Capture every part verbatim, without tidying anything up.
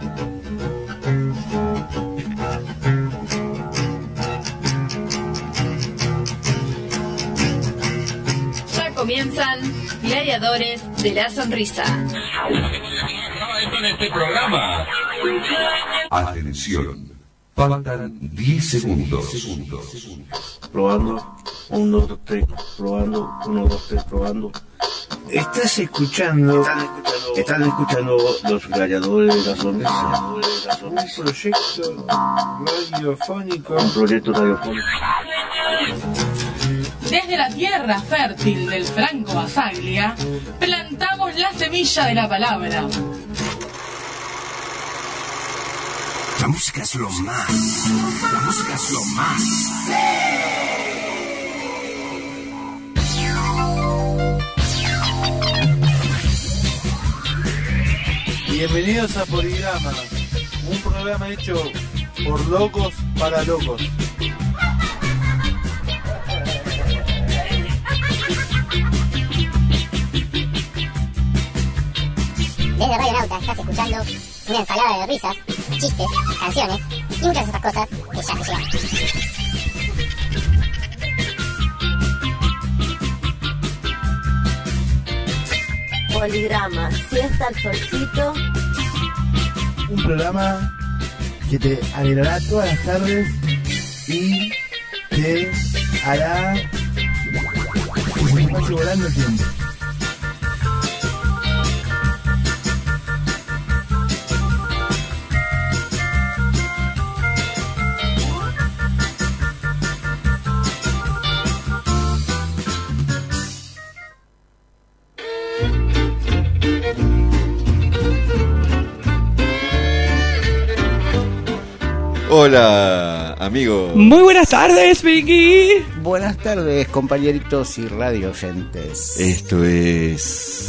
Ya comienzan Gladiadores de la Sonrisa. En este programa. Atención, faltan diez segundos. Probando, uno, dos, tres, probando, uno, dos, tres, probando. Estás escuchando, están escuchando, están escuchando Los Gladiadores de la Sonrisa. Un proyecto radiofónico. Un proyecto radiofónico. Desde la tierra fértil del Franco Basaglia, plantamos la semilla de la palabra. La música es lo más. La música es lo más. Bienvenidos a Poligrama, un programa hecho por locos para locos. Desde Radio Nauta estás escuchando una ensalada de risas, chistes, canciones y muchas de esas cosas que ya te llegan. Poligrama, siesta al solcito. Un programa que te alegrará todas las tardes y te hará que se te pase volando el tiempo. Hola, amigo. Muy buenas tardes, Vicky. Buenas tardes, compañeritos y radio oyentes. Esto es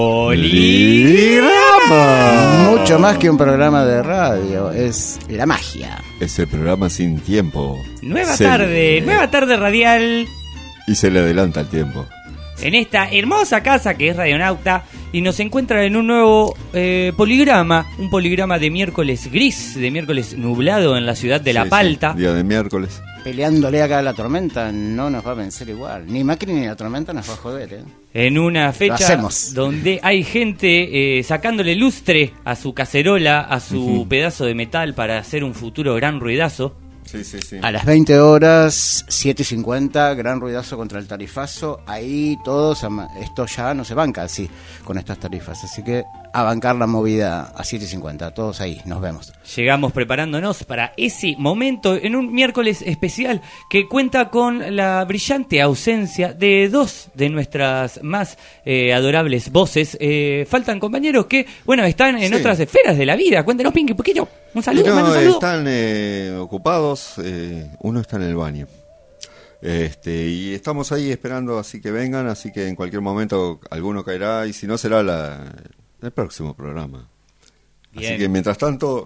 Poligrama. Mucho más que un programa de radio, es la magia. Es el programa sin tiempo. Nueva se tarde, le... nueva tarde radial. Y se le adelanta el tiempo. En esta hermosa casa que es Radionauta. Y nos encuentra en un nuevo eh, poligrama. Un poligrama de miércoles gris, de miércoles nublado en la ciudad de La Sí, Palta. sí, día de miércoles. Peleándole acá a la tormenta no nos va a vencer igual. Ni Macri ni la tormenta nos va a joder, ¿eh? En una fecha donde hay gente eh, sacándole lustre a su cacerola, a su uh-huh. pedazo de metal para hacer un futuro gran ruidazo. Sí, sí, sí. A las veinte horas, siete y cincuenta, gran ruidazo contra el tarifazo. Ahí todos, esto ya no se banca así con estas tarifas. Así que a bancar la movida a siete y cincuenta, todos ahí, nos vemos. Llegamos preparándonos para ese momento en un miércoles especial que cuenta con la brillante ausencia de dos de nuestras más eh, adorables voces. Eh, faltan compañeros que, bueno, están en sí. otras esferas de la vida. Cuéntanos, Pinky, un poquito. Un saludo, no, un saludo. Están eh, ocupados, eh, uno está en el baño. Este, y estamos ahí esperando, así que vengan, así que en cualquier momento alguno caerá y si no será la, el próximo programa. Bien. Así que mientras tanto...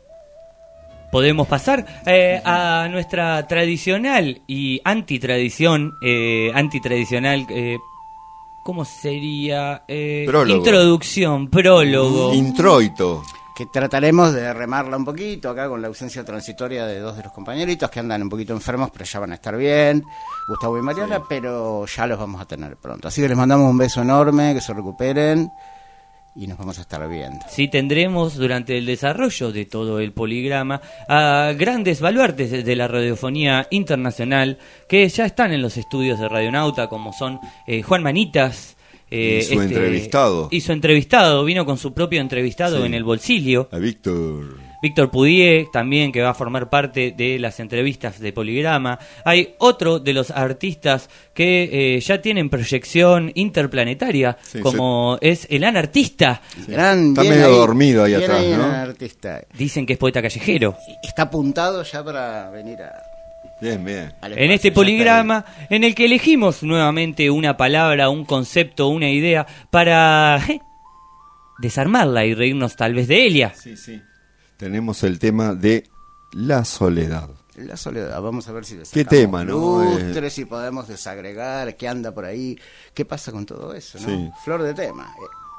Podemos pasar eh, a nuestra tradicional y antitradición, eh, antitradicional... Eh, ¿Cómo sería? Eh, introducción, prólogo. Introito. Que trataremos de remarla un poquito acá con la ausencia transitoria de dos de los compañeritos que andan un poquito enfermos, pero ya van a estar bien, Gustavo y Mariana, sí. pero ya los vamos a tener pronto. Así que les mandamos un beso enorme, que se recuperen y nos vamos a estar viendo. Sí, tendremos durante el desarrollo de todo el poligrama a grandes baluartes de la radiofonía internacional que ya están en los estudios de Radionauta, como son eh, Juan Manitas, Eh, y su este, entrevistado. Y su entrevistado, vino con su propio entrevistado sí. en el bolsillo. A Víctor. Víctor Pudié, también, que va a formar parte de las entrevistas de Poligrama. Hay otro de los artistas que eh, ya tienen proyección interplanetaria, sí, como sí. es el anartista. Sí. Gran, Está medio ahí, dormido ahí atrás, ahí ¿no? Artista. Dicen que es poeta callejero. Está apuntado ya para venir a... Bien, bien. En este poligrama en el que elegimos nuevamente una palabra, un concepto, una idea para eh, desarmarla y reírnos tal vez de ella. Sí, sí. Tenemos el tema de la soledad. La soledad, vamos a ver si ¿Qué tema, no? Lustres, si podemos desagregar, qué anda por ahí, qué pasa con todo eso, ¿no? Sí. Flor de tema.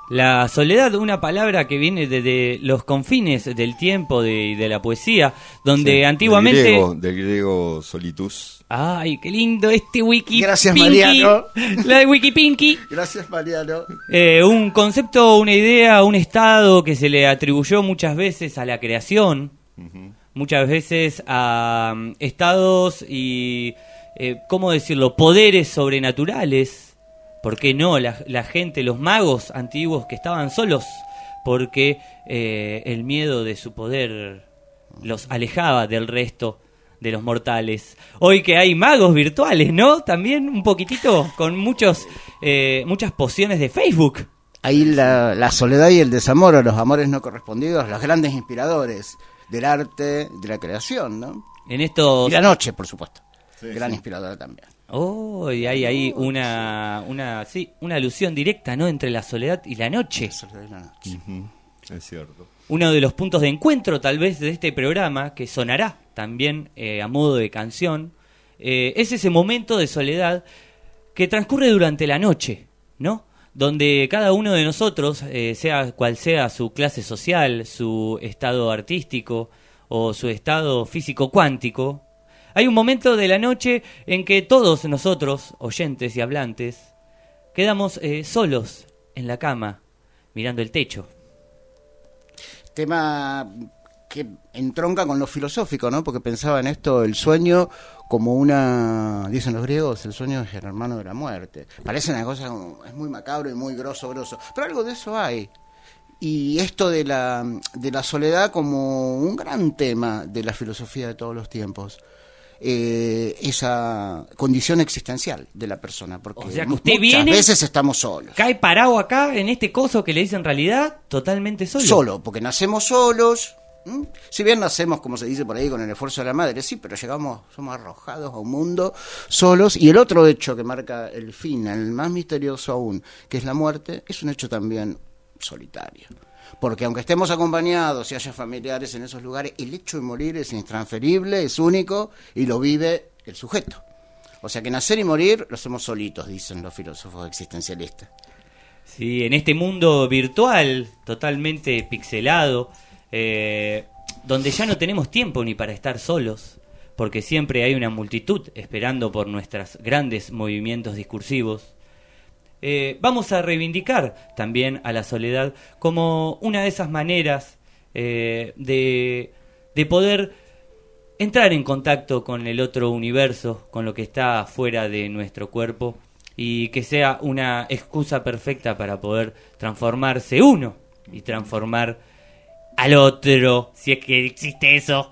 La soledad, una palabra que viene desde los confines del tiempo y de, de la poesía, donde Sí, antiguamente... Del griego, del griego solitus. Ay, qué lindo este wiki. Gracias, Pinky, Mariano. La de Wikipinky. Gracias, Mariano. Eh, un concepto, una idea, un estado que se le atribuyó muchas veces a la creación, uh-huh. muchas veces a um, estados y, eh, ¿cómo decirlo?, poderes sobrenaturales. ¿Por qué no? La, la gente, los magos antiguos que estaban solos, porque eh, el miedo de su poder los alejaba del resto de los mortales. Hoy que hay magos virtuales, ¿no? También un poquitito, con muchos eh, muchas pociones de Facebook. Ahí la, la soledad y el desamor, o los amores no correspondidos, los grandes inspiradores del arte, de la creación, ¿no? En estos... Y la noche, por supuesto. Sí, Gran sí. inspiradora también. Oh, y hay ahí una, una, sí, una alusión directa, ¿no?, entre la soledad y la noche. La soledad y la noche. Uh-huh. Es cierto. Uno de los puntos de encuentro, tal vez, de este programa, que sonará también eh, a modo de canción, eh, es ese momento de soledad que transcurre durante la noche, ¿no? Donde cada uno de nosotros, eh, sea cual sea su clase social, su estado artístico o su estado físico cuántico, hay un momento de la noche en que todos nosotros, oyentes y hablantes, quedamos eh, solos en la cama, mirando el techo. Tema que entronca con lo filosófico, ¿no? Porque pensaba en esto, el sueño como una... Dicen los griegos, el sueño es el hermano de la muerte. Parece una cosa como... Es muy macabro y muy grosso, grosso. Pero algo de eso hay. Y esto de la, de la soledad como un gran tema de la filosofía de todos los tiempos. Eh, esa condición existencial de la persona, porque o sea, que mu- usted muchas viene, veces estamos solos. Cae parado acá en este coso que le dicen realidad, totalmente solo. Solo, porque nacemos solos. ¿Mm? Si bien nacemos, como se dice por ahí, con el esfuerzo de la madre, sí, pero llegamos, somos arrojados a un mundo solos. Y el otro hecho que marca el fin, el más misterioso aún, que es la muerte, es un hecho también solitario. Porque aunque estemos acompañados y haya familiares en esos lugares, el hecho de morir es intransferible, es único y lo vive el sujeto. O sea que nacer y morir lo hacemos solitos, dicen los filósofos existencialistas. Sí, en este mundo virtual, totalmente pixelado, eh, donde ya no tenemos tiempo ni para estar solos, porque siempre hay una multitud esperando por nuestros grandes movimientos discursivos. Eh, vamos a reivindicar también a la soledad como una de esas maneras eh, de, de poder entrar en contacto con el otro universo, con lo que está fuera de nuestro cuerpo, y que sea una excusa perfecta para poder transformarse uno y transformar al otro, si es que existe eso.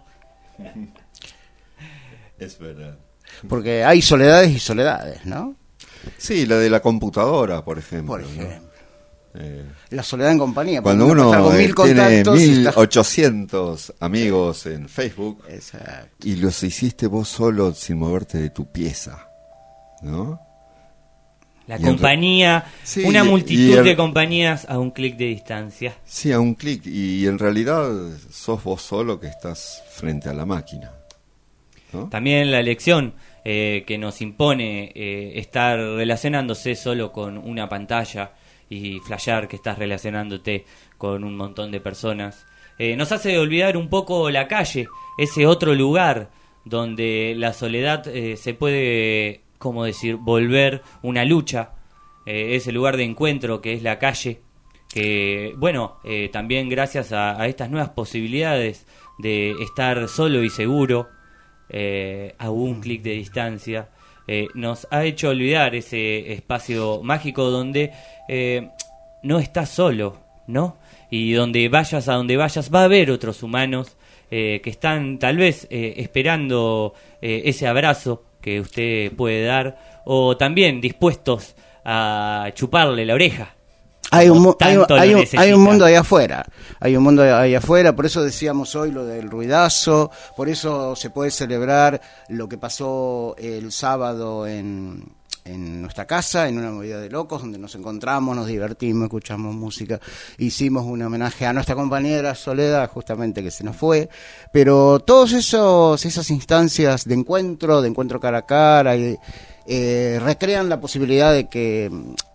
Es verdad. Porque hay soledades y soledades, ¿no? Sí, la de la computadora, por ejemplo. Por ejemplo. ¿no? Eh, la soledad en compañía. Cuando uno uno con mil eh, tiene contactos y mil está- ochocientos amigos en Facebook. Exacto. Y los hiciste vos solo sin moverte de tu pieza, ¿no? La Y en compañía, re- Sí, una y- multitud y el- de compañías a un clic de distancia. Sí, a un clic. Y en realidad sos vos solo que estás frente a la máquina, ¿no? También la elección eh, que nos impone eh, estar relacionándose solo con una pantalla y flashear que estás relacionándote con un montón de personas, eh, nos hace olvidar un poco la calle, ese otro lugar donde la soledad eh, se puede, ¿cómo decir?, volver una lucha, eh, ese lugar de encuentro que es la calle, que, bueno, eh, también gracias a, a estas nuevas posibilidades de estar solo y seguro, eh, a un clic de distancia, eh, nos ha hecho olvidar ese espacio mágico donde eh, no estás solo, ¿no? Y donde vayas a donde vayas va a haber otros humanos eh, que están tal vez eh, esperando eh, ese abrazo que usted puede dar, o también dispuestos a chuparle la oreja. Hay un, mu- Como hay, un- tanto lo hay un, necesita. hay un mundo allá afuera, hay un mundo allá afuera, por eso decíamos hoy lo del ruidazo, por eso se puede celebrar lo que pasó el sábado en, en nuestra casa, en una movida de locos, donde nos encontramos, nos divertimos, escuchamos música, hicimos un homenaje a nuestra compañera Soledad, justamente que se nos fue, pero todos esos esas instancias de encuentro, de encuentro cara a cara, y, eh, recrean la posibilidad de que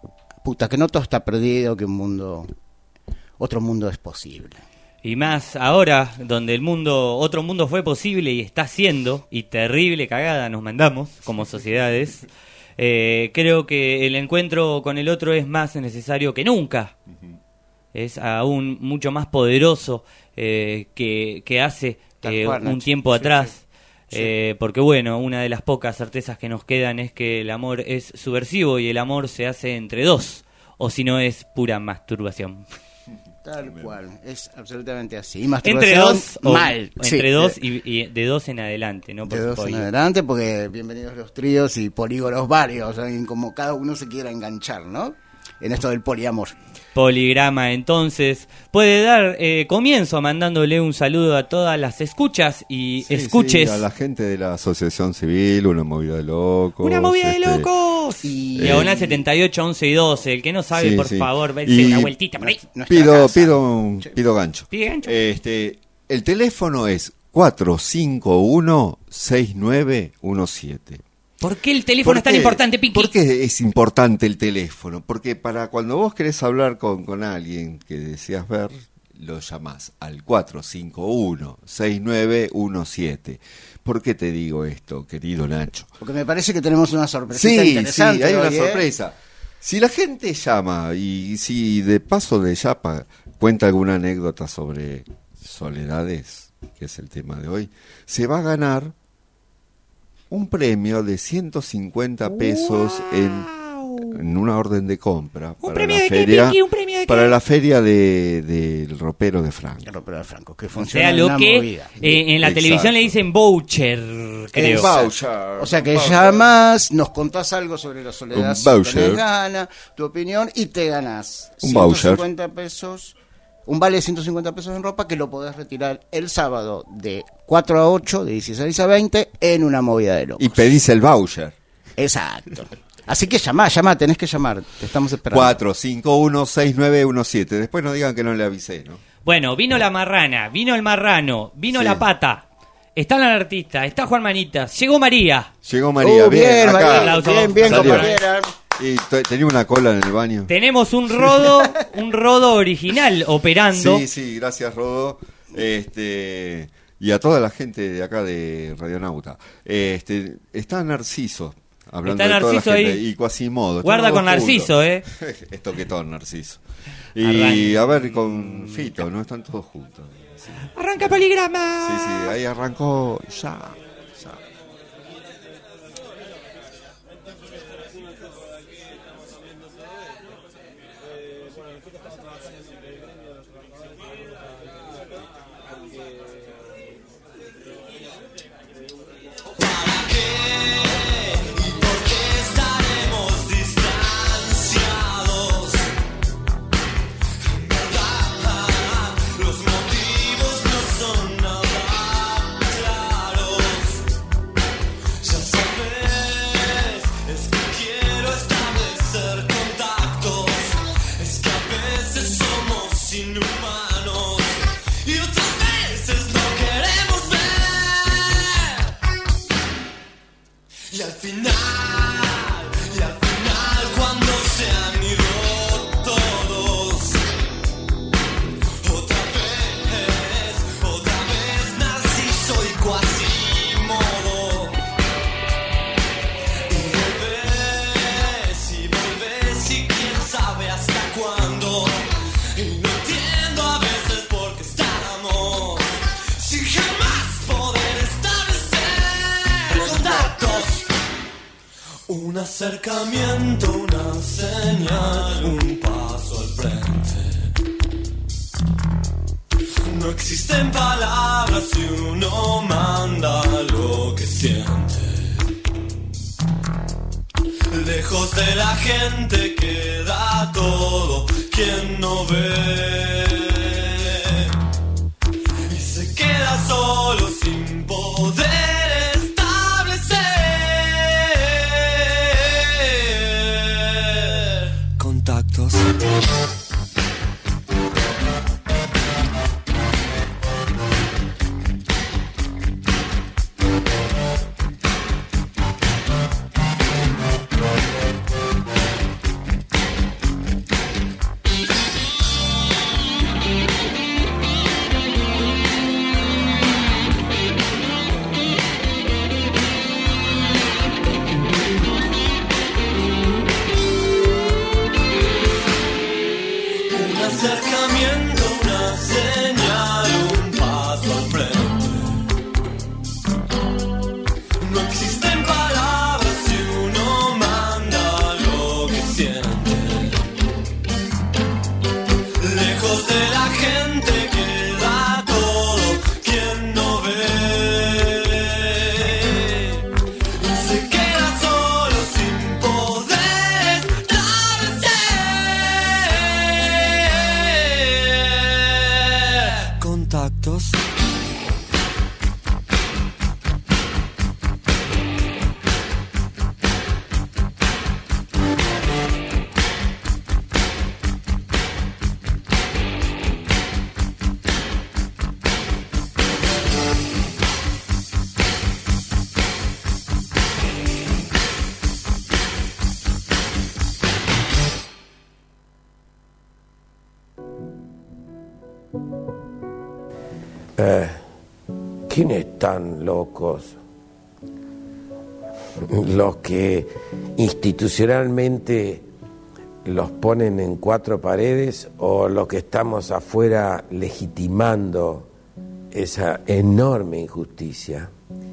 puta, que no todo está perdido, que un mundo, otro mundo es posible. Y más ahora, donde el mundo, otro mundo fue posible y está siendo, y terrible cagada nos mandamos como sociedades, eh, creo que el encuentro con el otro es más necesario que nunca. Uh-huh. Es aún mucho más poderoso eh, que, que hace eh, cual, un tiempo sí, atrás. Sí, sí. Eh, porque bueno, una de las pocas certezas que nos quedan es que el amor es subversivo y el amor se hace entre dos, o si no es pura masturbación. Tal cual, es absolutamente así. Entre dos, mal. O, entre sí, dos y, y de dos en adelante, ¿no? Por de dos pollo. en adelante, porque bienvenidos los tríos y polígonos varios, ¿saben? Como cada uno se quiera enganchar, ¿no? En esto del poliamor. Poligrama, entonces, puede dar eh, comienzo mandándole un saludo a todas las escuchas y sí, escuches. Sí, a la gente de la Asociación Civil, Una Movida de Locos. ¡Una Movida este, de Locos! Y... Eh, Diagonal setenta y ocho, once y doce. El que no sabe, sí, por sí. favor, verse y una vueltita por ahí. Pido, pido, pido gancho. ¿Pide gancho? Este, el teléfono es cuatro cinco uno, seis nueve uno siete. ¿Por qué el teléfono es tan importante, Piqui? ¿Por qué es importante el teléfono? Porque para cuando vos querés hablar con, con alguien que deseas ver, lo llamás al cuatro cinco uno, seis nueve uno siete. ¿Por qué te digo esto, querido Nacho? Porque me parece que tenemos una sorpresita sí, interesante. Sí, hay una hoy, sorpresa. ¿eh? Si la gente llama y si de paso de Yapa cuenta alguna anécdota sobre soledades, que es el tema de hoy, se va a ganar un premio de ciento cincuenta pesos wow. en, en una orden de compra ¿Un para premio la de feria, qué, Piqui? ¿Un premio de para qué? la feria de, del ropero de Franco. El ropero de Franco, que O funciona sea, en lo una que movida. eh, en la Exacto. televisión le dicen voucher, creo. Un voucher. O sea que voucher. llamas, nos contás algo sobre la soledad, Un si voucher. tenés gana, tu opinión, y te ganás Un ciento voucher. cincuenta pesos, un vale de ciento cincuenta pesos en ropa que lo podés retirar el sábado de cuatro a ocho, de dieciséis a veinte, en una movida de locos. Y pedís el voucher. Exacto. Así que llamá, llamá, tenés que llamar, te estamos esperando. cuatro cinco uno, seis nueve uno siete. Después no digan que no le avisé, ¿no? Bueno, vino la marrana, vino el marrano, vino Sí. la pata. Está el artista, está Juan Manitas, llegó María. Llegó María, Uh, bien, bien, acá. María, Aplauso. bien, bien, Salió. compañera. Y te- tenía una cola en el baño. Tenemos un rodo, un rodo original operando. Sí, sí, gracias Rodo. Este, y a toda la gente de acá de Radionauta. Este, está Narciso, hablando Está de toda Narciso la gente, ahí. y Quasimodo. Guarda Están con los dos Narciso, juntos. eh. Es toquetón Narciso. Y Arranca. a ver con Fito, ¿no? Están todos juntos. Sí, Arranca Poligrama. sí, sí, ahí arrancó ya. ya. Estaremos distanciados. En verdad, los motivos no son nada claros. Ya sabes, es que quiero establecer contactos. Es que a veces somos inhumanos y otras veces no queremos ver. Y al final, y al final cuando se han ido todos, otra vez, otra vez Narciso y Quasimodo. Y volvés, y volvés y quién sabe hasta cuándo. Y no entiendo a veces por qué estamos sin jamás poder establecer contactos. Un acercamiento, una señal, un paso al frente. No existen palabras si uno manda lo que siente. Lejos de la gente queda todo quien no ve. Y se queda solo sin poder establecer contactos. zapatos. Eh, ¿Quiénes están locos? Los que institucionalmente los ponen en cuatro paredes o los que estamos afuera legitimando esa enorme injusticia.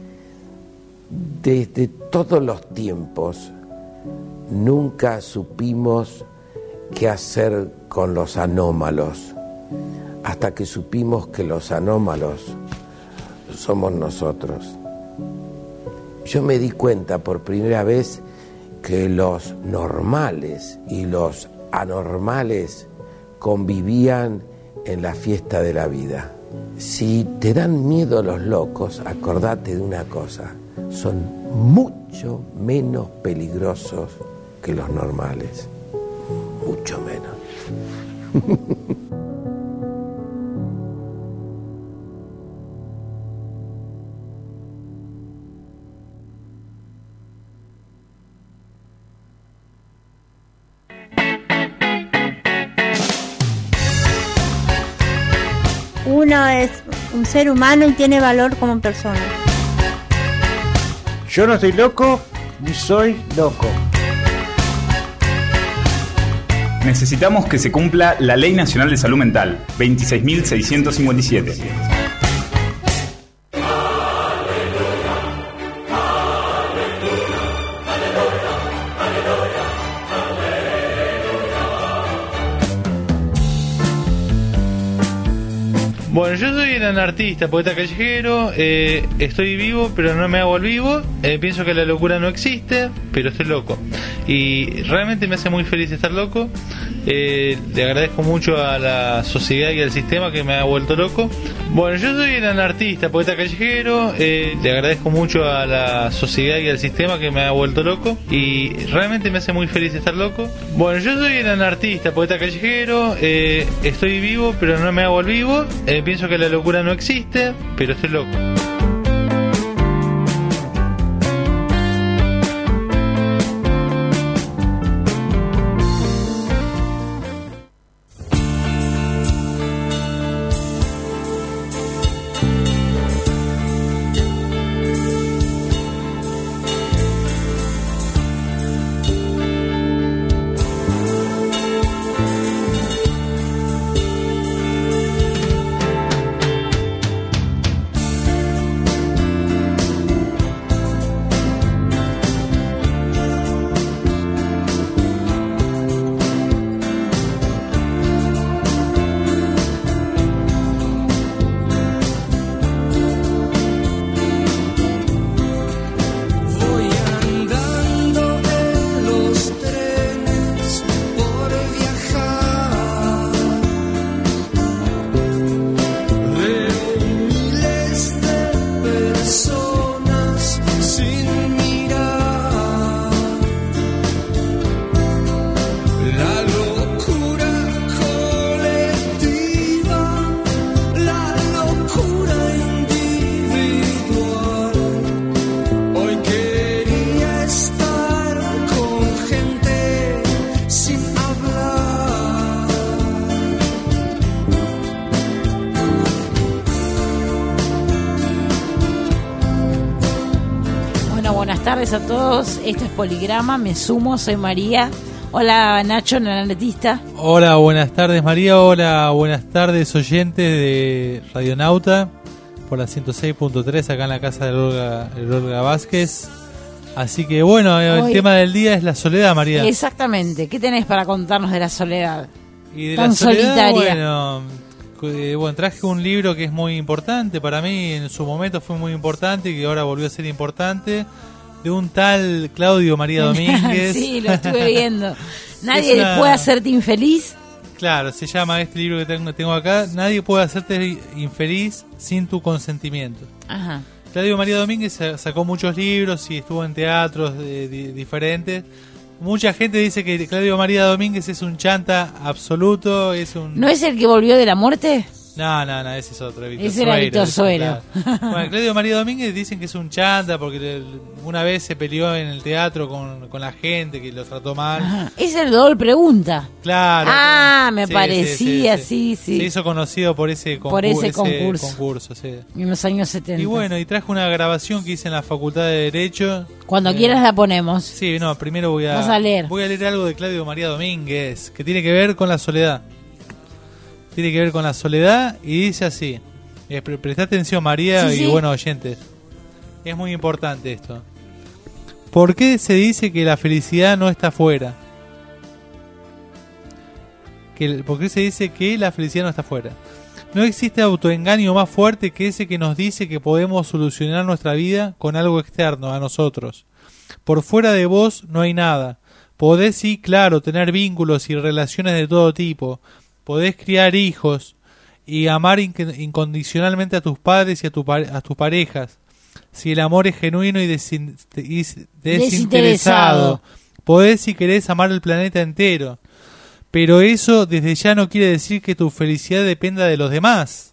Desde todos los tiempos nunca supimos qué hacer con los anómalos, hasta que supimos que los anómalos somos nosotros. Yo me di cuenta por primera vez que los normales y los anormales convivían en la fiesta de la vida. Si te dan miedo los locos, acordate de una cosa: son mucho menos peligrosos que los normales. Mucho menos. Uno es un ser humano y tiene valor como persona. Yo no estoy loco, ni soy loco. Necesitamos que se cumpla la Ley Nacional de Salud Mental, veintiséis mil seiscientos cincuenta y siete. Bueno, yo soy gran artista, poeta callejero, eh, estoy vivo pero no me hago el vivo, eh, pienso que la locura no existe, pero estoy loco. Y realmente me hace muy feliz estar loco, eh, le agradezco mucho a la sociedad y al sistema que me ha vuelto loco. Bueno, yo soy gran artista, poeta callejero, eh, le agradezco mucho a la sociedad y al sistema que me ha vuelto loco. Y realmente me hace muy feliz estar loco. Bueno, yo soy gran artista, poeta callejero, eh, estoy vivo pero no me hago el vivo, eh, pienso que la locura no existe, pero estoy loco. Buenas tardes a todos, esto es Poligrama, me sumo, soy María. Hola Nacho, nanetista. Hola, buenas tardes María, hola, buenas tardes oyentes de Radionauta por la ciento seis punto tres acá en la casa de Olga, de Olga Vázquez. Así que bueno, el Hoy, tema del día es la soledad, María. Exactamente, ¿qué tenés para contarnos de la soledad? Y de tan la soledad, solitaria. Bueno, eh, bueno, traje un libro que es muy importante para mí, en su momento fue muy importante y que ahora volvió a ser importante, de un tal Claudio María Domínguez. Sí, lo estuve viendo. Nadie una... puede hacerte infeliz. Claro, se llama este libro que tengo, tengo acá, Nadie puede hacerte infeliz sin tu consentimiento. Ajá. Claudio María Domínguez sacó muchos libros y estuvo en teatros de, de, diferentes. Mucha gente dice que Claudio María Domínguez es un chanta absoluto, es un... ¿No es el que volvió de la muerte? No, no, no, ese es otro. Víctor Ese era Víctor Suero. Claro. Bueno, Claudio María Domínguez dicen que es un chanta porque le, una vez se peleó en el teatro con, con la gente que lo trató mal. Ajá. Es el Dol Pregunta. Claro. Ah, claro. me Sí, parecía, sí, sí, sí, sí. Se hizo conocido por ese, concur- por ese ese concurso. concurso sí. En los años setenta. Y bueno, y trajo una grabación que hice en la Facultad de Derecho. Cuando eh, quieras la ponemos. Sí, no, primero voy a, Vas a leer. voy a leer algo de Claudio María Domínguez, que tiene que ver con la soledad. Tiene que ver con la soledad y dice así. Eh, pre- presta atención, María, Sí, y sí. bueno, oyentes. Es muy importante esto. ¿Por qué se dice que la felicidad no está afuera? Que, ¿Por qué se dice que la felicidad no está afuera? No existe autoengaño más fuerte que ese que nos dice que podemos solucionar nuestra vida con algo externo a nosotros. Por fuera de vos no hay nada. Podés, sí, claro, tener vínculos y relaciones de todo tipo. Podés criar hijos y amar inc- incondicionalmente a tus padres y a, tu pare- a tus parejas. Si el amor es genuino y, desin- y desinteresado. Desinteresado. Podés, si querés, amar el planeta entero. Pero eso desde ya no quiere decir que tu felicidad dependa de los demás.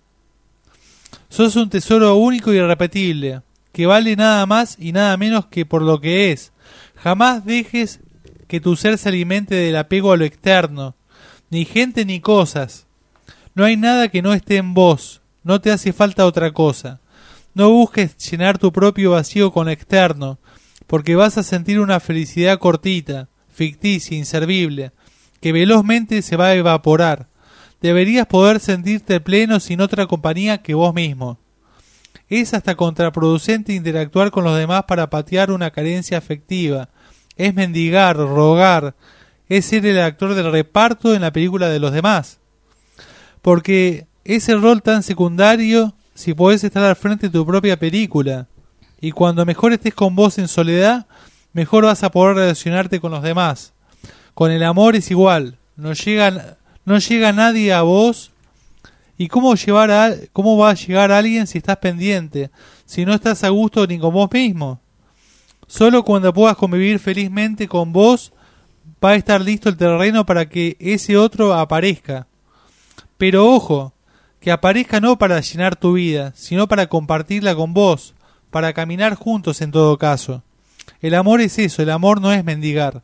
Sos un tesoro único y irrepetible, que vale nada más y nada menos que por lo que es. Jamás dejes que tu ser se alimente del apego a lo externo, ni gente ni cosas. No hay nada que no esté en vos, no te hace falta otra cosa. No busques llenar tu propio vacío con lo externo, porque vas a sentir una felicidad cortita, ficticia, inservible, que velozmente se va a evaporar. Deberías poder sentirte pleno sin otra compañía que vos mismo. Es hasta contraproducente interactuar con los demás para patear una carencia afectiva. Es mendigar, rogar, es ser el actor del reparto en la película de los demás. Porque ese rol tan secundario si podés estar al frente de tu propia película. Y cuando mejor estés con vos en soledad, mejor vas a poder relacionarte con los demás. Con el amor es igual. No llega, no llega nadie a vos. ¿Y cómo, llevar a, cómo va a llegar a alguien si estás pendiente? Si no estás a gusto ni con vos mismo. Solo cuando puedas convivir felizmente con vos va a estar listo el terreno para que ese otro aparezca. Pero ojo, que aparezca no para llenar tu vida, sino para compartirla con vos, para caminar juntos en todo caso. El amor es eso, el amor no es mendigar.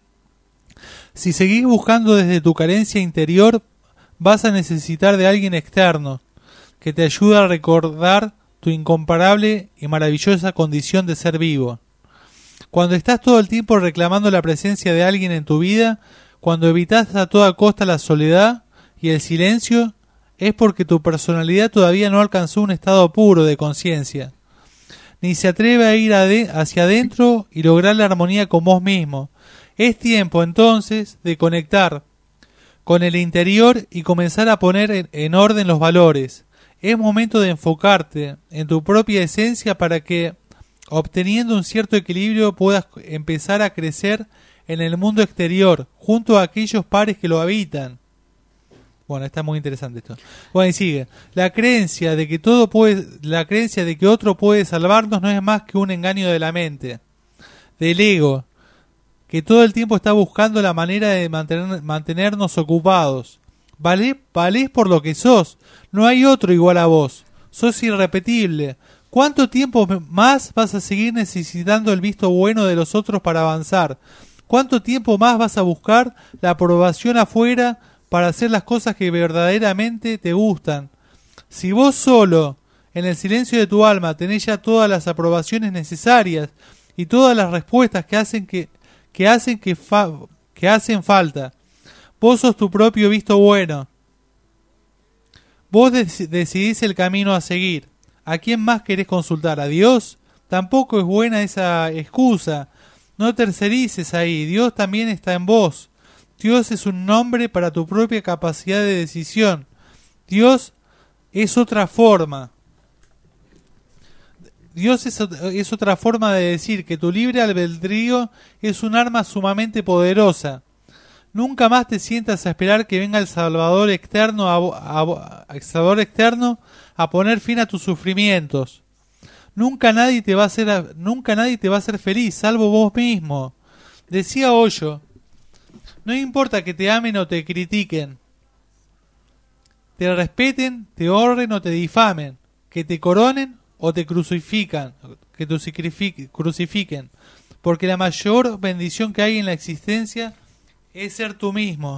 Si seguís buscando desde tu carencia interior, vas a necesitar de alguien externo, que te ayude a recordar tu incomparable y maravillosa condición de ser vivo. Cuando estás todo el tiempo reclamando la presencia de alguien en tu vida, cuando evitas a toda costa la soledad y el silencio, es porque tu personalidad todavía no alcanzó un estado puro de conciencia, ni se atreve a ir ade- hacia adentro y lograr la armonía con vos mismo. Es tiempo entonces de conectar con el interior y comenzar a poner en, en orden los valores. Es momento de enfocarte en tu propia esencia para que, obteniendo un cierto equilibrio, puedas empezar a crecer en el mundo exterior, junto a aquellos pares que lo habitan. Bueno, está muy interesante esto. Bueno, y sigue. La creencia de que todo puede, la creencia de que otro puede salvarnos no es más que un engaño de la mente, del ego, que todo el tiempo está buscando la manera de mantener, mantenernos ocupados. Valés, valés por lo que sos. No hay otro igual a vos. Sos irrepetible. ¿Cuánto tiempo más vas a seguir necesitando el visto bueno de los otros para avanzar? ¿Cuánto tiempo más vas a buscar la aprobación afuera para hacer las cosas que verdaderamente te gustan? Si vos solo, en el silencio de tu alma, tenés ya todas las aprobaciones necesarias y todas las respuestas que hacen que, que hacen que, fa, que hacen falta, vos sos tu propio visto bueno. Vos dec- decidís el camino a seguir. ¿A quién más querés consultar? ¿A Dios? Tampoco es buena esa excusa. No tercerices ahí. Dios también está en vos. Dios es un nombre para tu propia capacidad de decisión. Dios es otra forma. Dios es, es otra forma de decir que tu libre albedrío es un arma sumamente poderosa. Nunca más te sientas a esperar que venga el Salvador externo a, a, a, el Salvador externo a poner fin a tus sufrimientos. Nunca nadie te va a hacer, nunca nadie te va a hacer feliz, salvo vos mismo. Decía Hoyo, no importa que te amen o te critiquen, te respeten, te honren o te difamen, que te coronen o te crucifican, que te crucifiquen, porque la mayor bendición que hay en la existencia es ser tú mismo.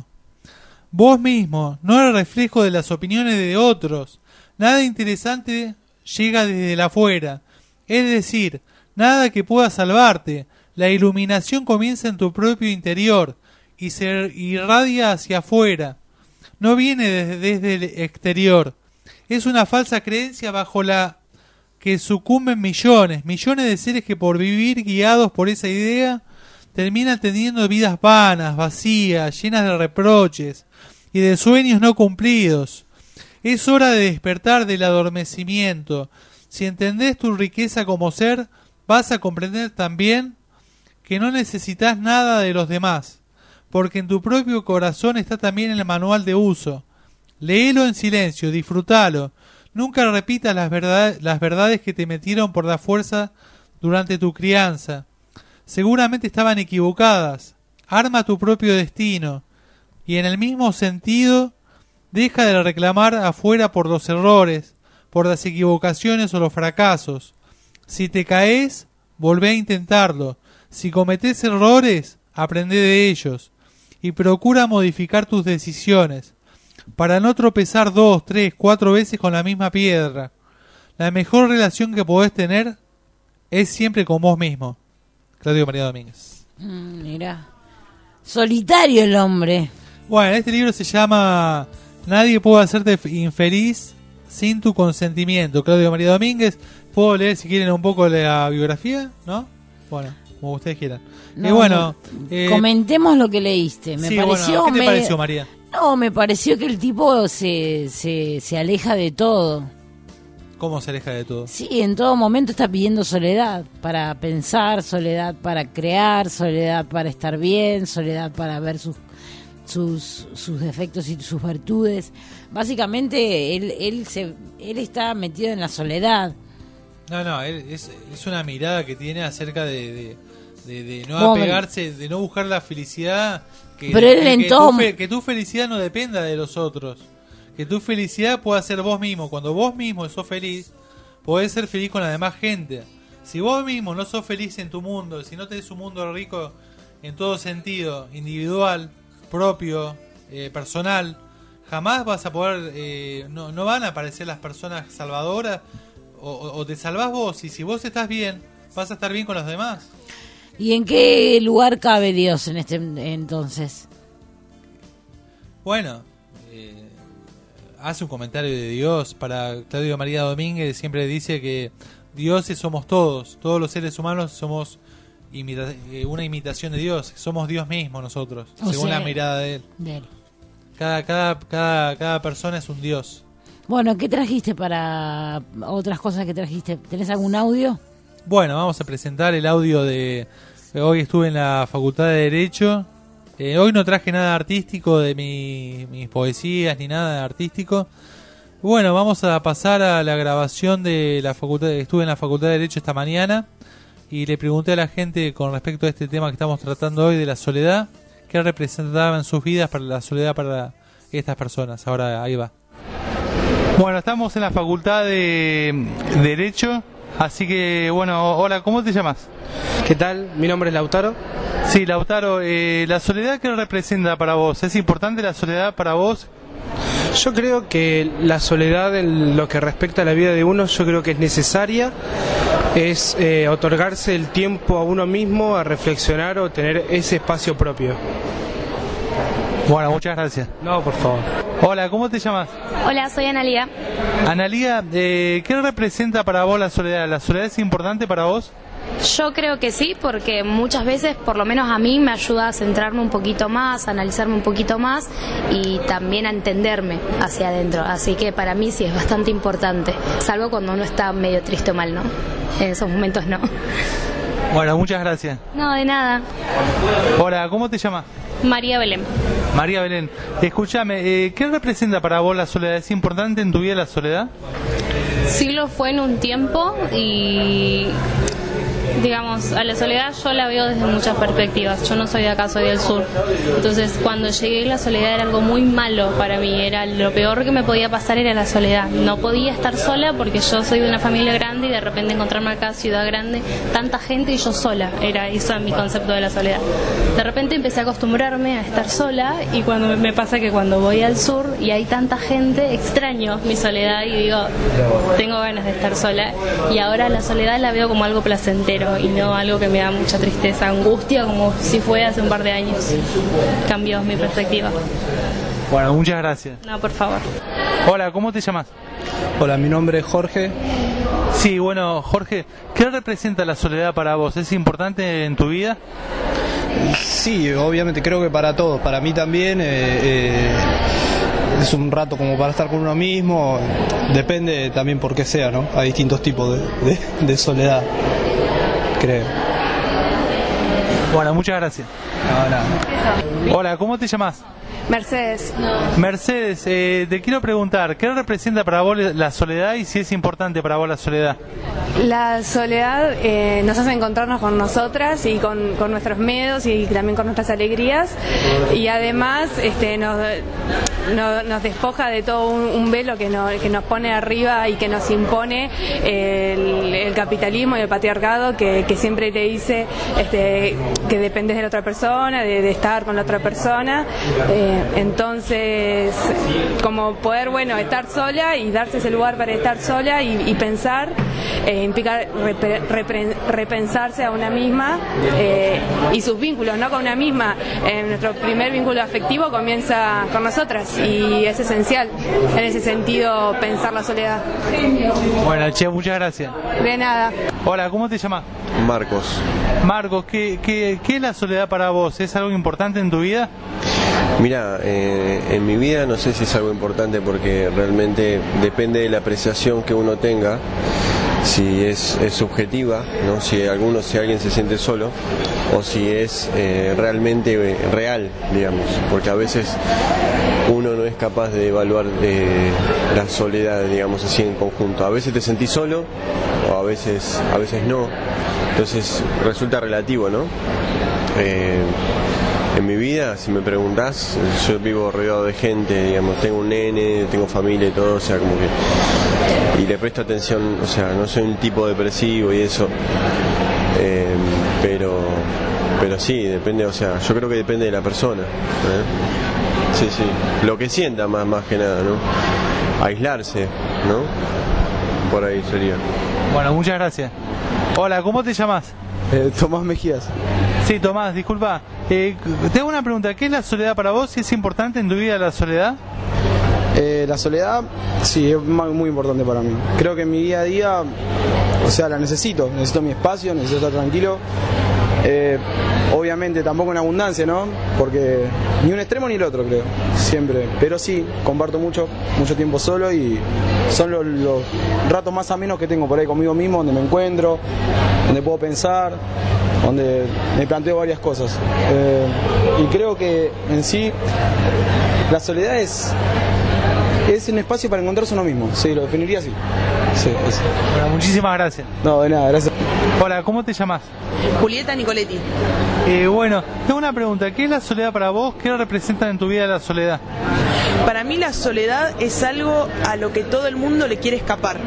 Vos mismo, no el reflejo de las opiniones de otros. Nada interesante llega desde el afuera. Es decir, nada que pueda salvarte. La iluminación comienza en tu propio interior y se irradia hacia afuera. No viene desde, desde el exterior. Es una falsa creencia bajo la que sucumben millones, millones de seres que por vivir guiados por esa idea terminan teniendo vidas vanas, vacías, llenas de reproches y de sueños no cumplidos. Es hora de despertar del adormecimiento. Si entendés tu riqueza como ser, vas a comprender también que no necesitas nada de los demás, porque en tu propio corazón está también el manual de uso. Léelo en silencio, disfrútalo. Nunca repitas las, verdad- las verdades que te metieron por la fuerza durante tu crianza. Seguramente estaban equivocadas. Arma tu propio destino. Y en el mismo sentido, deja de reclamar afuera por los errores, por las equivocaciones o los fracasos. Si te caes, volvé a intentarlo. Si cometés errores, aprende de ellos. Y procura modificar tus decisiones, para no tropezar dos, tres, cuatro veces con la misma piedra. La mejor relación que podés tener es siempre con vos mismo. Claudio María Domínguez. Mm, mira, solitario el hombre. Bueno, este libro se llama Nadie puede hacerte infeliz sin tu consentimiento. Claudio María Domínguez. Puedo leer si quieren un poco la biografía, ¿no? Bueno, como ustedes quieran. No, y bueno, no. eh, Comentemos lo que leíste. Me sí, pareció bueno, ¿qué te medio- pareció, María? No, me pareció que el tipo se, se, se aleja de todo. ¿Cómo se aleja de todo? Sí, en todo momento está pidiendo soledad para pensar, soledad para crear, soledad para estar bien, soledad para ver sus sus, sus defectos y sus virtudes. Básicamente él él se él está metido en la soledad. No, no, él- es, es una mirada que tiene acerca de, de, de- de no Vos me- apegarse, de no buscar la felicidad. Que, Pero él que- en que todo- tu fe- que tu felicidad no dependa de los otros. Que tu felicidad pueda ser vos mismo. Cuando vos mismo sos feliz, podés ser feliz con la demás gente. Si vos mismo no sos feliz en tu mundo, si no tenés un mundo rico en todo sentido, individual, propio, eh, personal, jamás vas a poder, eh, no, no van a aparecer las personas salvadoras, o, o- o te salvás vos, y si vos estás bien, vas a estar bien con los demás. ¿Y en qué lugar cabe Dios en este entonces? Bueno, eh, hace un comentario de Dios para Claudio María Domínguez, siempre dice que dioses somos todos, todos los seres humanos somos imita- eh, una imitación de Dios, somos Dios mismo nosotros, O según sea, la mirada de él. de él. Cada, cada, cada, cada persona es un Dios. Bueno, ¿qué trajiste para otras cosas que trajiste? ¿Tenés algún audio? Bueno, vamos a presentar el audio de... Hoy estuve en la Facultad de Derecho. Eh, hoy no traje nada artístico de mi- mis poesías ni nada artístico. Bueno, vamos a pasar a la grabación de la facultad. Estuve en la Facultad de Derecho esta mañana y le pregunté a la gente con respecto a este tema que estamos tratando hoy de la soledad, qué representaba en sus vidas para la soledad para estas personas. Ahora ahí va. Bueno, estamos en la Facultad de Derecho, así que bueno, hola, ¿cómo te llamas? ¿Qué tal? Mi nombre es Lautaro. Sí, Lautaro, eh, ¿la soledad qué representa para vos? ¿Es importante la soledad para vos? Yo creo que la soledad en lo que respecta a la vida de uno, yo creo que es necesaria, es eh, otorgarse el tiempo a uno mismo a reflexionar o tener ese espacio propio. Bueno, muchas gracias. No, por favor. Hola, ¿cómo te llamas? Hola, soy Analia. Analía, eh, ¿qué representa para vos la soledad? ¿La soledad es importante para vos? Yo creo que sí, porque muchas veces, por lo menos a mí, me ayuda a centrarme un poquito más, a analizarme un poquito más y también a entenderme hacia adentro. Así que para mí sí es bastante importante, salvo cuando uno está medio triste o mal, ¿no? En esos momentos no. Bueno, muchas gracias. No, de nada. Hola, ¿cómo te llamas? María Belén. María Belén, escúchame, eh, ¿qué representa para vos la soledad? ¿Es importante en tu vida la soledad? Sí lo fue en un tiempo y, digamos, a la soledad yo la veo desde muchas perspectivas. Yo no soy de acá, soy del sur. Entonces, cuando llegué, la soledad era algo muy malo para mí. Era lo peor que me podía pasar, era la soledad. No podía estar sola porque yo soy de una familia grande y de repente encontrarme acá, ciudad grande, tanta gente y yo sola. Era eso mi concepto de la soledad. De repente empecé a acostumbrarme a estar sola y cuando me pasa que cuando voy al sur y hay tanta gente, extraño mi soledad y digo, tengo ganas de estar sola. Y ahora la soledad la veo como algo placentero y no algo que me da mucha tristeza, angustia, como si fue hace un par de años. Cambió mi perspectiva. Bueno, muchas gracias. No, por favor. Hola, ¿cómo te llamas? Hola, mi nombre es Jorge. Sí, bueno, Jorge, ¿qué representa la soledad para vos? ¿Es importante en tu vida? Sí, obviamente, creo que para todos, para mí también. Eh, eh, es un rato como para estar con uno mismo, depende también por qué sea, ¿no? Hay distintos tipos de, de, de soledad, creo. Bueno, muchas gracias. No, nada. Hola, ¿cómo te llamas? Mercedes. Mercedes, eh, te quiero preguntar, ¿qué representa para vos la soledad y si es importante para vos la soledad? La soledad eh, nos hace encontrarnos con nosotras y con, con nuestros miedos y también con nuestras alegrías y además este, nos, no, nos despoja de todo un, un velo que, no, que nos pone arriba y que nos impone el, el capitalismo y el patriarcado que, que siempre te dice este, que dependes de la otra persona, de, de estar con la otra persona. Eh, entonces, como poder, bueno, estar sola y darse ese lugar para estar sola y, y pensar, eh, implica repre, repre, repensarse a una misma eh, y sus vínculos, ¿no? Con una misma. Eh, nuestro primer vínculo afectivo comienza con nosotras y es esencial en ese sentido pensar la soledad. Bueno, che, muchas gracias. De nada. Hola, ¿cómo te llamas? Marcos. Marcos, ¿qué, qué, ¿qué es la soledad para vos? ¿Es algo importante en tu vida? Mira, eh, en mi vida no sé si es algo importante porque realmente depende de la apreciación que uno tenga, si es, es subjetiva, ¿no? Si alguno, si alguien se siente solo o si es eh, realmente real, digamos, porque a veces uno no es capaz de evaluar eh, la soledad, digamos así, en conjunto. A veces te sentís solo o a veces, a veces no, entonces resulta relativo, ¿no? Eh, En mi vida, si me preguntás, yo vivo rodeado de gente, digamos, tengo un nene, tengo familia y todo, o sea, como que... Y le presto atención, o sea, no soy un tipo depresivo y eso, eh, pero pero sí, depende, o sea, yo creo que depende de la persona, ¿eh? Sí, sí, lo que sienta más, más que nada, ¿no? Aislarse, ¿no? Por ahí sería. Bueno, muchas gracias. Hola, ¿cómo te llamas? Eh, Tomás Mejías. Sí, Tomás, disculpa. Eh, te hago una pregunta. ¿Qué es la soledad para vos? ¿Es importante en tu vida la soledad? Eh, la soledad, sí, es muy importante para mí. Creo que en mi día a día, o sea, la necesito. Necesito mi espacio, necesito estar tranquilo. Eh, obviamente tampoco en abundancia, ¿no? Porque ni un extremo ni el otro, creo. Siempre. Pero sí, comparto mucho, mucho tiempo solo y son los, los ratos más amenos que tengo por ahí conmigo mismo, donde me encuentro, donde puedo pensar, donde me planteo varias cosas. Eh, y creo que en sí la soledad es, es un espacio para encontrarse uno mismo. Sí, lo definiría así. Sí, eso. Bueno, muchísimas gracias. No, de nada, gracias. Hola, ¿cómo te llamas? Julieta Nicoletti. Eh, bueno, tengo una pregunta. ¿Qué es la soledad para vos? ¿Qué representa en tu vida la soledad? Para mí la soledad es algo a lo que todo el mundo le quiere escapar,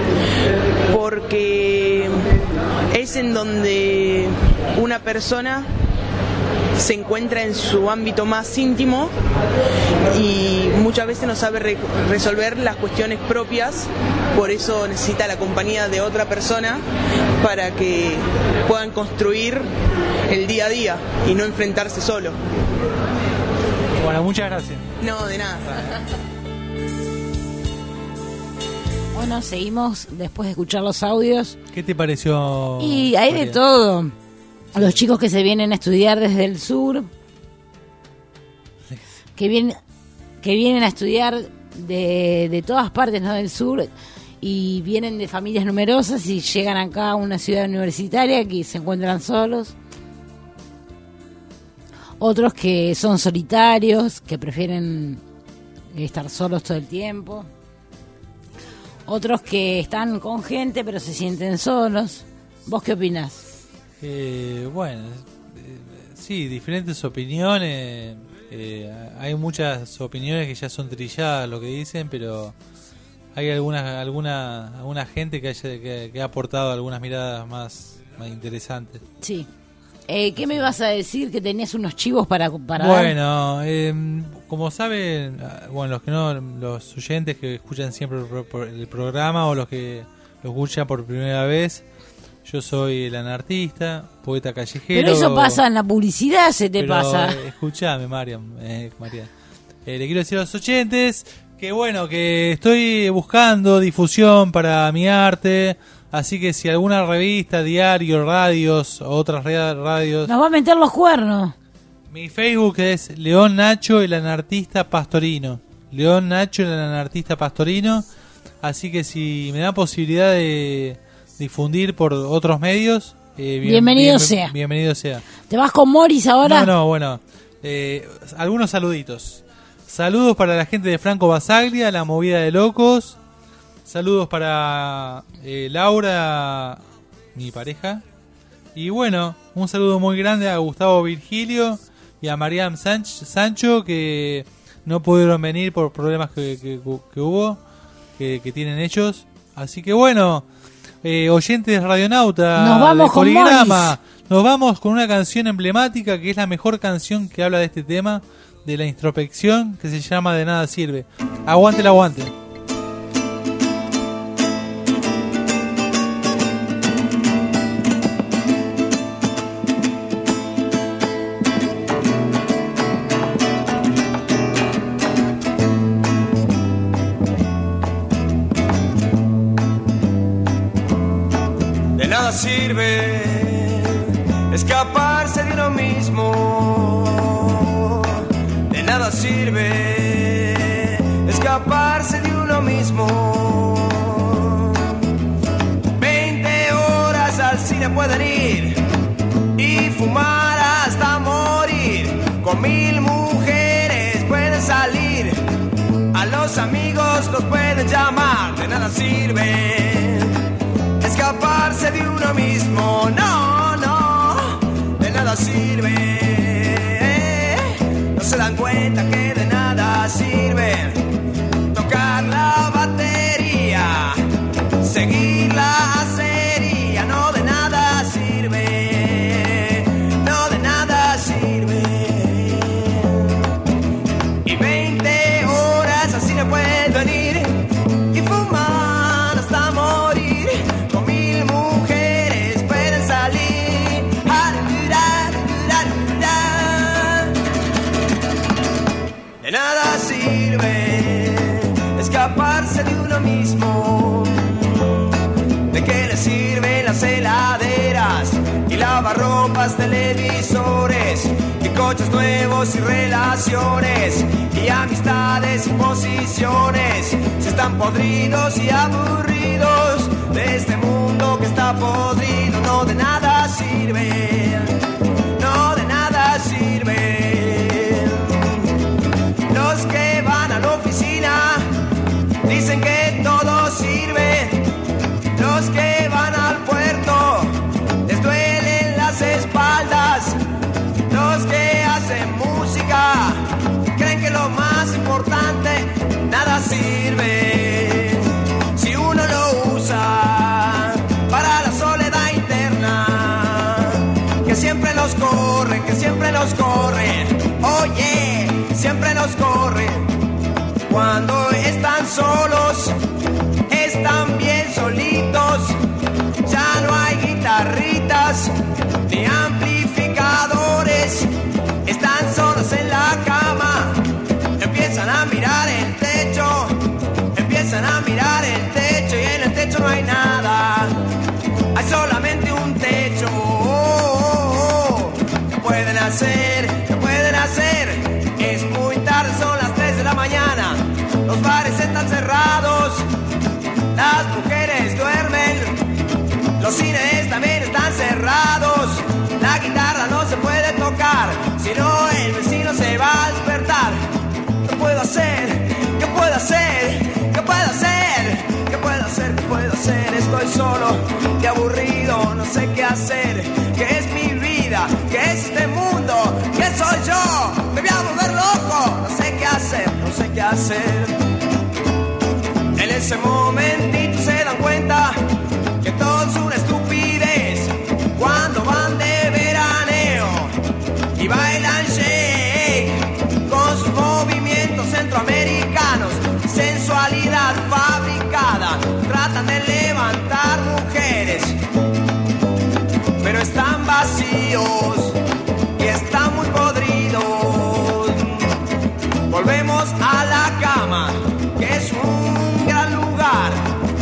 porque es en donde una persona se encuentra en su ámbito más íntimo y muchas veces no sabe re- resolver las cuestiones propias, por eso necesita la compañía de otra persona para que puedan construir el día a día y no enfrentarse solo. Bueno, muchas gracias. No, de nada. Bueno, seguimos después de escuchar los audios. ¿Qué te pareció? Y hay de todo. Los chicos que se vienen a estudiar desde el sur, que vienen, que vienen a estudiar de, de todas partes, ¿no? Del sur, y vienen de familias numerosas y llegan acá a una ciudad universitaria que se encuentran solos. otros que son solitarios, que prefieren estar solos todo el tiempo, otros que están con gente pero se sienten solos. ¿Vos qué opinás? Eh, bueno, eh, sí, diferentes opiniones. Eh, hay muchas opiniones que ya son trilladas lo que dicen, pero hay alguna alguna alguna gente que, haya, que, que ha aportado algunas miradas más, más interesantes. Sí. Eh, ¿Qué me ibas a decir? Que tenías unos chivos para, para bueno, eh, como saben, bueno, los que no, los oyentes que escuchan siempre el, pro, el programa o los que lo escuchan por primera vez, yo soy el anartista, poeta callejero. Pero eso pasa en la publicidad, se te pero, pasa. Eh, escuchame, Mariam, eh, María. Eh, le quiero decir a los oyentes que bueno, que estoy buscando difusión para mi arte. Así que si alguna revista, diario, radios o otras radios... Nos va a meter los cuernos. Mi Facebook es León Nacho, el anartista pastorino. León Nacho, el anartista pastorino. Así que si me da posibilidad de difundir por otros medios... Eh, bien, bienvenido bien, sea. Bienvenido sea. ¿Te vas con Morris ahora? No, no, bueno. Eh, algunos saluditos. Saludos para la gente de Franco Basaglia, La Movida de Locos... Saludos para eh, Laura, mi pareja. Y bueno, un saludo muy grande a Gustavo Virgilio y a Mariam Sanch- Sancho, que no pudieron venir por problemas que, que, que hubo, que, que tienen ellos. Así que bueno, eh, oyentes de Radionauta, nos vamos de con Coligrama, nos vamos con una canción emblemática que es la mejor canción que habla de este tema, de la introspección, que se llama De Nada Sirve. Aguante el aguante. Sirve escaparse de uno mismo, de nada sirve escaparse de uno mismo. Veinte horas al cine pueden ir y fumar hasta morir, con mil mujeres pueden salir, a los amigos los pueden llamar, de nada sirve escaparse de uno mismo, no, no, de nada sirve. No se dan cuenta que de nada sirve tocar la batería, seguir la acería, no de nada sirve, no de nada sirve. Y veinte horas así no pueden ir y fumar hasta morir. De nada sirve escaparse de uno mismo. ¿De qué le sirven las heladeras y lavarropas, televisores y coches nuevos y relaciones y amistades y posiciones? Si están podridos y aburridos de este mundo que está podrido, no de nada sirve, no de nada sirve. Los que van a la oficina dicen que todo sirve. Los que van al puerto les duelen las espaldas. Los que hacen música creen que lo más importante nada sirve. Si uno lo usa para la soledad interna, que siempre nos corren, que siempre nos corren. Oye, siempre nos corren. Cuando están solos, están bien solitos. Ya no hay guitarritas ni amplificadores. Están solos en la cama. Empiezan a mirar el techo. Empiezan a mirar el techo y en el techo no hay nada. Hay solamente un techo. Oh, oh, oh. ¿Qué pueden hacer? ¿Qué pueden hacer? Es muy tarde, son las tres de la mañana. Los bares están cerrados. Las mujeres duermen. Los cines también están cerrados. La guitarra no se puede tocar si no estoy solo y aburrido, no sé qué hacer, qué es mi vida, qué es este mundo, qué soy yo, me voy a volver loco, no sé qué hacer, no sé qué hacer. En ese momentito se dan cuenta que todo es una estupidez cuando van de veraneo y bailan shake con sus movimientos centroamericanos, sensualidad fabricada, tratan de levantar mujeres, pero están vacíos y están muy podridos. Volvemos a la cama, que es un gran lugar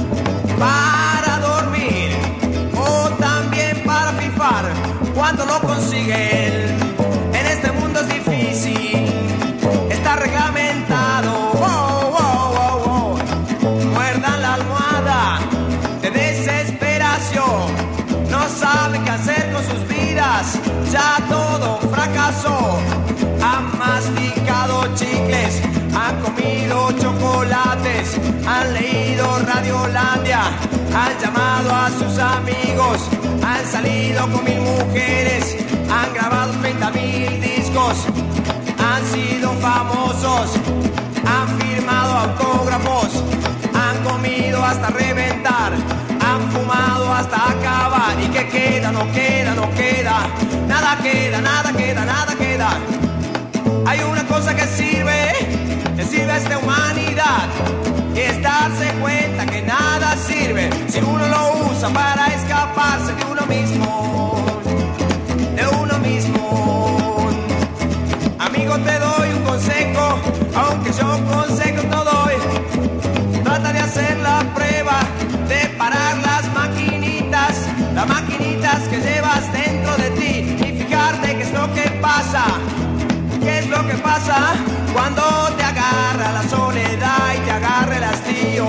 para dormir o también para fifar cuando lo consiguen. En este mundo es difícil, está reglamentado. Wow, wow, wow, wow. Muerdan la almohada de desesperación, no saben qué hacer con sus vidas, ya todo fracasó. Han masticado chicles, han comido chocolates, han leído Radiolandia, han llamado a sus amigos, han salido con mil mujeres, han grabado treinta mil discos, han sido famosos, han firmado autógrafos, han comido hasta reventar, han fumado hasta acabar. ¿Y qué queda? No queda, no queda, nada queda, nada queda, nada queda. Hay una cosa que sirve, que sirve a esta humanidad, y es darse cuenta que nada sirve si uno lo usa para escaparse de uno mismo, de uno mismo. Amigo, te doy un consejo, aunque yo consejos no doy. Trata de hacer la prueba de parar las maquinitas, las maquinitas que llevas dentro de ti, y fijarte qué es lo que pasa. ¿Qué es lo que pasa cuando te agarra la soledad y te agarra el hastío?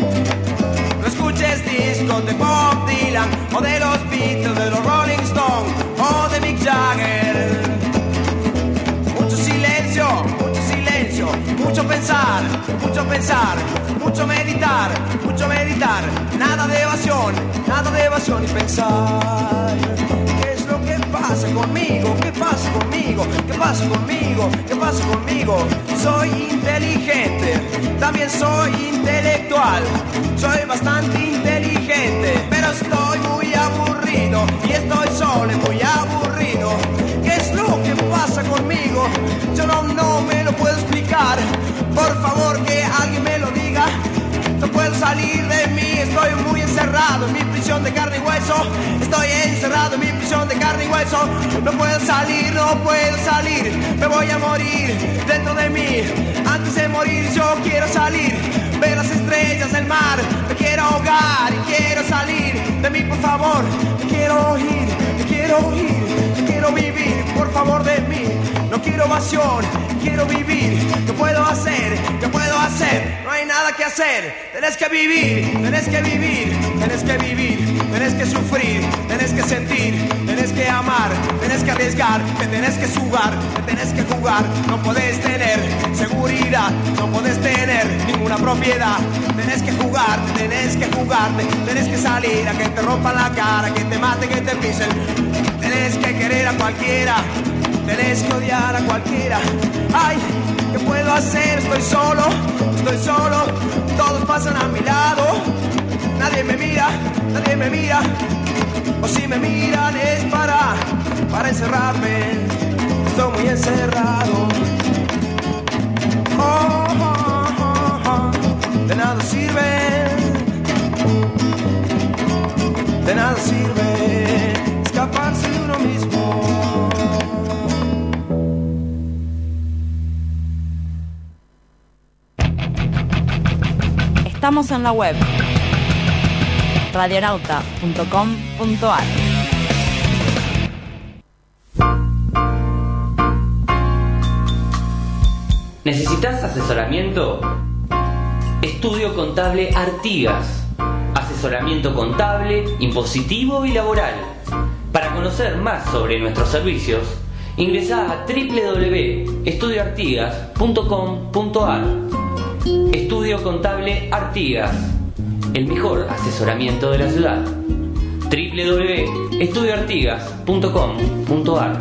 No escuches discos de Bob Dylan o de los Beatles, de los Rolling Stones o de Mick Jagger. Mucho silencio, mucho silencio, mucho pensar, mucho pensar, mucho meditar, mucho meditar. Nada de evasión, nada de evasión y pensar. ¿Qué pasa conmigo? ¿Qué pasa conmigo? ¿Qué pasa conmigo? ¿Qué pasa conmigo? Soy inteligente, también soy intelectual, soy bastante inteligente, pero estoy muy aburrido y estoy solo y muy aburrido. ¿Qué es lo que pasa conmigo? Yo no, no me lo puedo explicar, por favor que alguien me lo diga. No puedo salir de mí, estoy muy encerrado en mi prisión de carne y hueso. Estoy encerrado en mi prisión de carne y hueso. No puedo salir, no puedo salir. Me voy a morir dentro de mí. Antes de morir yo quiero salir, ver las estrellas, el mar. Me quiero ahogar y quiero salir de mí, por favor. Te quiero oír, te quiero oír, te quiero vivir, por favor de mí. No quiero evasión, quiero vivir. ¿Qué puedo hacer? ¿Qué puedo hacer? No hay nada que hacer. Tenés que vivir, tenés que vivir, tenés que vivir, tenés que sufrir, tenés que sentir, tenés que amar, tenés que arriesgar, te tenés que jugar, te tenés que jugar. No podés tener seguridad, no podés tener ninguna propiedad. Tenés que jugar, tenés que jugarte, tenés que salir a que te rompan la cara, que te maten, que te pisen. Tenés que querer a cualquiera, tenés que odiar a cualquiera. Ay, ¿qué puedo hacer? Estoy solo, estoy solo, todos pasan a mi lado. Nadie me mira, nadie me mira, o si me miran es para, para encerrarme. Estoy muy encerrado. Oh, oh, oh, oh. De nada sirve, de nada sirve escaparse de uno mismo. Estamos en la web radionauta punto com punto a r. ¿Necesitas asesoramiento? Estudio Contable Artigas. Asesoramiento contable, impositivo y laboral. Para conocer más sobre nuestros servicios, ingresá a doble u doble u doble u punto estudio artigas punto com punto a r. Estudio Contable Artigas. el mejor asesoramiento de la ciudad. doble u doble u doble u punto estudio artigas punto com punto a r.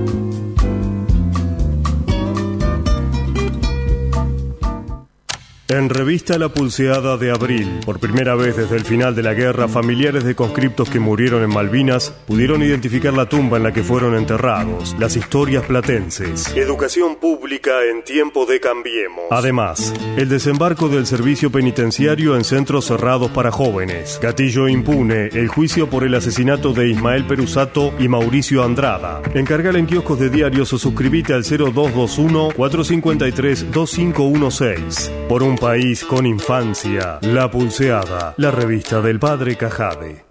En Revista La Pulseada de Abril, por primera vez desde el final de la guerra, familiares de conscriptos que murieron en Malvinas pudieron identificar la tumba en la que fueron enterrados, las historias platenses. Educación pública en tiempo de Cambiemos. Además, el desembarco del servicio penitenciario en centros cerrados para jóvenes. Gatillo impune, el juicio por el asesinato de Ismael Perusato y Mauricio Andrada. Encargala en kioscos de diarios o suscribite al cero dos dos uno, cuatro cinco tres, dos cinco uno seis. Por un país con infancia, La Pulseada, la revista del padre Cajade.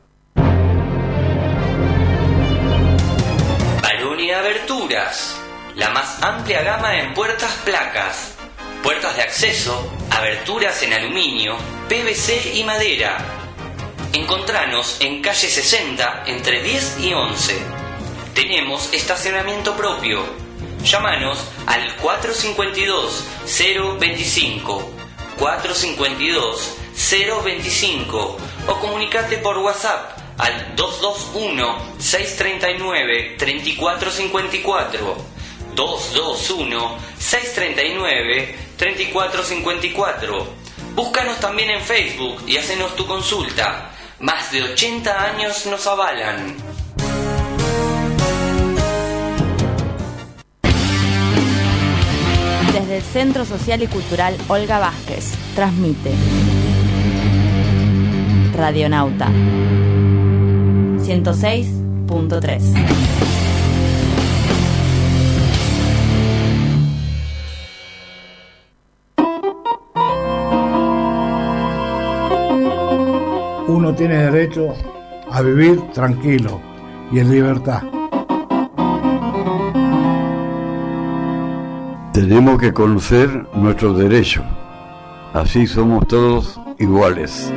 Baroni Aberturas, la más amplia gama en puertas placas, puertas de acceso, aberturas en aluminio, P V C y madera. Encontranos en calle sesenta entre diez y once. Tenemos estacionamiento propio. Llámanos al cuatro cinco dos, cero veinticinco. cuatro cinco dos, cero veinticinco o comunicate por WhatsApp al dos dos uno, seis tres nueve, tres cuatro cinco cuatro dos dos uno, seis tres nueve, tres cuatro cinco cuatro. Búscanos también en Facebook y hacenos tu consulta. Más de ochenta años nos avalan. Desde el Centro Social y Cultural Olga Vázquez, transmite Radionauta ciento seis punto tres. Uno tiene derecho a vivir tranquilo y en libertad. Tenemos que conocer nuestros derechos, así somos todos iguales.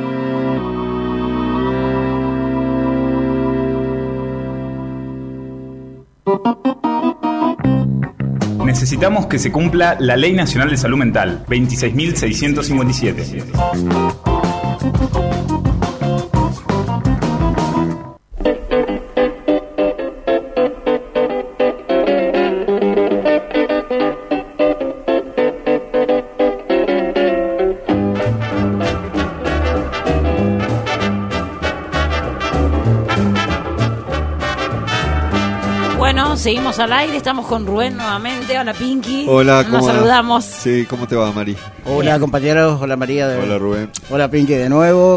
Necesitamos que se cumpla la Ley Nacional de Salud Mental, veintiséis mil seiscientos cincuenta y siete. Seguimos al aire, estamos con Rubén nuevamente. Hola Pinky. Hola, ¿cómo nos va? saludamos. Sí, ¿cómo te va, Mari? Hola compañeros, hola María. De... Hola Rubén. Hola Pinky de nuevo.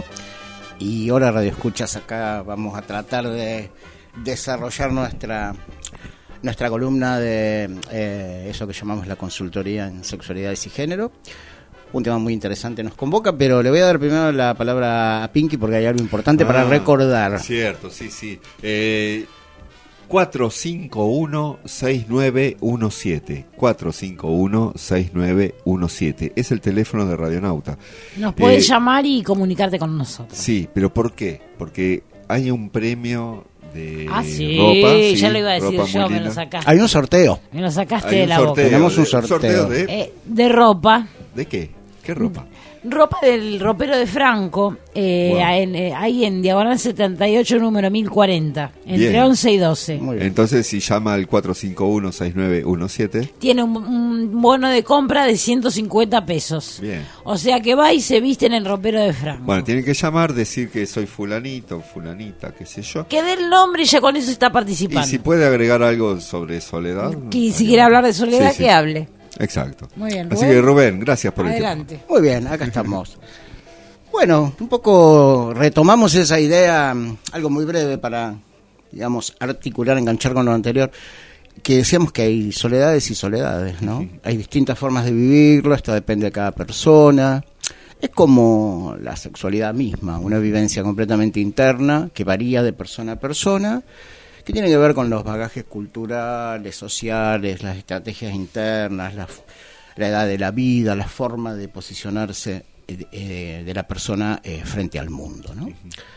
Y hola Radio Escuchas, acá vamos a tratar de desarrollar nuestra nuestra columna de eh, eso que llamamos la consultoría en sexualidades y género. Un tema muy interesante nos convoca, pero le voy a dar primero la palabra a Pinky porque hay algo importante ah, para recordar. Cierto, sí, sí. Eh... cuatro cinco uno, seis nueve uno siete cuatro cinco uno, seis nueve uno siete es el teléfono de Radionauta. Nos puedes eh, llamar y comunicarte con nosotros. Sí, pero ¿por qué? Porque hay un premio de ah, sí, ropa. Sí, ya lo iba a decir yo, me lo sacaste. Hay un sorteo. Me lo sacaste de la sorteo, boca. Tenemos un sorteo. sorteo de... Eh, de ropa. ¿De qué? ¿Qué ropa? Ropa del ropero de Franco, eh, wow. en, eh, ahí en Diagonal setenta y ocho, número mil cuarenta, entre bien. once y doce. Entonces, si llama al cuatro cinco uno, seis nueve uno siete... Tiene un, un bono de compra de ciento cincuenta pesos. Bien. O sea que va y se viste en el ropero de Franco. Bueno, tienen que llamar, decir que soy fulanito, fulanita, qué sé yo. Que dé el nombre y ya con eso está participando. Y si puede agregar algo sobre Soledad. Y si quiere hablar de Soledad, sí, sí. que hable. Exacto. Muy bien, Así que Rubén, gracias por Adelante. el tiempo. Muy bien, acá estamos. Bueno, un poco retomamos esa idea, algo muy breve para, digamos, articular, enganchar con lo anterior, que decíamos que hay soledades y soledades, ¿no? Sí. Hay distintas formas de vivirlo, esto depende de cada persona. Es como la sexualidad misma, una vivencia completamente interna que varía de persona a persona, que tiene que ver con los bagajes culturales, sociales, las estrategias internas, la, la edad de la vida, la forma de posicionarse eh, de la persona eh, frente al mundo, ¿no?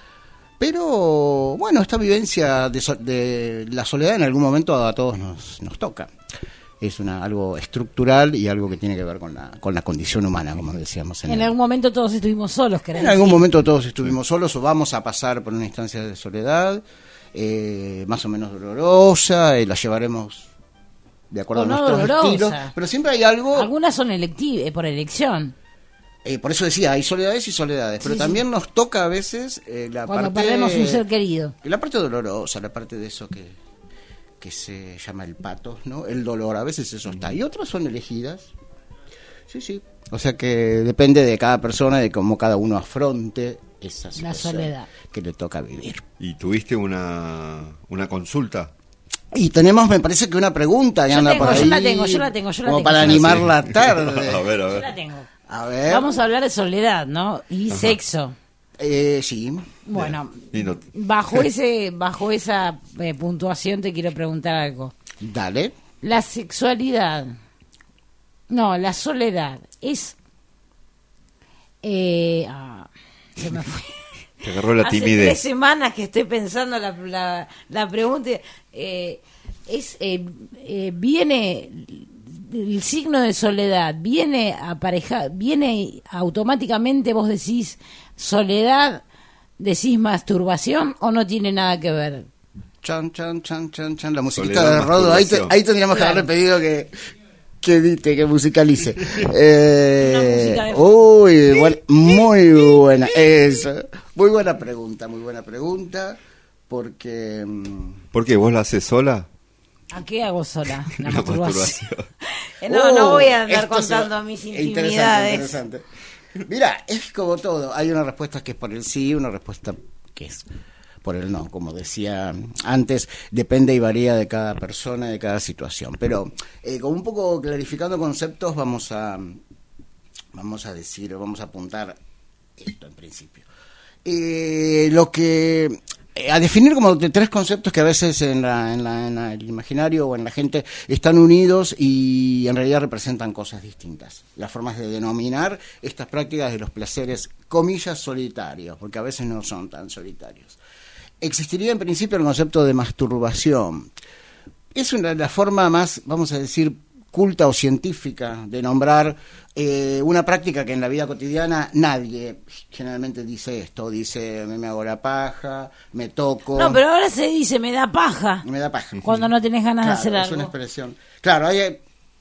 Pero, bueno, esta vivencia de, so, de la soledad en algún momento a todos nos, nos toca. es una algo estructural y algo que tiene que ver con la con la condición humana, como decíamos. En, En el, algún momento todos estuvimos solos, ¿querés en algún decir? momento todos estuvimos solos o vamos a pasar por una instancia de soledad, eh, más o menos dolorosa, eh, la llevaremos de acuerdo O a no nuestros dolorosa. estilos, pero siempre hay algo. Algunas son electi- eh, por elección. Eh, por eso decía, hay soledades y soledades, pero Sí, también sí. nos toca a veces eh, la Cuando parte... perdemos un ser querido. La parte dolorosa, la parte de eso que, que se llama el patos, ¿no? El dolor, a veces eso está. Y otras son elegidas. Sí, sí. O sea que depende de cada persona, de cómo cada uno afronte esa situación soledad que le toca vivir. ¿Y tuviste una, una consulta? Y tenemos, me parece que una pregunta que Yo anda tengo, por ahí. yo la tengo, yo la tengo, yo la como tengo. para yo la animar tengo. la tarde. A ver, a Yo ver. la tengo. A ver. Vamos a hablar de soledad, ¿no? Y Ajá. sexo. Eh, sí. Bueno, Y no- bajo ese bajo esa eh, puntuación te quiero preguntar algo. Dale. La sexualidad, no, la soledad es... Eh, ah, se me fue. Te agarró la Hace timidez. tres semanas que estoy pensando la, la, la pregunta. Eh, es eh, eh, viene el signo de soledad, viene apareja, viene automáticamente, vos decís soledad, decís masturbación o no tiene nada que ver. Chan, chan, chan, chan, chan, la musiquita Soledad, de Rodo, ahí, te- masturbación. ahí tendríamos que Claro. haberle pedido que, que edite, que musicalice. Eh, Una música de uy, buen- muy buena, eso. Muy buena pregunta, muy buena pregunta, porque... mm, ¿Por qué? ¿Vos la haces sola? ¿A qué hago sola? La La masturbación. masturbación. Eh, no, no Oh, voy a andar esto se- contando mis interesante, intimidades. interesante. Mira, es como todo, hay una respuesta que es por el sí, una respuesta que es por el no, como decía antes, depende y varía de cada persona, de cada situación. Pero eh, como un poco clarificando conceptos, vamos a vamos a decir, vamos a apuntar esto en principio. Eh, lo que eh, a definir como de tres conceptos que a veces en, la, en, la, en la- el imaginario o en la gente están unidos y en realidad representan cosas distintas. Las formas de denominar estas prácticas de los placeres, comillas, solitarios, porque a veces no son tan solitarios. Existiría en principio el concepto de masturbación. Es una, la forma más, vamos a decir, culta o científica de nombrar eh, una práctica que en la vida cotidiana nadie generalmente dice esto, dice me, me hago la paja, me toco. No, pero ahora se dice me da paja. Me da paja. Cuando no tenés ganas Claro, de hacer es algo. una expresión. Claro, hay,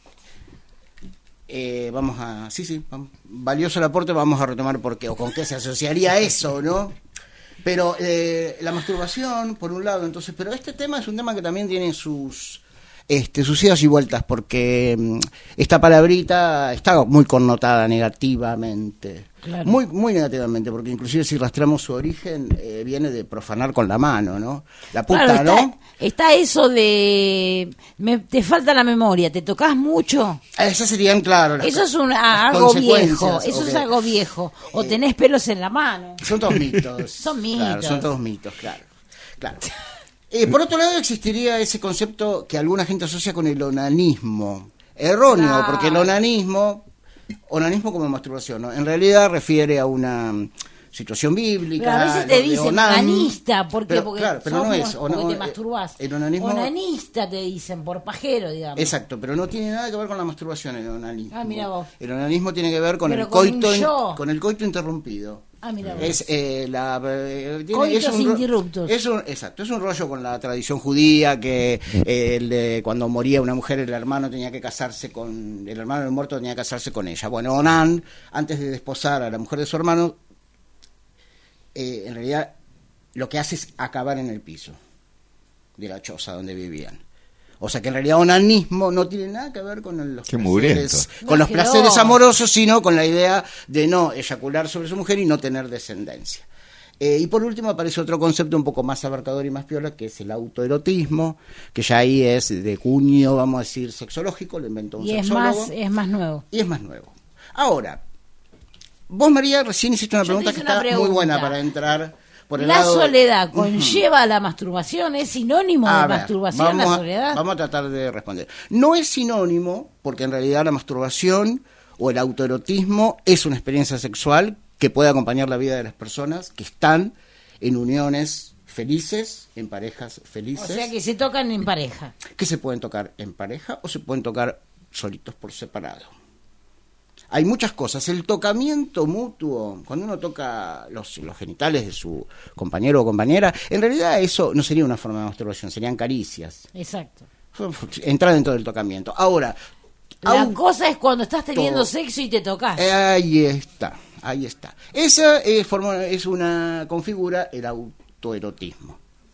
eh, vamos a, sí, sí, vamos, valioso el aporte, vamos a retomar por qué o con qué se asociaría eso, ¿no? Pero eh, la masturbación, por un lado, entonces, pero este tema es un tema que también tiene sus este, sus idas y vueltas, porque mm, esta palabrita está muy connotada negativamente. Claro. Muy muy negativamente, porque inclusive si rastreamos su origen, eh, viene de profanar con la mano, ¿no? La puta, Claro, está, ¿no? está eso de me- te falta la memoria, te tocas mucho. Esas serían, claro, las- Eso es un, las algo consecuencias, viejo, eso ok. es algo viejo. O tenés pelos en la mano. Son todos mitos. Son mitos. Claro, son todos mitos, claro. claro. Eh, por otro lado, existiría ese concepto que alguna gente asocia con el onanismo. Erróneo, Claro. porque el onanismo, onanismo como masturbación, ¿no? En realidad refiere a una mm, situación bíblica. Pero a veces lo te de dicen onan. onanista, ¿por qué? Pero, porque claro, pero sos no mo- es, porque ona- te eh, masturbás. el onanismo- Onanista te dicen, por pajero, digamos. Exacto, pero no tiene nada que ver con la masturbación el onanismo. Ah, mira vos. El onanismo tiene que ver con Pero el con un coito in- yo. con el coito interrumpido. Ah, mira vos. Es eh, la eh, tiene- Coitos es un ro- interruptos. es un- exacto, es un rollo con la tradición judía que eh, el de cuando moría una mujer el hermano tenía que casarse con el hermano del muerto tenía que casarse con ella. Bueno, Onán antes de desposar a la mujer de su hermano eh, en realidad lo que hace es acabar en el piso de la choza donde vivían. O sea que en realidad onanismo no tiene nada que ver con el- los Qué placeres, mugriento. con los No, placeres no. amorosos, sino con la idea de no eyacular sobre su mujer y no tener descendencia. Eh, y por último aparece otro concepto un poco más abarcador y más piola, que es el autoerotismo, que ya ahí es de cuño, vamos a decir, sexológico, lo inventó un Y es sexólogo. más, es más nuevo. Y es más nuevo. Ahora, vos, María, recién hiciste una Yo te pregunta hice que una está muy pregunta. buena para entrar por el ¿La lado de- soledad Ujú. conlleva a la masturbación? ¿Es sinónimo A de ver, masturbación vamos la a- soledad? Vamos a tratar de responder. No es sinónimo, porque en realidad la masturbación o el autoerotismo es una experiencia sexual que puede acompañar la vida de las personas que están en uniones felices, en parejas felices. O sea que se tocan en pareja. Que se pueden tocar en pareja o se pueden tocar solitos por separado. Hay muchas cosas. El tocamiento mutuo, cuando uno toca los, los genitales de su compañero o compañera, en realidad eso no sería una forma de masturbación, serían caricias. Exacto. Entrar dentro del tocamiento. Ahora, la auto... cosa es cuando estás teniendo sexo y te tocas. Ahí está, ahí está. Esa es, forma, es una configura el autoerotismo.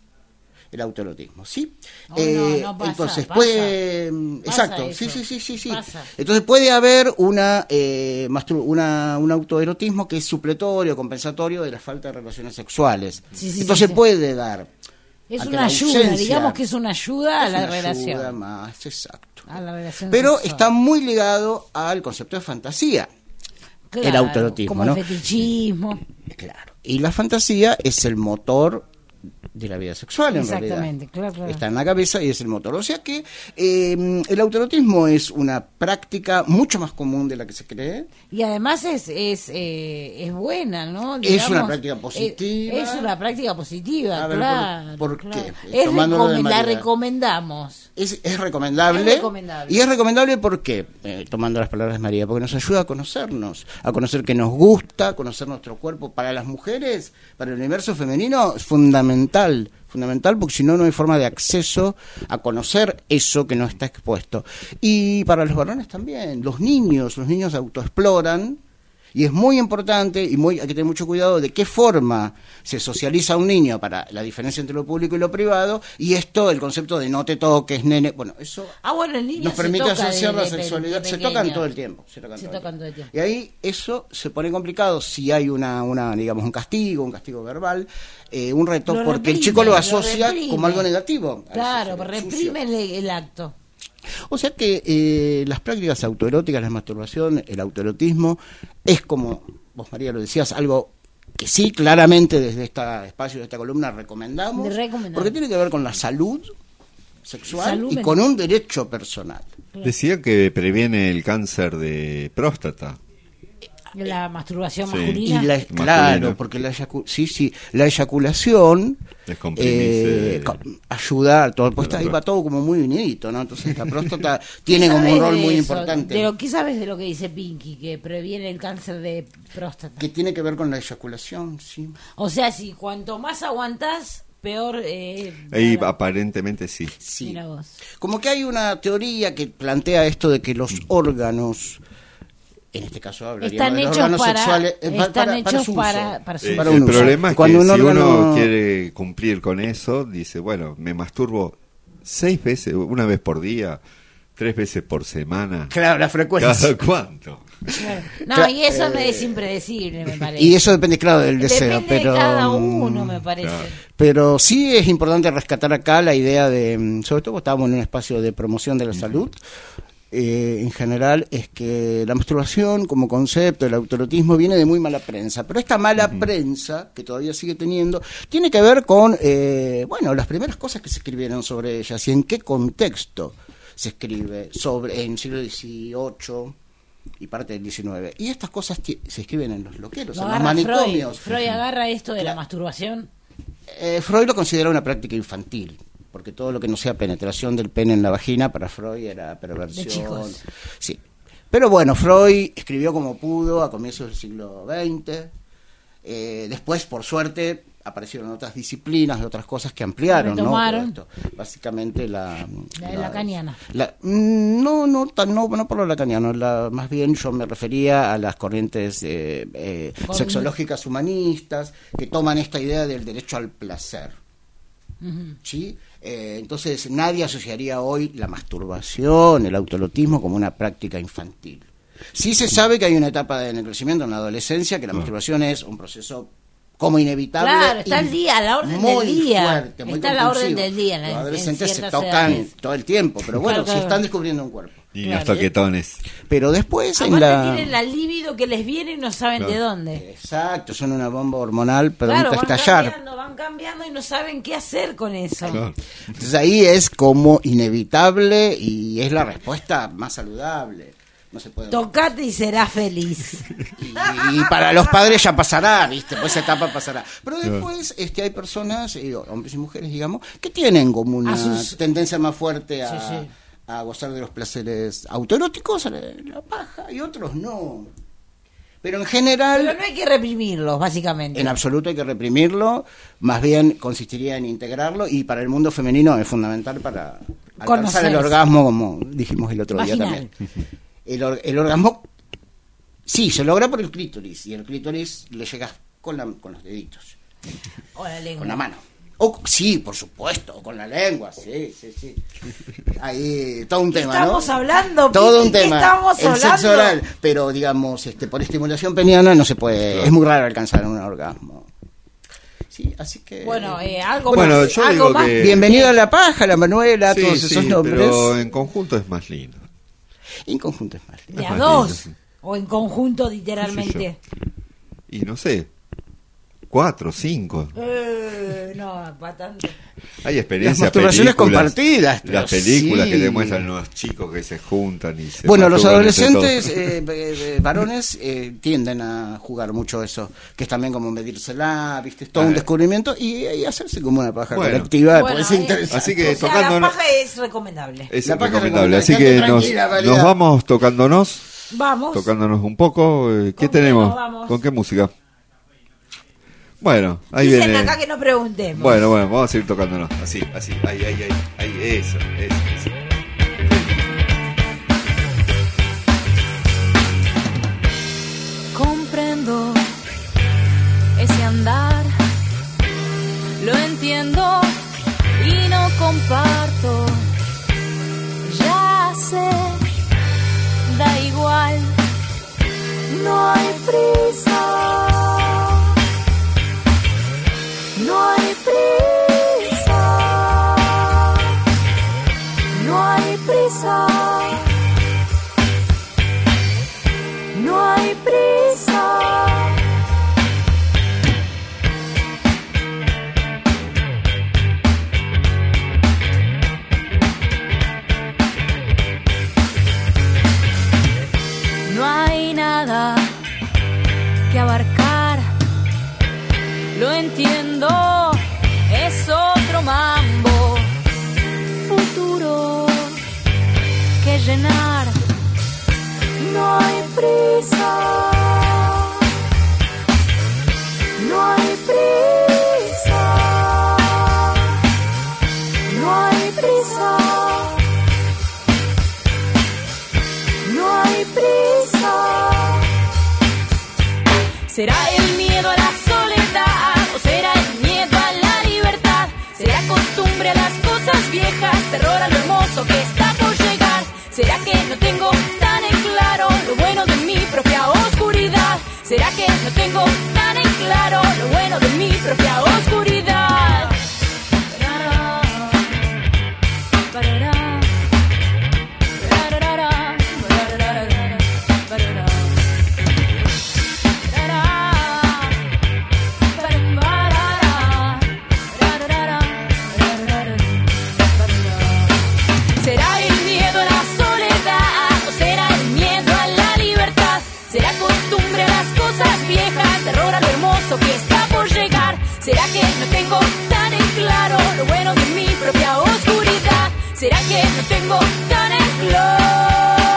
El autoerotismo, ¿sí? No, eh, no, no pasa, entonces pasa, puede, pasa exacto, eso. sí, sí, sí, sí, sí. Pasa. Entonces puede haber una, eh, mastur- una un autoerotismo que es supletorio, compensatorio de la falta de relaciones sexuales. Sí, sí, entonces sí, sí. puede dar. Es ante una la ayuda, ausencia, digamos que es una ayuda a es la una relación. ayuda más, exacto. A la relación Pero sexual. está muy ligado al concepto de fantasía. Claro, el autoerotismo, como ¿no? el fetichismo. Claro. Y la fantasía es el motor de la vida sexual, en Exactamente, realidad. claro, claro. Está en la cabeza y es el motor. O sea que eh, el autoerotismo es una práctica mucho más común de la que se cree. Y además es es eh, es buena, ¿no? Es una práctica positiva. Es, es una práctica positiva, A ver, claro. ¿por, por claro. qué? Es Tomándolo de recome- la manera- recomendamos. Es, es recomendable. Es recomendable. Y es recomendable ¿por qué? Eh, tomando las palabras de María, porque nos ayuda a conocernos, a conocer qué nos gusta, a conocer nuestro cuerpo. Para las mujeres, para el universo femenino, es fundamental. Fundamental porque si no, no hay forma de acceso a conocer eso que no está expuesto. Y para los varones también. Los niños, los niños autoexploran. Y es muy importante y muy hay que tener mucho cuidado de qué forma se socializa a un niño para la diferencia entre lo público y lo privado. Y esto, el concepto de no te toques, nene. Bueno, eso Ah, bueno, el niño nos se permite toca asociar de- la de- sexualidad. de Se pequeño. tocan todo el tiempo. Se tocan, Se todo, tocan el todo el tiempo. tiempo. Y ahí eso se pone complicado si hay una, una digamos, un castigo, un castigo verbal, eh, un reto, Lo porque el reprime, chico lo lo asocia reprime. como algo negativo. Claro, sucio. reprime el, el acto. O sea que eh, las prácticas autoeróticas, la masturbación, el autoerotismo, es como, vos María lo decías, algo que sí, claramente desde este espacio, de esta columna, recomendamos, Recomendamos. porque tiene que ver con la salud sexual Salud y mental. con un derecho personal. Decía que previene el cáncer de próstata. La masturbación Sí. masculina. Y la, claro, porque la, eyacu- sí, sí, la eyaculación Descomprimirse. eh, co- ayuda a todo, pues de la ahí va próstata. todo como muy unidito, ¿no? Entonces la próstata tiene ¿Qué como un sabes rol de muy eso? importante. De lo, ¿Qué sabes de lo que dice Pinky? Que previene el cáncer de próstata. Que tiene que ver con la eyaculación, sí. O sea, si cuanto más aguantás, peor... Eh, Ahí nada. aparentemente sí. Sí. Mira vos. Como que hay una teoría que plantea esto de que los órganos, en este caso hablaríamos Están de los hechos órganos para- sexuales, eh, están hechos su uso. para- para su Eh, Para el un uso. problema es Cuando que un si órgano- uno quiere cumplir con eso, dice, bueno, me masturbo seis veces, una vez por día, tres veces por semana. Claro, la frecuencia. ¿Cada cuánto? Claro. No, Claro, y eso no eh, es impredecible, me parece. Y eso depende, claro, del deseo. Depende pero, de cada mm, uno, me parece. claro. Pero sí es importante rescatar acá la idea de, mm, sobre todo estábamos en un espacio de promoción de la salud, eh, en general es que la masturbación como concepto, el autoerotismo viene de muy mala prensa, pero esta mala prensa que todavía sigue teniendo tiene que ver con, eh, bueno, las primeras cosas que se escribieron sobre ellas y en qué contexto se escribe sobre en el siglo dieciocho y parte del diecinueve. Y estas cosas ti- se escriben en los loqueros, Lo en los agarra manicomios. Freud. Freud agarra esto de la masturbación. Eh, Freud lo considera una práctica infantil, porque todo lo que no sea penetración del pene en la vagina para Freud era perversión. De chicos. Sí. Pero bueno, Freud escribió como pudo a comienzos del siglo veinte. Eh, después, por suerte, aparecieron otras disciplinas de otras cosas que ampliaron, ¿no? Retomaron. Todo esto. Básicamente la... La de la caniana. la- mm, no, no, tan, no, no por lo lacaniano, la, más bien yo me refería a las corrientes eh, eh, Con- sexológicas humanistas que toman esta idea del derecho al placer. Ujú. ¿Sí? Eh, entonces nadie asociaría hoy la masturbación, el autoerotismo como una práctica infantil. Sí se sabe que hay una etapa de en el crecimiento en la adolescencia que la masturbación es un proceso como inevitable. Claro, está y al día, a la orden muy del día. fuerte, muy Está a la orden compulsivo. del día. en- Los en adolescentes se ciertas tocan edades. todo el tiempo, pero bueno, Claro, claro. se están descubriendo un cuerpo. Niños Claro. toquetones. Pero después en Aparte la... tienen la libido que les viene y no saben Claro. de dónde. Exacto, son una bomba hormonal, pero Claro, nunca van estallar. cambiando, van cambiando y no saben qué hacer con eso. Claro. Entonces ahí es como inevitable y es la respuesta más saludable. no se puede. Tocate y serás feliz. Y, y para los padres ya pasará, ¿viste? Pues esa etapa pasará. Pero después este, hay personas, eh, hombres y mujeres, digamos, que tienen como una sus... tendencia más fuerte a, sí, sí. a gozar de los placeres autoeróticos, a la, la paja, y otros no. Pero en general... Pero no hay que reprimirlos, básicamente. En absoluto hay que reprimirlo, más bien consistiría en integrarlo, y para el mundo femenino es fundamental para alcanzar Conocerse. el orgasmo, como dijimos el otro Vaginal. día también. El, or, el orgasmo, sí, se logra por el clítoris, y el clítoris le llega con, la, con los deditos. O la lengua. Con la mano. O, sí, por supuesto, con la lengua, sí, sí, sí. Ahí, todo un tema, ¿no? Estamos hablando, todo un tema. Estamos el hablando? sexo oral, pero digamos, este, por estimulación peniana no se puede, claro. Es muy raro alcanzar un orgasmo. Sí, así que... Bueno, eh, algo bueno, más. Yo algo digo más. que... Bienvenido a La Paja, La Manuela, sí, todos sí, esos nombres. Pero en conjunto es más lindo. En conjunto es más lindo. De a dos, lindo, sí. O en conjunto, literalmente. Y no sé, cuatro, cinco. Eh, no, para tanto. Hay experiencias, las masturbaciones compartidas. Las películas sí. que demuestran los chicos que se juntan y se bueno, los adolescentes eh, eh, varones eh, tienden a jugar mucho eso, que es también como medírsela, viste, es todo ah, un descubrimiento y, y hacerse como una paja bueno. colectiva. Bueno, pues, eh, interesante. Así que o sea, tocándonos, la paja es recomendable. Es la recomendable. Así que nos, nos vamos tocándonos. Vamos. Tocándonos un poco. ¿Qué tenemos? ¿Con qué música? Bueno, ahí Dicen viene. acá que no preguntemos. Bueno, bueno, vamos a seguir tocándonos. Así, así, ahí, ahí, ahí, ahí, eso, eso, eso. Comprendo ese andar, lo entiendo y no comparto. Ya sé, da igual, no hay prisa. No hay prisa, no hay prisa, no hay prisa. No hay nada que abarcar, lo entiendo, es otro mambo, futuro que llenar, no hay prisa, no hay prisa, no hay prisa, no hay prisa. ¿Será el miedo a la soledad o será el miedo a la libertad? ¿Será costumbre a las cosas viejas, terror a lo hermoso que está por llegar? ¿Será que no tengo tan en claro lo bueno de mi propia oscuridad? ¿Será que no tengo tan en claro lo bueno de mi propia oscuridad? ¿Será que no tengo tan en claro lo bueno de mi propia oscuridad? ¿Será que no tengo tan en claro?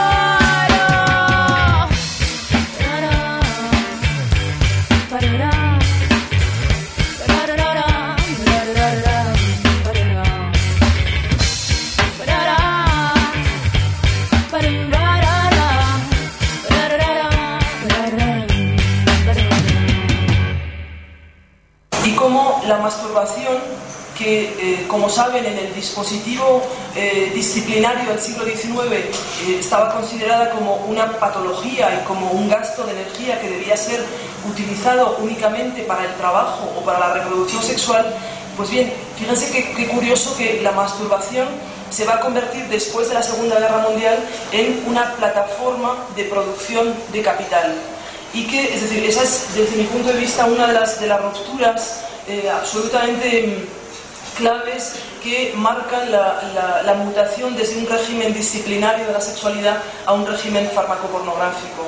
Y como la masturbación, que eh, como saben en el dispositivo eh, disciplinario del siglo diecinueve eh, estaba considerada como una patología y como un gasto de energía que debía ser utilizado únicamente para el trabajo o para la reproducción sexual, pues bien, fíjense qué, qué curioso que la masturbación se va a convertir después de la Segunda Guerra Mundial en una plataforma de producción de capital. Y que, es decir, esa es desde mi punto de vista una de las, de las rupturas eh, absolutamente claves que marcan la, la, la mutación desde un régimen disciplinario de la sexualidad a un régimen farmacopornográfico.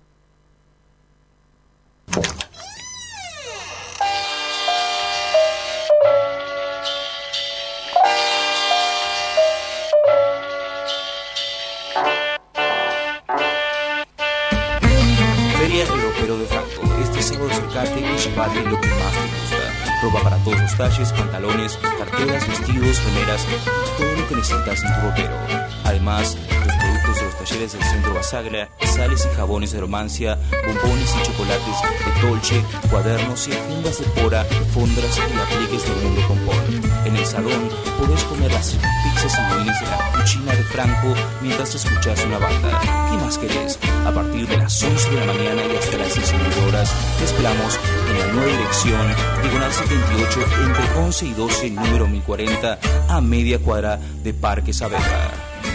Feria Europero de Franco. Este sábado acercate y llevate lo que más te gusta. Ropa para todos los talles, pantalones, carteras, vestidos, remeras, todo lo que necesitas en tu ropero. Además, los productos de los talleres del Centro Basaglia, sales y jabones de Romancia, bombones y chocolates de Dolce, cuadernos y agendas de Pora, fondras y apliques del Mundo Compón. En el salón podés comer las pizzas y budines de la cucina de Franco mientras escuchas una banda. ¿Qué más querés? A partir de las once de la mañana y hasta las diecinueve horas, te esperamos en la nueva dirección, Diagonal setenta y ocho, entre once y doce, número mil cuarenta, a media cuadra de Parque Saavedra.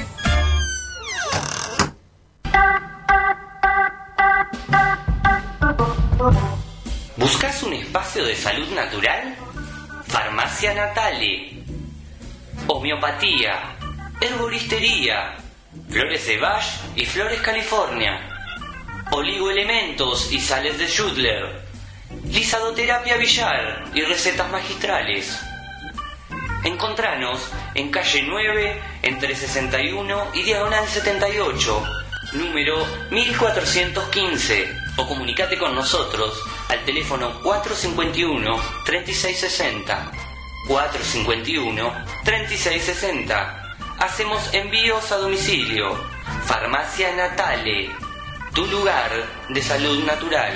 ¿Buscas un espacio de salud natural? Farmacia Natale. Homeopatía, herboristería, flores de Bach y flores California, oligoelementos y sales de Schudler, lisadoterapia billar y recetas magistrales. Encontranos en calle nueve, entre sesenta y uno y diagonal setenta y ocho, número mil cuatrocientos quince, o comunicate con nosotros al teléfono cuatro cinco uno, tres seis seis cero, cuatro cinco uno, tres seis seis cero. Hacemos envíos a domicilio. Farmacia Natale, tu lugar de salud natural.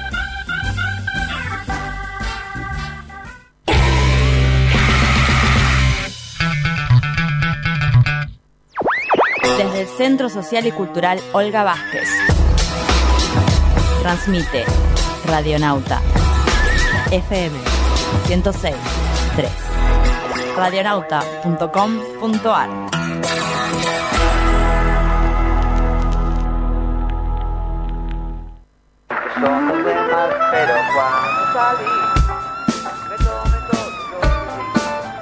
Desde el Centro Social y Cultural Olga Vázquez. Transmite Radionauta F M ciento seis punto tres. radionauta punto com punto a r. Son los demás, pero cuando salí me tomé todo lo que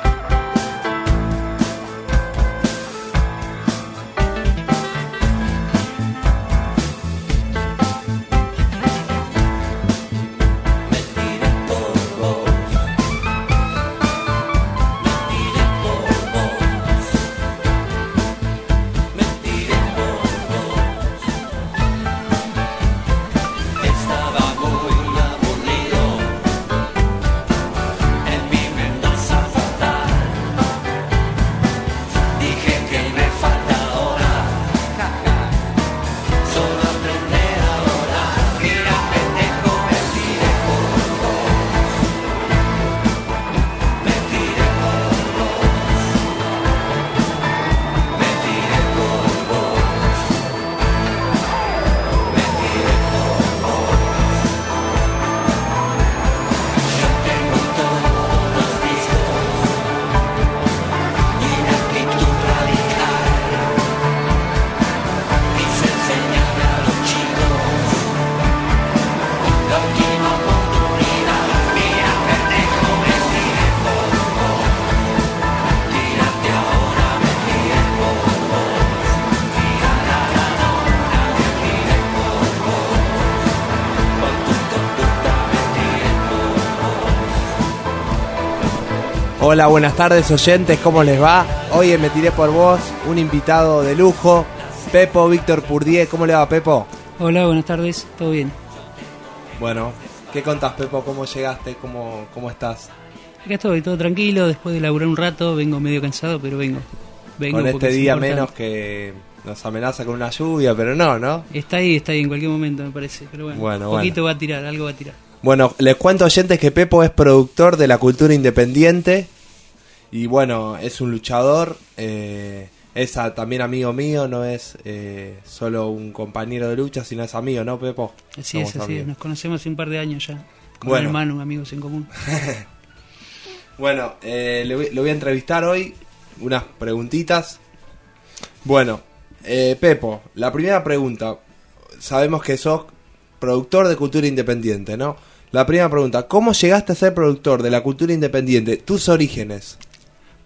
Hola, buenas tardes oyentes, ¿cómo les va? Hoy Me Tiré por Vos, un invitado de lujo, Pepo Víctor Purdié. ¿Cómo le va, Pepo? Hola, buenas tardes, ¿todo bien? Bueno, ¿qué contás, Pepo? ¿Cómo llegaste? ¿Cómo, cómo estás? Acá estoy, todo tranquilo, después de laburar un rato, vengo medio cansado, pero vengo. vengo con este día menos que nos amenaza con una lluvia, pero no, ¿no? Está ahí, está ahí, en cualquier momento me parece, pero bueno, bueno un poquito bueno. va a tirar, algo va a tirar. Bueno, les cuento oyentes que Pepo es productor de la cultura independiente y bueno, es un luchador, eh, es a, también amigo mío, no es eh, solo un compañero de lucha, sino es amigo, ¿no, Pepo? Así Somos es, así es, nos conocemos hace un par de años ya, con bueno. un hermano, amigos en común. Bueno, eh, le, voy, le voy a entrevistar hoy unas preguntitas. Bueno, eh, Pepo, la primera pregunta, sabemos que sos productor de cultura independiente, ¿no? La primera pregunta, ¿cómo llegaste a ser productor de la cultura independiente? Tus orígenes.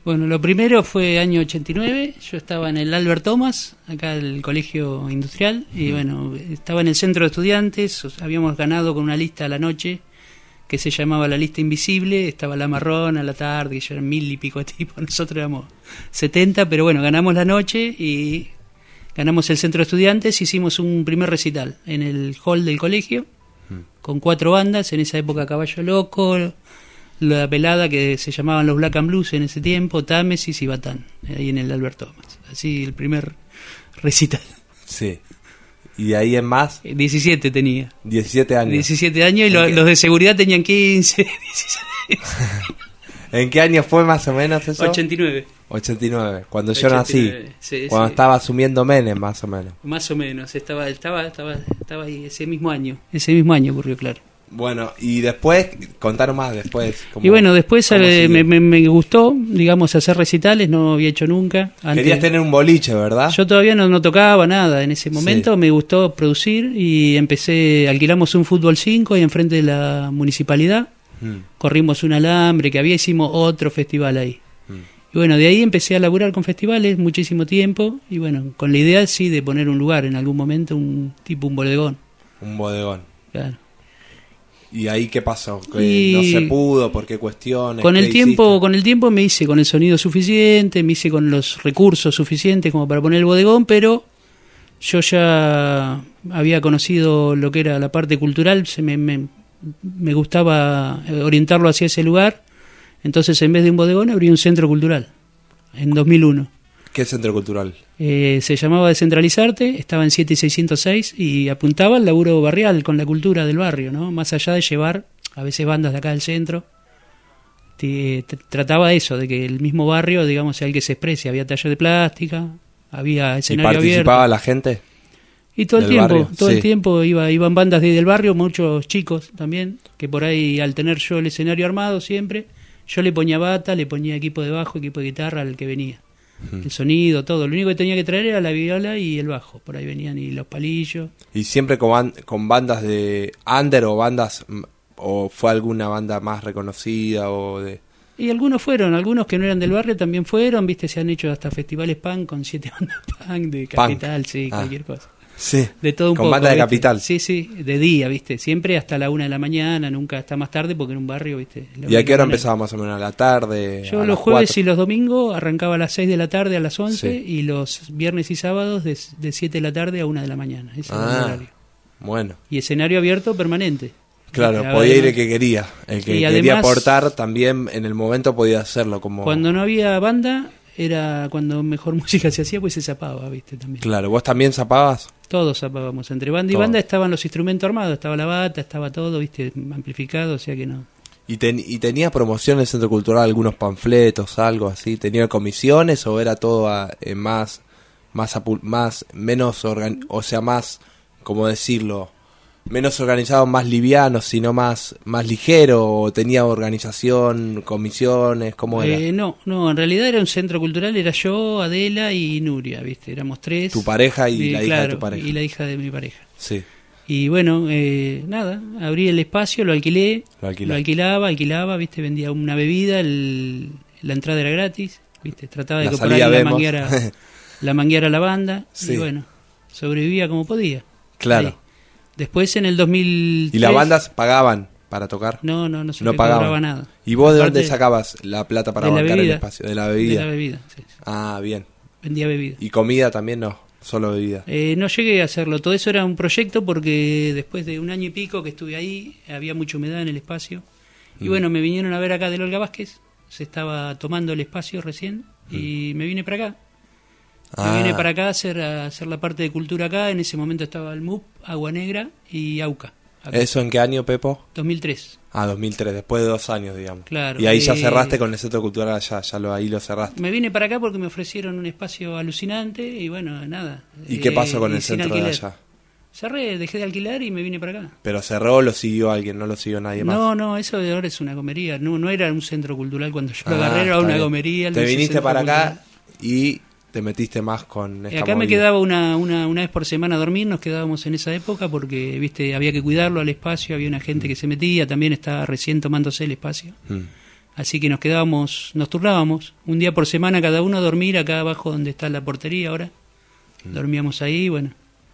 Bueno, lo primero fue año ochenta y nueve, yo estaba en el Albert Thomas, acá del Colegio Industrial, y bueno, estaba en el centro de estudiantes, habíamos ganado con una lista a la noche que se llamaba la lista invisible, estaba la marrón a la tarde, y ya eran mil y pico de tipos, nosotros éramos setenta, pero bueno, ganamos la noche y ganamos el centro de estudiantes, hicimos un primer recital en el hall del colegio, con cuatro bandas, en esa época Caballo Loco, La Pelada, que se llamaban los Black and Blues en ese tiempo, Támesis y Batán, ahí en el Albert Thomas. Así el primer recital. Sí. ¿Y de ahí en más? diecisiete tenía. diecisiete años. diecisiete años y lo, los de seguridad tenían quince, dieciséis. ¿En qué año fue más o menos eso? ochenta y nueve. ochenta y nueve, cuando yo ochenta y nací. nueve, sí, cuando sí. estaba asumiendo Menem, más o menos. Más o menos, estaba, estaba, estaba, estaba ahí ese mismo año. Ese mismo año ocurrió, claro. Bueno, y después, contanos más después. ¿Cómo, y bueno, después eh, me, me, me gustó, digamos, hacer recitales, no había hecho nunca. Antes, querías tener un boliche, ¿verdad? Yo todavía no, no tocaba nada en ese momento, sí. Me gustó producir y empecé, alquilamos un Fútbol cinco ahí enfrente de la municipalidad, mm. corrimos un alambre que había, hicimos otro festival ahí. Mm. Y bueno, de ahí empecé a laburar con festivales muchísimo tiempo y bueno, con la idea sí de poner un lugar en algún momento, un tipo un bodegón. Un bodegón. Claro. ¿Y ahí qué pasó? ¿Que y no se pudo? ¿Por qué cuestiones? Con ¿Qué el tiempo, hiciste? con el tiempo me hice con el sonido suficiente, me hice con los recursos suficientes como para poner el bodegón, pero yo ya había conocido lo que era la parte cultural, se me, me, me gustaba orientarlo hacia ese lugar, entonces en vez de un bodegón abrí un centro cultural en dos mil uno. ¿Qué centro cultural? Eh, se llamaba Descentralizarte, estaba en siete y seiscientos seis y apuntaba al laburo barrial con la cultura del barrio, ¿no? Más allá de llevar a veces bandas de acá del centro, te, te, trataba eso, de que el mismo barrio, digamos, sea el que se exprese. Había taller de plástica, había escenario abierto. ¿Y participaba la gente? Y todo el del tiempo, barrio? todo Sí. el tiempo iba, iban bandas de, del barrio, muchos chicos también, que por ahí al tener yo el escenario armado siempre, yo le ponía bata, le ponía equipo de bajo, equipo de guitarra al que venía. El sonido, todo. Lo único que tenía que traer era la viola y el bajo. Por ahí venían y los palillos. ¿Y siempre con, ban- con bandas de under o bandas, mm, o fue alguna banda más reconocida o de...? Y algunos fueron, algunos que no eran del barrio también fueron, viste, se han hecho hasta festivales punk con siete bandas punk de Capital, sí, Ah. cualquier cosa. Sí, De todo un con poco. banda de ¿viste? Capital. Sí, sí, de día, viste, siempre hasta la una de la mañana, nunca hasta más tarde porque en un barrio, viste. ¿Y a qué hora empezaba más o menos? ¿A la tarde? Yo a los las jueves cuatro? y los domingos arrancaba a las seis de la tarde a las once Sí. y los viernes y sábados de, de siete de la tarde a una de la mañana. Ese era el Ah, horario. bueno. Y escenario abierto permanente. Claro, Viste, podía ir además- el que quería. El que Y quería además- aportar también en el momento podía hacerlo. Como Cuando no había banda, era cuando mejor música se hacía, pues se zapaba, viste, también. Claro, ¿vos también zapabas? Todos zapábamos. Entre banda y Todo. banda estaban los instrumentos armados, estaba la bata, estaba todo, viste, amplificado, o sea que no. ¿Y, ten- y tenía promoción en el Centro Cultural, algunos panfletos, algo así? ¿Tenía comisiones o era todo a- eh, más, más, apu- más, menos, organ- o sea, más, ¿cómo decirlo? Menos organizado, más liviano, sino más, más ligero? ¿O tenía organización, comisiones? ¿Cómo era? Eh, no, no, en realidad era un centro cultural, era yo, Adela y Nuria, viste, éramos tres. Tu pareja y Eh, la hija de claro, tu pareja. Y la hija de mi pareja. Sí. Y bueno, eh, nada, abrí el espacio, lo alquilé, Lo alquilaste. lo alquilaba, alquilaba, viste, vendía una bebida, el, la entrada era gratis, viste, trataba de La que por ahí salida la vemos. mangueara, la mangueara la banda, Sí. y bueno, sobrevivía como podía. Claro. Ahí. Después en el dos mil tres... ¿Y las bandas pagaban para tocar? No, no, no se no le pagaban. cobraba nada. ¿Y vos de Aparte- dónde sacabas la plata para de la bancar el bebida. espacio? De la bebida. De la bebida, sí. Ah, bien. Vendía bebida. ¿Y comida también no? Solo bebida. Eh, no llegué a hacerlo. Todo eso era un proyecto porque después de un año y pico que estuve ahí, había mucha humedad en el espacio. Y Mm. bueno, me vinieron a ver acá del Olga Vázquez. Se estaba tomando el espacio recién y me vine para acá. Ah. Me vine para acá a hacer, a hacer la parte de cultura acá. En ese momento estaba el M U P, Agua Negra y AUCA. acá. ¿Eso en qué año, Pepo? dos mil tres. Ah, dos mil tres, después de dos años, digamos. Claro, Y ahí ya eh, cerraste con el Centro Cultural allá, ya lo, ahí lo cerraste. Me vine para acá porque me ofrecieron un espacio alucinante y bueno, nada. ¿Y qué Eh, pasó con y el sin centro de alquiler. allá? Cerré, dejé de alquilar y me vine para acá. ¿Pero cerró o lo siguió alguien? ¿No lo siguió nadie más? No, no, eso de ahora es una gomería. No, no era un centro cultural cuando yo lo Ah, agarré, era está una bien. gomería. Te lo hice viniste centro para acá cultural. y te metiste más con Y esta acá me movida. quedaba una, una, una vez por semana a dormir, nos quedábamos en esa época porque, viste, había que cuidarlo al espacio, había una gente que se metía, también estaba recién tomándose el espacio. Mm. Así que nos quedábamos, nos turnábamos, un día por semana cada uno a dormir acá abajo donde está la portería ahora. Mm. Dormíamos ahí, bueno.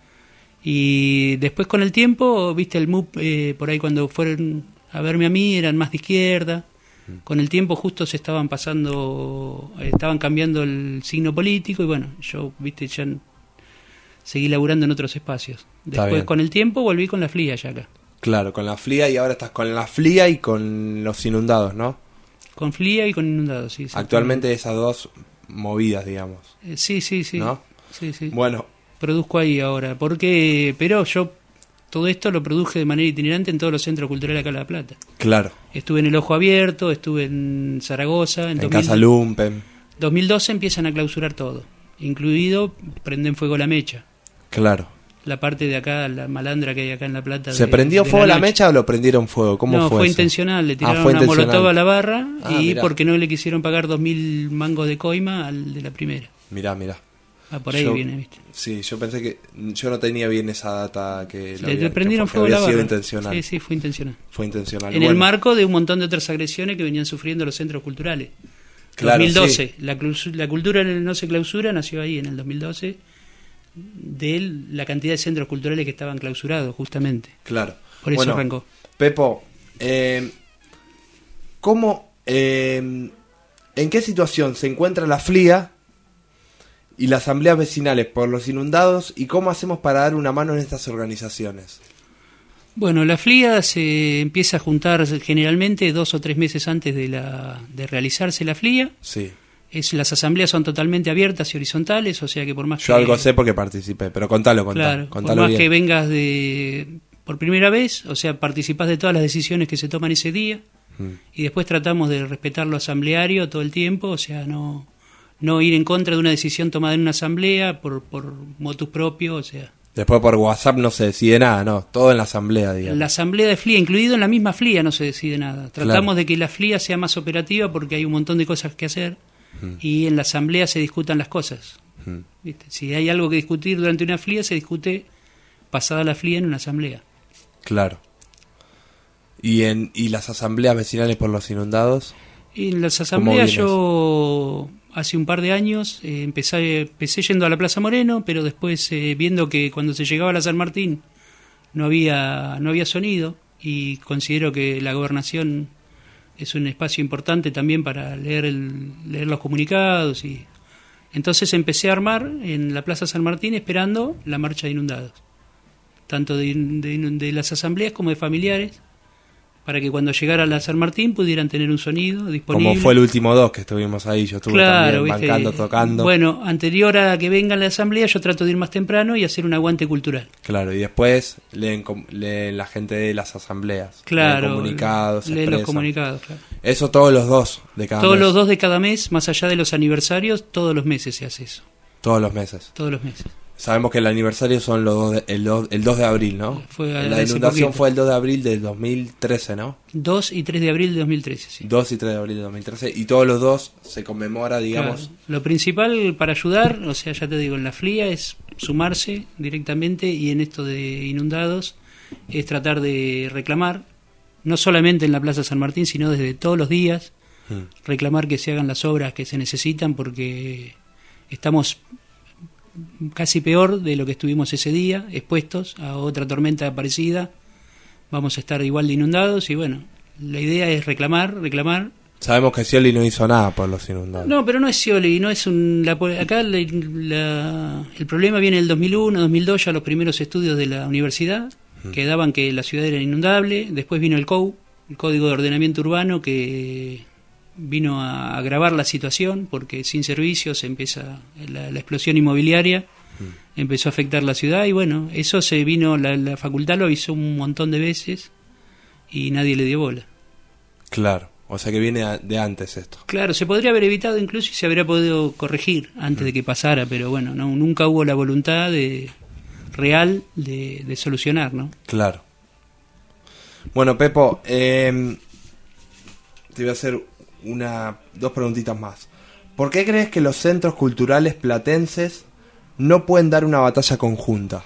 Y después con el tiempo, viste, el M U P, eh, por ahí cuando fueron a verme a mí, eran más de izquierda. Mm. Con el tiempo justo se estaban pasando, estaban cambiando el signo político y bueno, yo, viste, ya seguí laburando en otros espacios. Después con el tiempo volví con la F L I A ya acá. Claro, con la F L I A y ahora estás con la F L I A y con los inundados, ¿no? Con F L I A y con inundados, sí. Actualmente esas dos movidas, digamos. Eh, sí, sí, sí. ¿No? Sí, sí. Bueno. Produzco ahí ahora, porque pero yo todo esto lo produje de manera itinerante en todos los centros culturales acá en La Plata. Claro. Estuve en El Ojo Abierto, estuve en Zaragoza. En, en dos mil Casa Lumpen. dos mil doce empiezan a clausurar todo, incluido Prenden Fuego la Mecha. Claro. La parte de acá, la malandra que hay acá en La Plata. ¿Se de, prendió de fuego la, la mecha o lo prendieron fuego? ¿Cómo no, fue fue eso? intencional. Le tiraron ah, fue una intencional. molotov a la barra ah, y mirá. porque no le quisieron pagar dos mil mangos de coima al de la primera. Mirá, mirá. Ah, por ahí yo, viene, ¿viste? Sí, yo pensé que... Yo no tenía bien esa data que... Le, le prendieron fuego a la barra. Sido intencional. Sí, sí, fue intencional. Fue intencional. En bueno. el marco de un montón de otras agresiones que venían sufriendo los centros culturales. Claro, dos mil doce. Sí. La, la cultura no se clausura nació ahí en el dos mil doce de la cantidad de centros culturales que estaban clausurados, justamente. Claro. Por eso bueno, arrancó. Pepo, eh, ¿cómo, eh, en qué situación se encuentra la F L I A y las asambleas vecinales por los inundados y cómo hacemos para dar una mano en estas organizaciones? Bueno, la F L I A se empieza a juntar generalmente dos o tres meses antes de, la, de realizarse la F L I A. Sí. Es, las asambleas son totalmente abiertas y horizontales, o sea que por más Yo que... algo sé porque participé, pero contalo, contalo. Claro, contalo por más bien. que vengas de por primera vez, o sea, participás de todas las decisiones que se toman ese día mm. y después tratamos de respetar lo asambleario todo el tiempo, o sea, no, no ir en contra de una decisión tomada en una asamblea por, por motus propio, o sea... Después por WhatsApp no se decide nada, ¿no? Todo en la asamblea, digamos. En la asamblea de F L I A, incluido en la misma F L I A, no se decide nada. Tratamos claro. de que la F L I A sea más operativa porque hay un montón de cosas que hacer mm. y en la asamblea se discutan las cosas. Mm. ¿Viste? Si hay algo que discutir durante una F L I A, se discute pasada la F L I A en una asamblea. Claro. ¿Y, en, y las asambleas vecinales por los inundados? Y en las asambleas yo... Hace un par de años eh, empecé, empecé yendo a la Plaza Moreno, pero después eh, viendo que cuando se llegaba a la San Martín no había, no había sonido y considero que la gobernación es un espacio importante también para leer, el, leer los comunicados. Y entonces empecé a armar en la Plaza San Martín esperando la marcha de inundados, tanto de, de, de las asambleas como de familiares, para que cuando llegara a la San Martín pudieran tener un sonido disponible. Como fue el último dos que estuvimos ahí, yo estuve claro, también ¿viste? bancando, tocando. Bueno, anterior a que venga la asamblea yo trato de ir más temprano y hacer un aguante cultural. Claro, y después leen, leen la gente de las asambleas. Claro. Leen comunicados, leen los comunicados, claro. Eso todos los dos de cada todos mes. Todos los dos de cada mes, más allá de los aniversarios, todos los meses se hace eso. Todos los meses. Todos los meses. Sabemos que el aniversario son los dos de, el, dos, el dos de abril, ¿no? Fue la inundación fue el dos de abril del dos mil trece, ¿no? dos y tres de abril de dos mil trece, sí. dos y tres de abril de dos mil trece. Y todos los dos se conmemora, digamos... Claro. Lo principal para ayudar, o sea, ya te digo, en la F L I A es sumarse directamente y en esto de inundados es tratar de reclamar, no solamente en la Plaza San Martín, sino desde todos los días, hmm. reclamar que se hagan las obras que se necesitan porque estamos... casi peor de lo que estuvimos ese día, expuestos a otra tormenta parecida, vamos a estar igual de inundados y bueno, la idea es reclamar, reclamar. Sabemos que Scioli no hizo nada por los inundados. No, pero no es Scioli, no es un... La, acá la, la, el problema viene del dos mil uno, dos mil dos, ya los primeros estudios de la universidad, hmm. que daban que la ciudad era inundable, después vino el C O U, el Código de Ordenamiento Urbano, que... vino a agravar la situación porque sin servicios empieza la, la explosión inmobiliaria, mm. empezó a afectar la ciudad y bueno, eso se vino, la, la facultad lo avisó un montón de veces y nadie le dio bola. Claro, o sea que viene de antes esto. Claro, se podría haber evitado incluso y se habría podido corregir antes mm. de que pasara, pero bueno, no, nunca hubo la voluntad de real de, de solucionar, ¿no? Claro. Bueno, Pepo, eh, te voy a hacer una dos preguntitas más. ¿Por qué crees que los centros culturales platenses no pueden dar una batalla conjunta?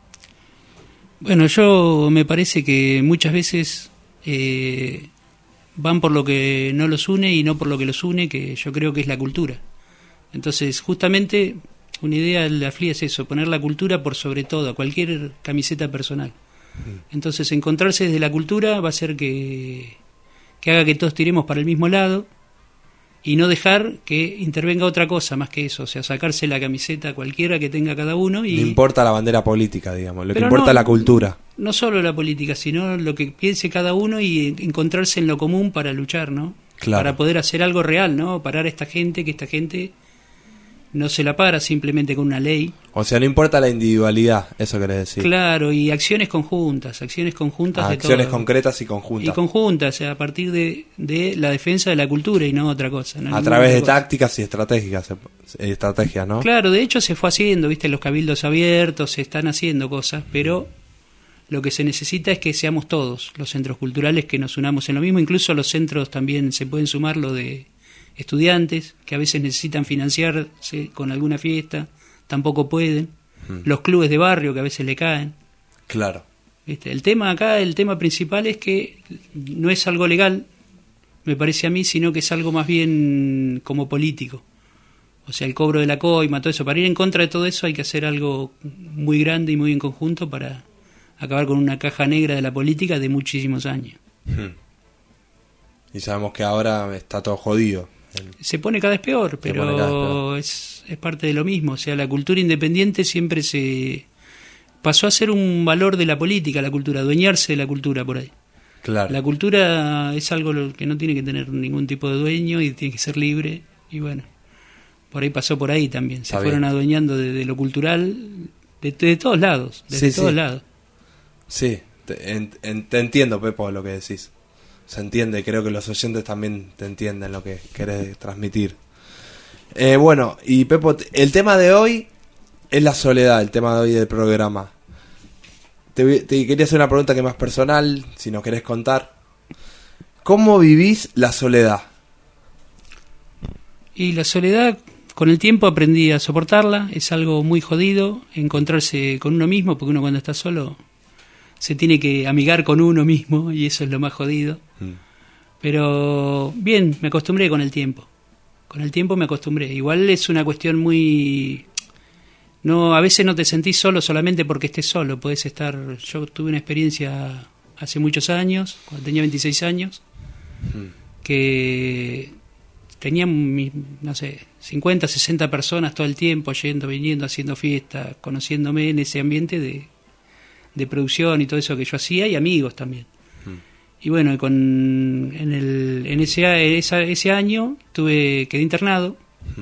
Bueno, yo me parece que muchas veces eh, van por lo que no los une y no por lo que los une, que yo creo que es la cultura. Entonces, justamente, una idea de la F L I es eso, poner la cultura por sobre todo, a cualquier camiseta personal. Entonces, encontrarse desde la cultura va a ser que, que haga que todos tiremos para el mismo lado y no dejar que intervenga otra cosa más que eso, o sea, sacarse la camiseta cualquiera que tenga cada uno. Y no importa la bandera política, digamos, lo que Pero importa no, es la cultura. No solo la política, sino lo que piense cada uno y encontrarse en lo común para luchar, ¿no? Claro. Para poder hacer algo real, ¿no? Parar a esta gente, que esta gente no se la para simplemente con una ley. O sea, no importa la individualidad, eso querés decir. Claro, y acciones conjuntas, acciones conjuntas Ah, de acciones todo. concretas y conjuntas. Y conjuntas, o sea, a partir de, de la defensa de la cultura y no otra cosa. No A ninguna través de otra cosa. tácticas y estratégicas, eh, estrategias, ¿no? Claro, de hecho se fue haciendo, viste, los cabildos abiertos, se están haciendo cosas, pero lo que se necesita es que seamos todos los centros culturales, que nos unamos en lo mismo. Incluso los centros también se pueden sumar, lo de estudiantes, que a veces necesitan financiarse con alguna fiesta, tampoco pueden. Mm. Los clubes de barrio, que a veces le caen. Claro. ¿Viste? El tema acá, el tema principal es que no es algo legal, me parece a mí, sino que es algo más bien como político. O sea, el cobro de la coima, todo eso. Para ir en contra de todo eso hay que hacer algo muy grande y muy en conjunto para acabar con una caja negra de la política de muchísimos años. Hmm. Y sabemos que ahora está todo jodido. Se pone cada vez peor, Se pone cada vez pero peor. es, es parte de lo mismo. O sea, la cultura independiente siempre se pasó a ser un valor de la política, la cultura, adueñarse de la cultura por ahí. Claro. La cultura es algo lo que no tiene que tener ningún tipo de dueño y tiene que ser libre. Y bueno, por ahí pasó por ahí también. Se Está fueron bien. adueñando de, de lo cultural de, de todos lados, de Sí, todos sí. lados. Sí, te, en- en- te entiendo, Pepo, lo que decís. Se entiende, creo que los oyentes también te entienden lo que querés transmitir. Eh, bueno, y Pepo, t- el tema de hoy es la soledad, el tema de hoy del programa. Te, voy- te quería hacer una pregunta que es más personal, si nos querés contar. ¿Cómo vivís la soledad? Y la soledad, con el tiempo aprendí a soportarla. Es algo muy jodido, encontrarse con uno mismo, porque uno cuando está solo se tiene que amigar con uno mismo y eso es lo más jodido. Mm. Pero bien, me acostumbré con el tiempo. Con el tiempo me acostumbré. Igual es una cuestión muy... no A veces no te sentís solo solamente porque estés solo. Podés estar... Yo tuve una experiencia hace muchos años, cuando tenía veintiséis años, que tenía, mi- no sé, cincuenta, sesenta personas todo el tiempo, yendo, viniendo, haciendo fiestas, conociéndome en ese ambiente de, de producción y todo eso que yo hacía, y amigos también. Y bueno, con, en, el, en ese, a- esa- ese año tuve quedé internado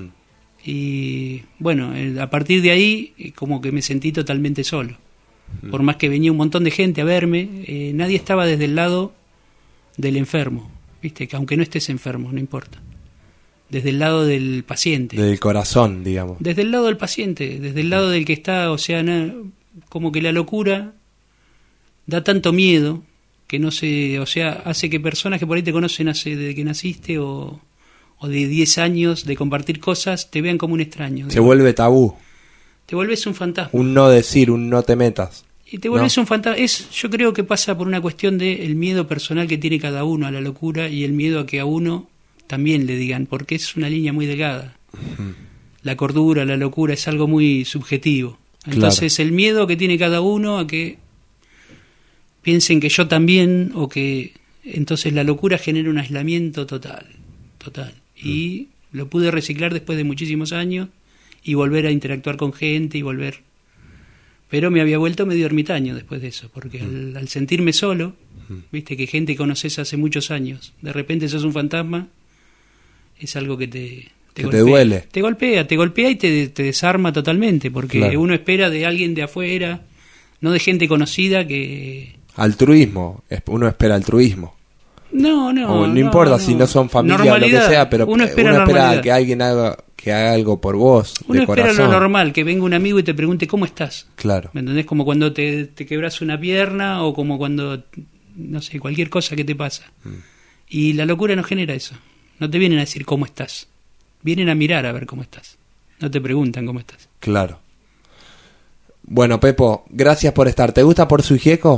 y bueno, eh, a partir de ahí eh, como que me sentí totalmente solo. Por más que venía un montón de gente a verme, eh, nadie estaba desde el lado del enfermo, viste, que aunque no estés enfermo, no importa. Desde el lado del paciente. Del corazón, digamos. Desde el lado del paciente, desde el lado del que está, o sea, na- como que la locura da tanto miedo que no se, o sea, hace que personas que por ahí te conocen hace desde que naciste o, o de diez años de compartir cosas te vean como un extraño. Se vuelve tabú. Te vuelves un fantasma. Un no decir, un no te metas. Y te vuelves ¿no? un fantasma. Es, yo creo que pasa por una cuestión de el miedo personal que tiene cada uno a la locura y el miedo a que a uno también le digan, porque es una línea muy delgada. La cordura, la locura es algo muy subjetivo. Entonces el miedo que tiene cada uno a que piensen que yo también o que entonces la locura genera un aislamiento total, total. Y lo pude reciclar después de muchísimos años y volver a interactuar con gente y volver. Pero me había vuelto medio ermitaño después de eso, porque al, al sentirme solo, viste que gente conoces hace muchos años, de repente sos un fantasma, es algo que te, Que te golpea. duele. Te golpea, te golpea y te, te desarma totalmente, porque Claro. uno espera de alguien de afuera, no de gente conocida que... Altruismo. es- Uno espera altruismo. No, no, O no, no, importa no. si no son familia o lo que Normalidad. sea, pero Uno eh, espera uno espera normalidad. que alguien haga, que haga algo por vos, Uno de espera corazón. lo normal, que venga un amigo y te pregunte cómo estás. Claro. ¿Me entendés? Como cuando te, te quebras una pierna o como cuando, no sé, cualquier cosa que te pasa. Y la locura no genera eso. No te vienen a decir cómo estás. Vienen a mirar a ver cómo estás. No te preguntan cómo estás. Claro. Bueno, Pepo, gracias por estar. ¿Te gusta Por su Gieco?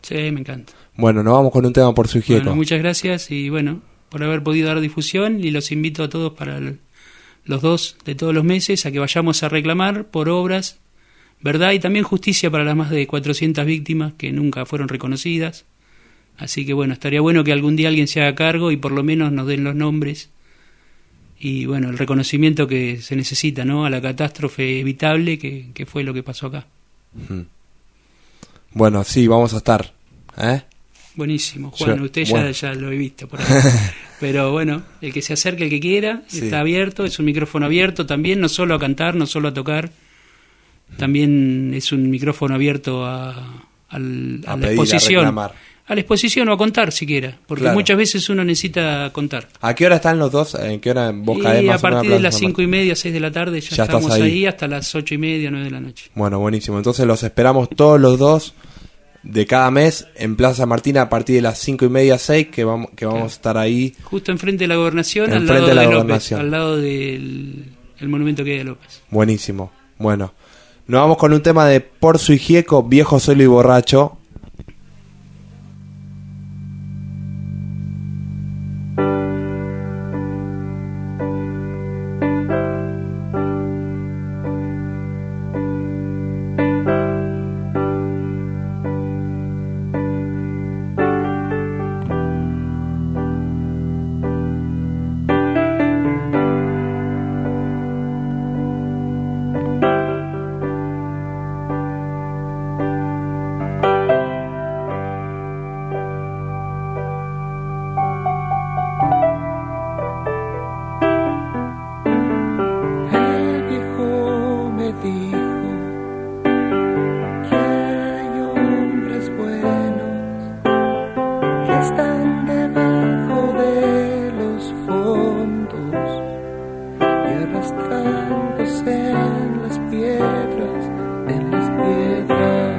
Sí, me encanta. Bueno, nos vamos con un tema por su gieco. Bueno, muchas gracias y bueno, por haber podido dar difusión y los invito a todos para el, los dos de todos los meses a que vayamos a reclamar por obras, verdad y también justicia para las más de cuatrocientas víctimas que nunca fueron reconocidas. Así que bueno, estaría bueno que algún día alguien se haga cargo y por lo menos nos den los nombres y bueno, el reconocimiento que se necesita, ¿no? A la catástrofe evitable que, que fue lo que pasó acá. Bueno, sí, vamos a estar. ¿Eh? Buenísimo, Juan, Yo, usted bueno. ya, ya lo he visto por ahí. Pero bueno, el que se acerque, el que quiera, Sí. está abierto, es un micrófono abierto también, no solo a cantar, no solo a tocar, también es un micrófono abierto a, al- a A la pedir, a exposición. reclamar. A la exposición o a contar siquiera, porque Claro. muchas veces uno necesita contar. ¿A qué hora están los dos? ¿En qué hora vos caés Y más a o menos partir Plaza de las San cinco y Martín? media, seis de la tarde, ya, Ya estás estamos ahí. ahí hasta las ocho y media, nueve de la noche. Bueno, buenísimo. Entonces los esperamos todos los dos de cada mes en Plaza San Martín a partir de las cinco y media, seis, que vamos, que vamos a estar ahí. Justo enfrente de la gobernación, al Enfrente lado de la de López, gobernación. al lado del el monumento que hay de López. Buenísimo. Bueno, nos vamos con un tema de Por su Gieco, Viejo, Solo y Borracho. El viejo me dijo que hay hombres buenos que están debajo de los fondos y arrastrándose en las piedras, en las piedras.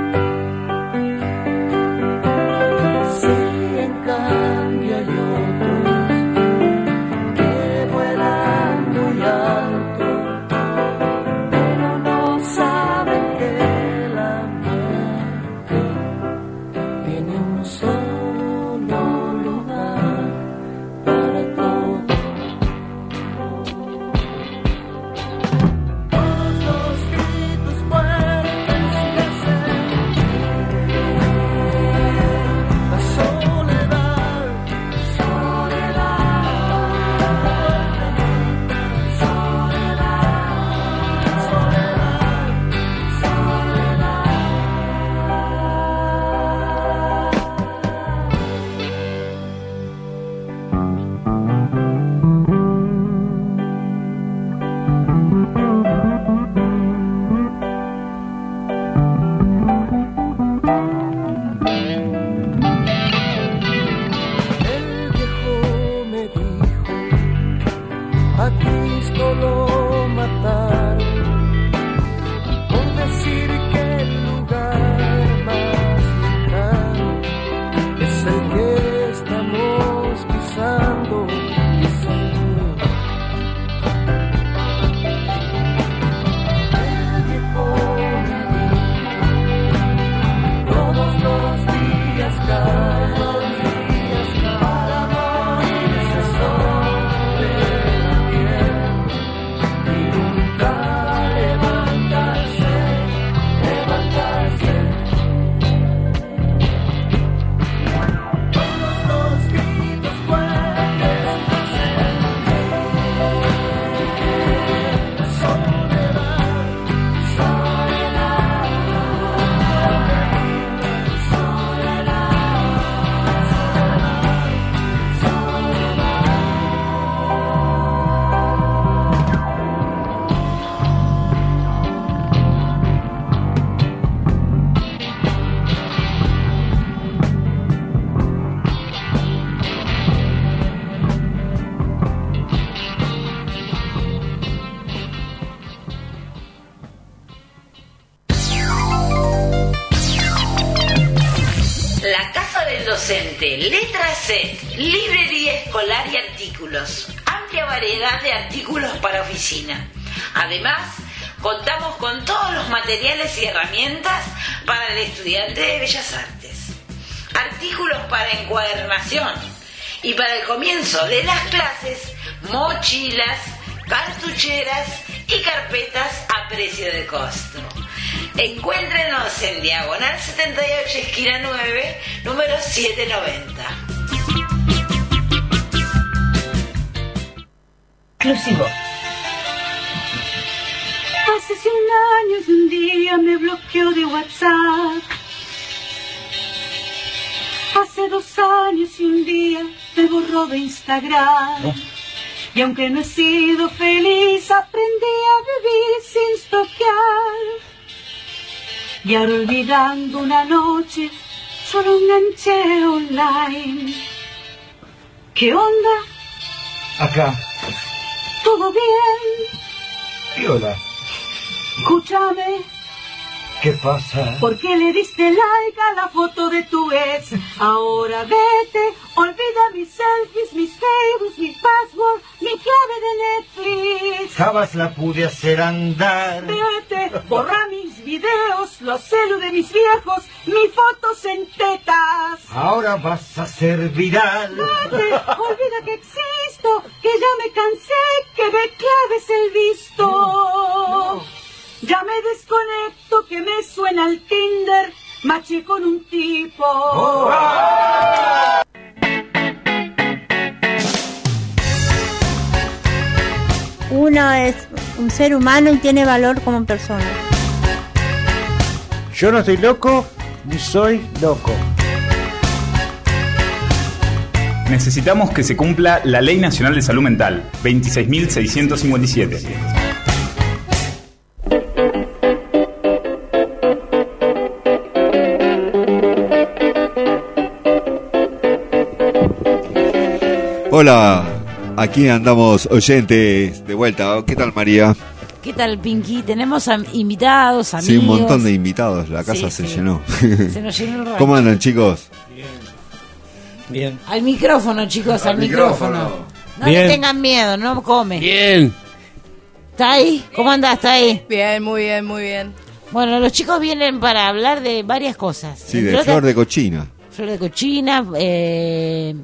Sí, en cambio hay otros que vuelan muy alto, pero no saben que la muerte tiene un solo lugar para todos. Todos los gritos fuertes que hacen la soledad, soledad, soledad, soledad, El viejo me dijo, a Cristo lo mataron por decir que el lugar más lejano es el que estamos pisando, pisando. El viejo me dijo, todos los días caen para morirse sobre la tierra y nunca levantarse, levantarse. Todos los gritos fuertes hacen la soledad, soledad, La Casa del Docente, letra C, librería escolar y artículos. Amplia variedad de artículos para oficina. Además, contamos con todos los materiales y herramientas para el estudiante de Bellas Artes. artículos para encuadernación y para el comienzo de las clases, mochilas, cartucheras y carpetas a precio de costo. Encuéntrenos en Diagonal setenta y ocho, esquina nueve, número setecientos noventa. Exclusivo. Hace cien años un día me bloqueó de WhatsApp. Hace dos años y un día me borró de Instagram. ¿No? Y aunque no he sido feliz, aprendí a vivir sin stalkear. Y ahora olvidando una noche, solo enganché online. ¿Qué onda? Acá. ¿Todo bien? Viola. Escúchame. ¿Qué pasa? ¿Por qué le diste like a la foto de tu ex? Ahora vete, olvida mis selfies, mis Facebook, mi password, mi clave de Netflix. Jamás la pude hacer andar. Vete, borra mis videos, los celu de mis viejos, mis fotos en tetas. Ahora vas a ser viral. Vete, olvida que existo, que ya me cansé, que me claves el visto. No, no. Ya me desconecto, que me suena el Tinder, maché con un tipo. Oh. Uno es un ser humano y tiene valor como persona. Yo no estoy loco, ni soy loco. Necesitamos que se cumpla la Ley Nacional de Salud Mental, veintiséis mil seiscientos cincuenta y siete. Hola, aquí andamos oyentes de vuelta. ¿Qué tal, María? ¿Qué tal, Pinky? Tenemos am- invitados, amigos. Sí, un montón de invitados. La casa Sí, se sí. llenó. Se nos llenó el rancho. ¿Cómo andan, chicos? Bien. Al micrófono, chicos, al, Al micrófono. micrófono. No Bien. le tengan miedo, no come. Bien. ¿Está ahí? ¿Cómo andás? ¿Está ahí? Bien, muy bien, muy bien. Bueno, los chicos vienen para hablar de varias cosas. Sí, Entre de otras, flor de cochina. flor de cochina, eh,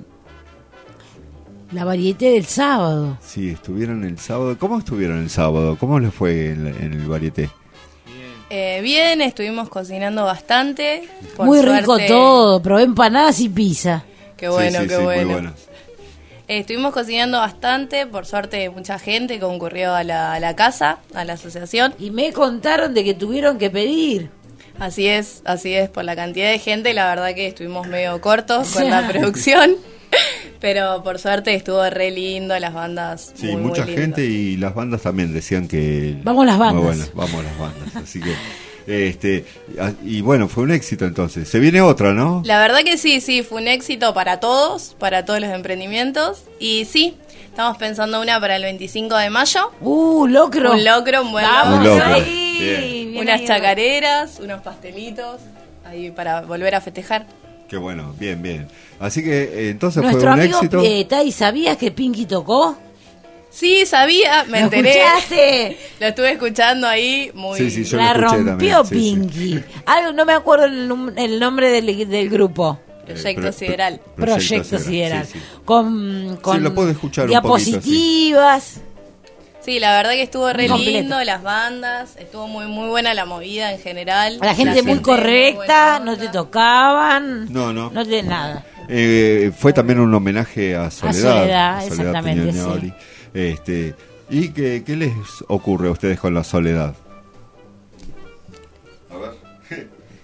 la varieté del sábado. Sí, estuvieron el sábado. ¿Cómo estuvieron el sábado? ¿Cómo les fue en, en el varieté? Eh, bien, estuvimos cocinando bastante. Por Muy suerte- rico todo, probé empanadas y pizza. Qué bueno, Sí, sí, qué sí, bueno. muy buenas. Eh, estuvimos cocinando bastante, por suerte mucha gente concurrió a la, a la casa, a la asociación. Y me contaron de que tuvieron que pedir. Así es, así es, por la cantidad de gente, la verdad que estuvimos medio cortos con la producción, pero por suerte estuvo re lindo, las bandas Sí, muy, muy mucha lindas. gente y las bandas también decían que... Vamos las bandas. Muy buenas, vamos las bandas. Así que... este a- Y bueno, fue un éxito entonces. Se viene otra, ¿no? La verdad que sí, sí, fue un éxito para todos, para todos los emprendimientos, y sí, estamos pensando una para el veinticinco de mayo. Uh, locro. Un locro, un buen Vamos locro. ahí. Bien. Bien Unas ahí. chacareras, unos pastelitos, ahí para volver a festejar. Qué bueno, bien, bien. Así que eh, entonces Nuestro fue un amigo éxito. eh, Tai, ¿sabías que Pinky tocó? Sí, sabía, me ¿Lo enteré. escuchaste? Lo estuve escuchando ahí, muy... Sí, sí, yo La lo escuché rompió también. sí, sí. Pinky. Algo, no me acuerdo el, num- el nombre del, del grupo. Proyecto Eh, pro- Sideral. Proyecto Sideral. sí, sí. Con, con lo puedo escuchar un poquito, sí. diapositivas. Sí, la verdad que estuvo re Completo. lindo, las bandas, estuvo muy muy buena la movida en general. La gente muy correcta, no te tocaban. No, no. No te nada. Eh, fue también un homenaje a Soledad. Soledad, a exactamente, Pignoli. Este, ¿y qué, qué les ocurre a ustedes con la Soledad? A ver.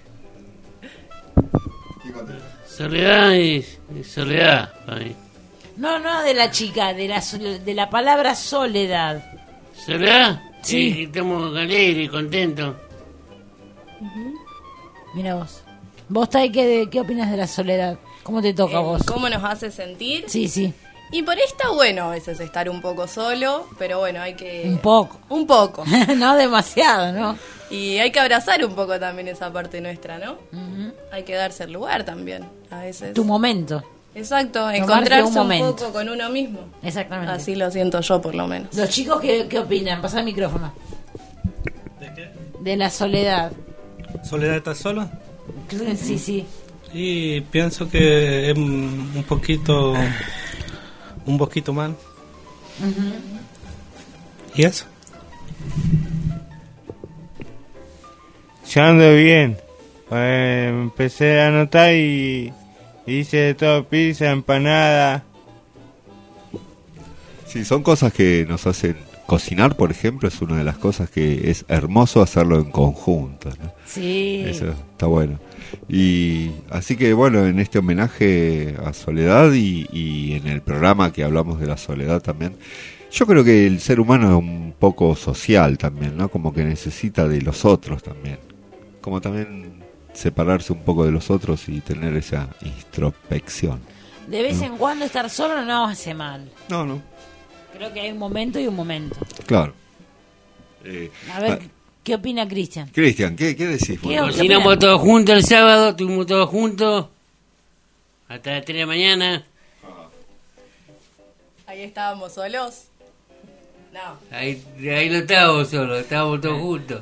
Soledad y, y soledad. Ay. No, no de la chica, de la, sol- de la palabra soledad. ¿Soledad? Sí. Y estamos alegres y contentos. Mira vos. ¿Vos, Tai, qué, qué opinas de la soledad? ¿Cómo te toca a Eh, vos? ¿Cómo nos hace sentir? Sí, sí. Y por ahí está bueno a veces estar un poco solo, pero bueno, hay que... Un poco. Un poco. No demasiado, ¿no? Y hay que abrazar un poco también esa parte nuestra, ¿no? Hay que darse el lugar también, a veces. Tu momento. Exacto, Tomarse encontrarse un un, momento. poco con uno mismo. Exactamente. Así lo siento yo, por lo menos. Los chicos, ¿qué, qué opinan? Pasá el micrófono. ¿De qué? De la soledad. ¿Soledad estás solo? Sí, sí. Y pienso que es un un poquito, un poquito mal. ¿Y eso? Yo ando bien. Eh, empecé a anotar y hice de todo: pizza, empanada. Sí, son cosas que nos hacen cocinar, por ejemplo, es una de las cosas que es hermoso hacerlo en conjunto, ¿no? Sí. Eso está bueno. Y así que bueno, en este homenaje a Soledad y, y en el programa que hablamos de la soledad también, yo creo que el ser humano es un poco social también, ¿no? Como que necesita de los otros también. Como también separarse un poco de los otros y tener esa introspección. De vez ¿no? en cuando estar solo no hace mal. No, no. Creo que hay un momento y un momento. Claro. Eh, A ver, ah, ¿qué opina Cristian? Cristian, ¿qué, qué decís? ¿Qué vos? Cocinamos todos juntos el sábado, estuvimos todos juntos. Hasta las tres de la mañana. Ahí estábamos solos. No. Ahí, ahí no estábamos solos, estábamos todos juntos.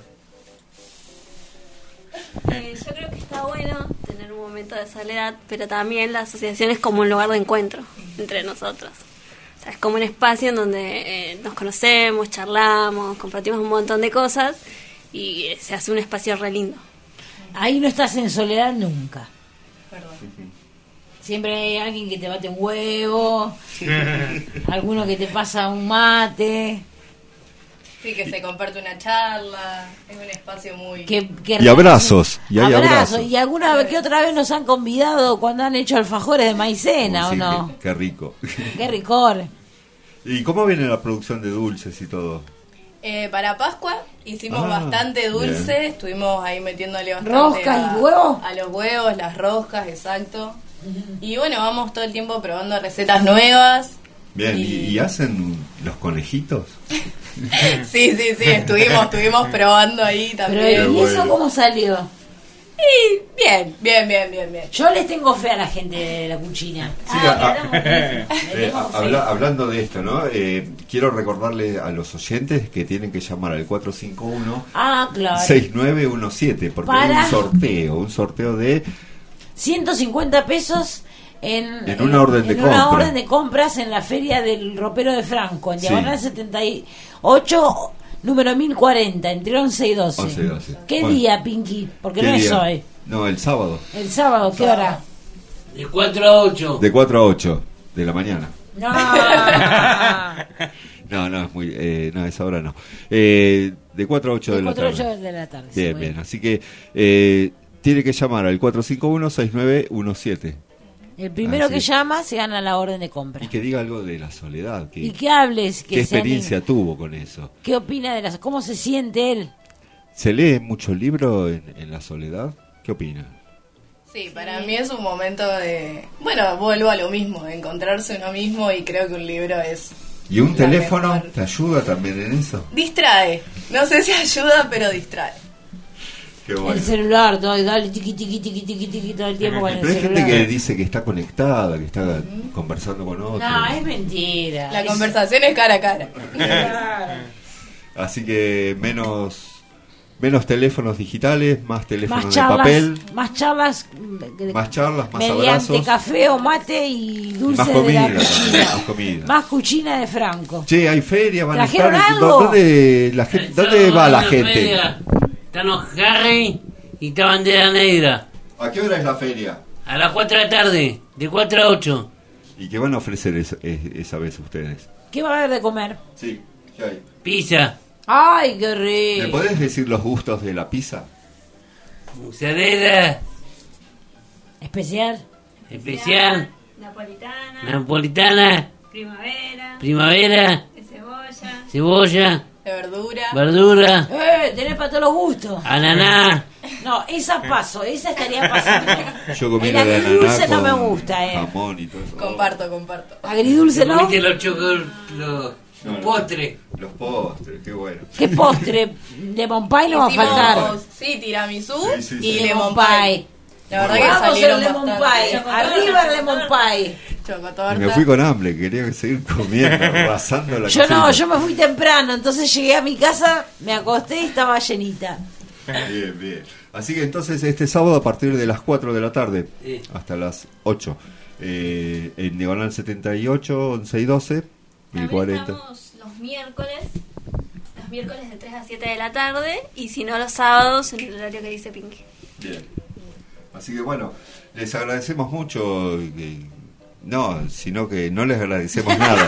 Eh, yo creo que está bueno tener un momento de soledad, pero también la asociación es como un lugar de encuentro entre nosotros. O sea, es como un espacio en donde eh, nos conocemos, charlamos, compartimos un montón de cosas y eh, se hace un espacio re lindo. Ahí no estás en soledad nunca. Siempre hay alguien que te bate un huevo, alguno que te pasa un mate. Sí, que se comparte una charla, es un espacio muy... Que, que Y abrazos, y hay abrazos. Y alguna vez que otra vez nos han convidado cuando han hecho alfajores de maicena, Sí, ¿o no? Qué, qué rico. Qué ricor. ¿Y cómo viene la producción de dulces y todo? Eh, para Pascua hicimos Ah, bastante dulce, bien. estuvimos ahí metiéndole bastante ¿Roscas a, y huevos? a los huevos, las roscas, exacto. Y bueno, vamos todo el tiempo probando recetas nuevas. Bien, ¿y, y hacen los conejitos? Sí, sí, sí, estuvimos, estuvimos probando ahí también. Pero, ¿y eso cómo salió? Y bien, bien, bien, bien, bien. Yo les tengo fe a la gente de la cuchina. Sí, Ah, a- quedamos bien. eh, Le tengo fe. habla- hablando de esto, ¿no? Eh, quiero recordarle a los oyentes que tienen que llamar al cuatro cinco uno Ah, claro. seis nueve uno siete porque hay Para. un sorteo, un sorteo de ciento cincuenta pesos en, En una orden de en una compra. orden de compras en la feria del ropero de Franco, en Sí. diagonal setenta y ocho, número mil cuarenta, entre once y doce. once y doce. ¿Qué Bueno, día, Pinky? Porque ¿qué no es día? hoy. No, el sábado. El sábado, ¿qué hora? De cuatro a ocho. De cuatro a ocho de la mañana. No. No, no, es muy, eh, no, esa hora no. Eh, de cuatro a ocho de, De la cuatro a tarde. ocho de la tarde. sí, Bien, muy bien. Así que eh, tiene que llamar al cuatro cinco uno seis nueve uno siete. El primero Así que es. llama se gana la orden de compra. Y que diga algo de la soledad. Que, Y que hables, que ¿Qué se anime. experiencia tuvo con eso? ¿Qué opina de las... ¿Cómo se siente él? ¿Se lee mucho libro en, en la soledad? ¿Qué opina? Sí, para mí es un momento de... Bueno, vuelvo a lo mismo, de encontrarse uno mismo y creo que un libro es... ¿Y un la teléfono mejor. te ayuda también en eso? Distrae. No sé si ayuda, pero distrae. Qué El celular, todo, y dale tiqui, tiqui, tiqui, tiqui, tiqui, todo el tiempo con el Pero hay gente celular. que dice que está conectada, que está conversando con otros. No, es mentira. La Es- conversación es cara a cara. Así que menos menos teléfonos digitales, más teléfonos Más de charlas, papel, más charlas, mm, más charlas, más mediante abrazos, café o mate y y dulce más de comida, la cuchina. más comida. Más cuchina de Franco. Che, hay feria, van a estar. ¿Trajeron algo? ¿Dónde, la gente, ¿dónde va la gente? Están los Harry y está Bandera Negra. ¿A qué hora es la feria? A las cuatro de la tarde, de cuatro a ocho. ¿Y qué van a ofrecer esa, es- esa vez ustedes? ¿Qué va a haber de comer? Sí, ¿qué hay? Pizza, Ay, qué ¿Me rico. podés decir los gustos de la pizza? mozzarella, Especial. especial, Napolitana, napolitana, primavera, primavera, de cebolla, cebolla, De verdura. verdura, Eh, tenés para todos los gustos. ananá. No, esa paso, esa estaría pasando. Yo comí El la de agridulce ananá no me con gusta, eh. jamón y todo eso. Comparto, comparto. Agridulce, ¿no? ¿Comiste los chocolates, los, No, los no. postres? Los postres, qué bueno. ¿Qué postre? Lemon pie no va a Hicimos, faltar. sí, tiramisú Sí, sí, y sí. lemon Lemon pie. pie. La verdad que Vamos salieron el lemon bastante. pie. Arriba el lemon pie. Chocotorta. Y me fui con hambre, quería seguir comiendo, arrasando la Yo cocina. no, yo me fui temprano, entonces llegué a mi casa, me acosté y estaba llenita. Bien, bien. Así que entonces este sábado a partir de las cuatro de la tarde Sí. hasta las ocho, eh, en Diagonal setenta y ocho, once y doce, mil También cuarenta. estamos los miércoles, los miércoles de tres a siete de la tarde, y si no los sábados en el horario que dice Pinky. Bien. Así que bueno, les agradecemos mucho. eh, No, sino que no les agradecemos nada.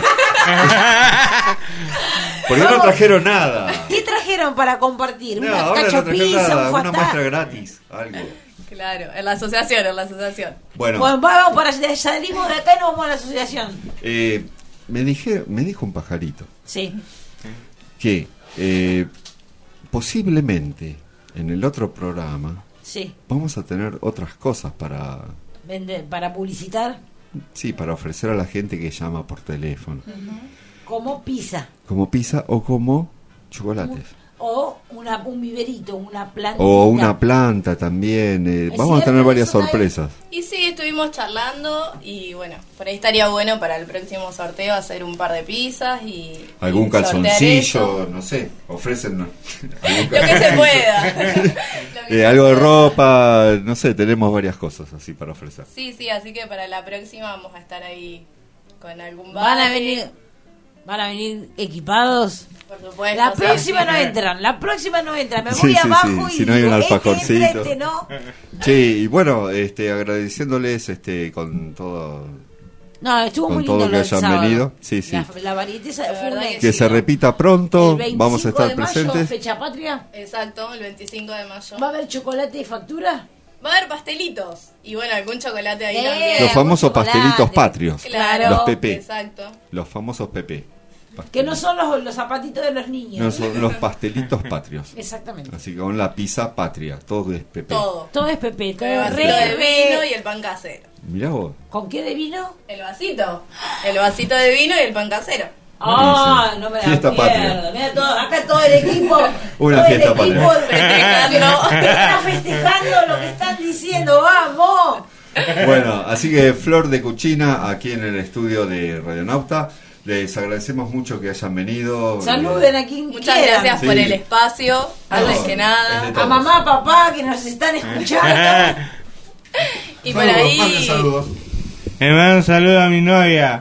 Porque no trajeron nada. ¿Qué trajeron para compartir? No, ¿Una ahora no cacho trajeron pizza, nada, un una fatá? muestra gratis, algo. Claro, en la asociación, en la asociación. Bueno, Bueno, vamos para salimos de acá y nos vamos a la asociación. eh, me, dije, me dijo un pajarito Sí. que eh, posiblemente en el otro programa Sí. vamos a tener otras cosas para, Vende- para publicitar sí, para ofrecer a la gente que llama por teléfono, como pizza como pizza o como chocolates. o una, un viverito, una planta. O una planta también. eh, ¿Es vamos a cierto tener varias eso, Nay? sorpresas. Y sí, estuvimos charlando y bueno, por ahí estaría bueno para el próximo sorteo hacer un par de pizzas y... Algún y sortear calzoncillo, eso. no sé, ofrecen ¿no? Lo que se pueda. Eh, algo de ropa, no sé, tenemos varias cosas así para ofrecer. Sí, sí, así que para la próxima vamos a estar ahí con algún Van a bate. venir, van a venir equipados. Por supuesto. La sí, próxima sí. no entran, la próxima no entran. Me Sí, voy sí, abajo sí, y si no hay digo, un este alfajorcito. entra, este no. Sí, y bueno, este, agradeciéndoles este, con todo, No, estuvo con muy todo lindo que lo del hayan sábado. venido. Sí, sí. La, la varietesa fue un Que éxito. se repita pronto, El veinticinco vamos a estar de mayo, presentes. fecha patria. Exacto, el veinticinco de mayo. ¿Va a haber chocolate y factura? Va a haber pastelitos. Y bueno, algún chocolate ahí Eh, también. Los famosos chocolate. pastelitos patrios. Claro. Los P P. Exacto. Los famosos P P. Que no son los, los zapatitos de los niños. No, son los pastelitos patrios. Exactamente. Así que con la pizza patria, todo es P P. Todo. Todo es Pepe. Todo El es vasito re, de re- vino y el pan casero. Mirá vos. ¿Con qué de vino? El vasito. El vasito de vino y el pan casero. Ah, no me la Fiesta pierdo. patria. Mira todo, acá todo el equipo. Una todo fiesta el equipo patria. festejando. Está festejando lo que están diciendo. ¡Vamos! Bueno, así que Flor de Cuchina, aquí en el estudio de Radionauta. Les agradecemos mucho que hayan venido. Saluden a quien Muchas quieran. gracias por Sí. el espacio. Antes que nada. A mamá, papá, que nos están escuchando. Y por Saludos, ahí. manden saludos. Le mando un saludo a mi novia.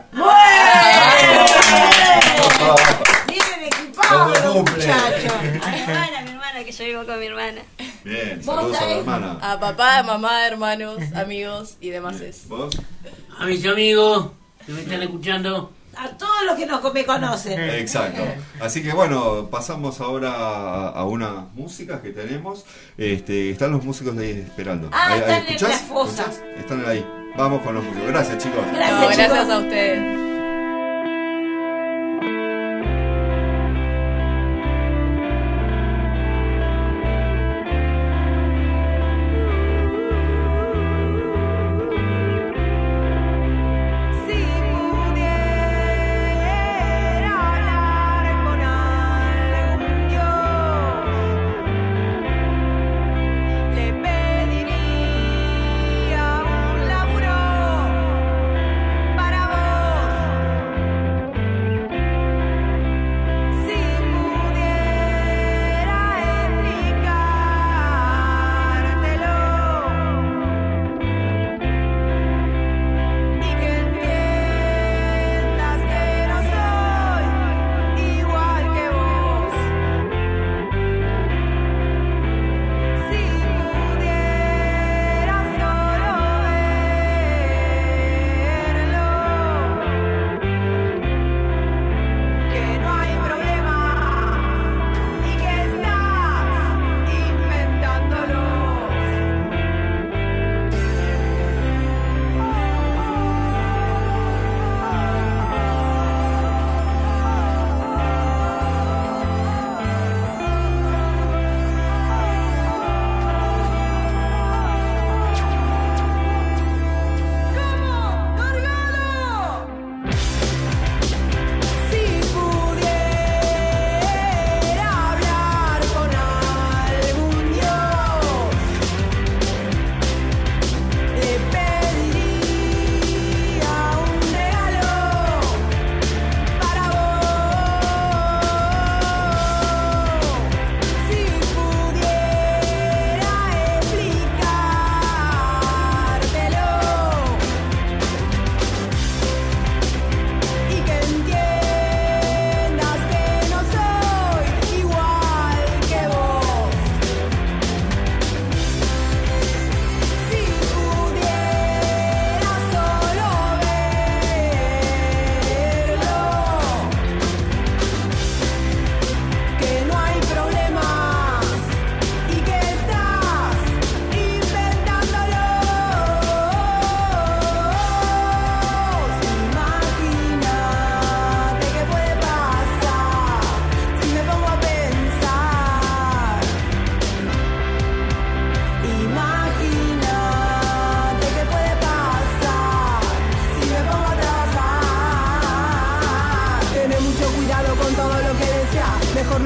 Vienen equipados los muchachos. A mi hermana, a mi hermana, que yo vivo con mi hermana. Bien, ¿Vos, saludos a la Tay? hermana. A papá, mamá, hermanos, amigos y demás. ¿Vos? A mis amigos que me están escuchando. A todos los que nos, me conocen. Exacto. Así que bueno, pasamos ahora a, a unas músicas que tenemos. Este, están los músicos de ahí esperando. Ah, Ahí- ahí, están en ¿escuchás? la fosa. ¿Escuchás? Están ahí. Vamos con los músicos. Gracias, chicos. Gracias, No, gracias chicos. a ustedes. Si pudiera hablar con algún Dios, le pediría un laburo para vos.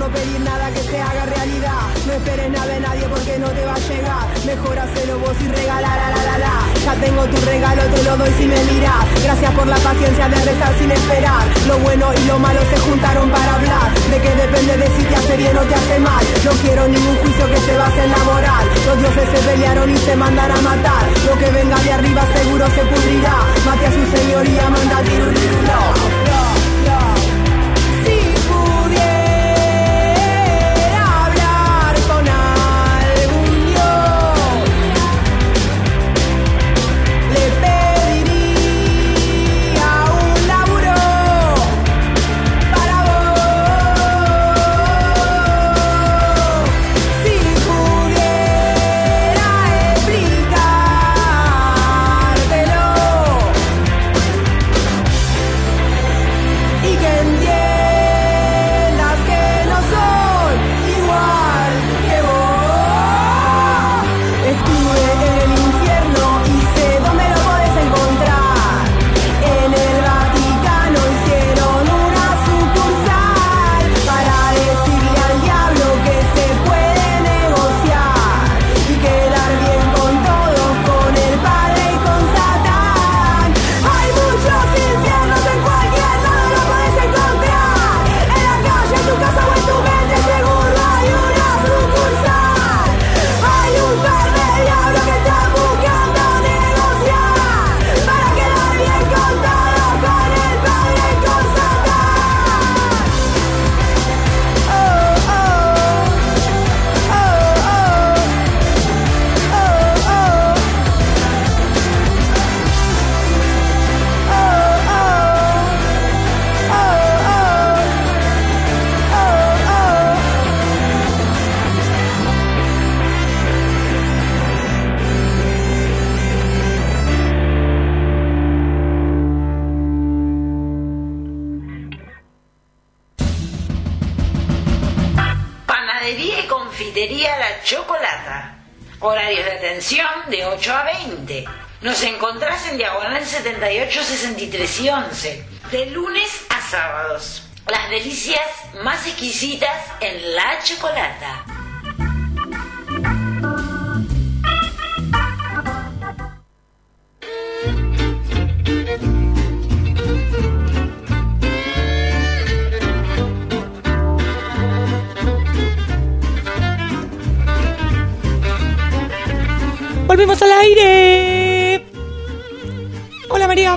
pedir nada que se haga realidad. No esperes nada de nadie porque no te va a llegar. Mejor hacerlo vos y regalar, la la la la. Ya tengo tu regalo, te lo doy si me mirás. Gracias por la paciencia de rezar sin esperar. Lo bueno y lo malo se juntaron para hablar. De que depende de si te hace bien o te hace mal. No quiero ningún juicio que se base en la moral. Los dioses se pelearon y se mandan a matar. Lo que venga de arriba seguro se pudrirá. Mate a su señoría, manda tirulirulo. Si pudiera hablar con algún dios, le pediría un laburo para vos. Si pudiera explicártelo y que entiendas que no soy igual que vos. Estuve en el infierno y sé dónde lo podés encontrar. En el Vaticano hicieron una sucursal para decirle al diablo que se puede negociar y quedar bien con todos, con el Padre y con Satán. Hay muchos infiernos, en cualquier lado lo podés encontrar. En la calle, en tu casa o en tu mente seguro hay una sucursal. Hay un par de diablos que están buscando negociar para quedar bien con todos, con el Padre y con Satán. Oh, oh, oh, oh, oh, Panadería y confitería La Chocolata. Horarios de atención de ocho a veinte. Nos encontrás en diagonal setenta y ocho, sesenta y tres y once. De lunes a sábados. Las delicias más exquisitas en La Chocolata. ¡Volvemos al aire! Hola, María.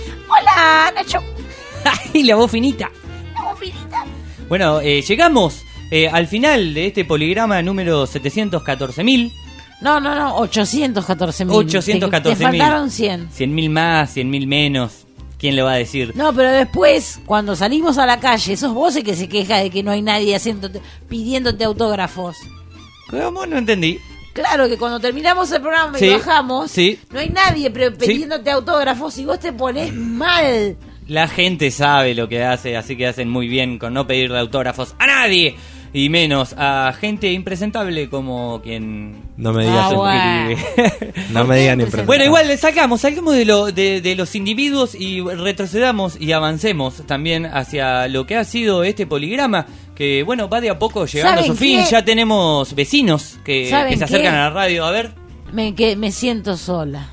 Hola, Nacho. ¡Ay, la voz finita! La voz finita. Bueno, eh, llegamos eh, al final de este poligrama número setecientos catorce mil. No, no, no, ochocientos catorce mil. ochocientos catorce mil. Te faltaron cien. cien mil más, cien mil menos. ¿Quién le va a decir? No, pero después, cuando salimos a la calle, sos vos el que se queja de que no hay nadie haciéndote, pidiéndote autógrafos. ¿Cómo? No entendí. Claro, que cuando terminamos el programa Sí, y bajamos, sí. no hay nadie pre- pidiéndote autógrafos y vos te pones mal. La gente sabe lo que hace, así que hacen muy bien con no pedirle autógrafos a nadie. Y menos a gente impresentable como quien... No me digas Ah, escribe. No me digan impresentable. Bueno, igual le sacamos, salgamos de, lo, de, de los individuos y retrocedamos y avancemos también hacia lo que ha sido este poligrama, que bueno, va de a poco llegando a su ¿Saben fin. qué? Ya tenemos vecinos que, ¿Saben que se acercan qué? a la radio. A ver. Me, que, me siento sola.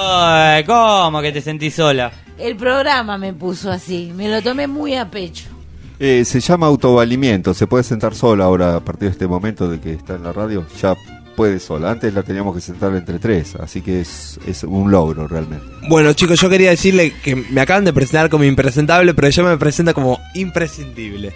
Ay, ¿cómo que te sentís sola? El programa me puso así, me lo tomé muy a pecho. Eh, se llama autovalimiento, se puede sentar sola ahora a partir de este momento de que está en la radio, ya puede sola. Antes la teníamos que sentar entre tres, así que es, es un logro realmente. Bueno, chicos, yo quería decirle que me acaban de presentar como impresentable, pero yo me presento como imprescindible.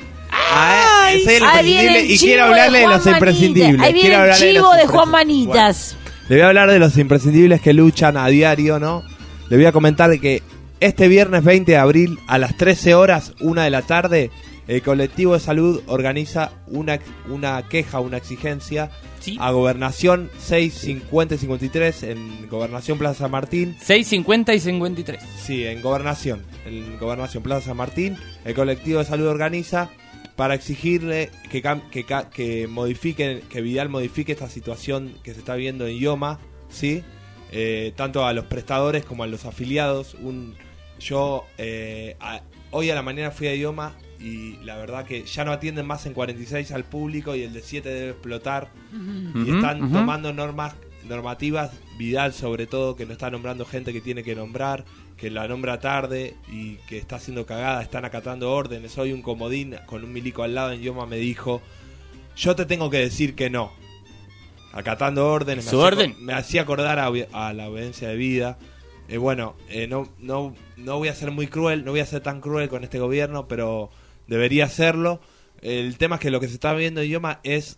Ah, eh, soy el Ahí viene imprescindible el y chivo quiero hablarle de, Juan los Manita. imprescindibles. Ahí viene Quiero el hablarle chivo los de Juan imprescindibles. Manitas. Bueno, le voy a hablar de los imprescindibles que luchan a diario, ¿no? Le voy a comentar que este viernes veinte de abril a las trece horas, una de la tarde, el colectivo de salud organiza una, una queja, una exigencia ¿Sí? a Gobernación seiscientos cincuenta y cincuenta y tres en Gobernación Plaza San Martín. seiscientos cincuenta y cincuenta y tres. Sí, en Gobernación, en Gobernación Plaza San Martín, el colectivo de salud organiza para exigirle que, cam- que, ca- que modifiquen, que Vidal modifique esta situación que se está viendo en IOMA, ¿sí? Eh, tanto a los prestadores como a los afiliados. Un, yo eh, a- hoy a la mañana fui a IOMA y la verdad que ya no atienden más en cuarenta y seis al público y el de siete debe explotar. Ujú. Y están Ujú. tomando normas normativas, Vidal sobre todo, que no está nombrando gente que tiene que nombrar, que la nombra tarde y que está haciendo cagada, están acatando órdenes. Hoy un comodín con un milico al lado en Yoma me dijo, yo te tengo que decir que no. Acatando órdenes, me ¿Su hacía, orden? me hacía acordar a, a la obediencia de vida. Eh, bueno, eh, no, no, no voy a ser muy cruel, no voy a ser tan cruel con este gobierno, pero debería hacerlo. El tema es que lo que se está viendo en Yoma es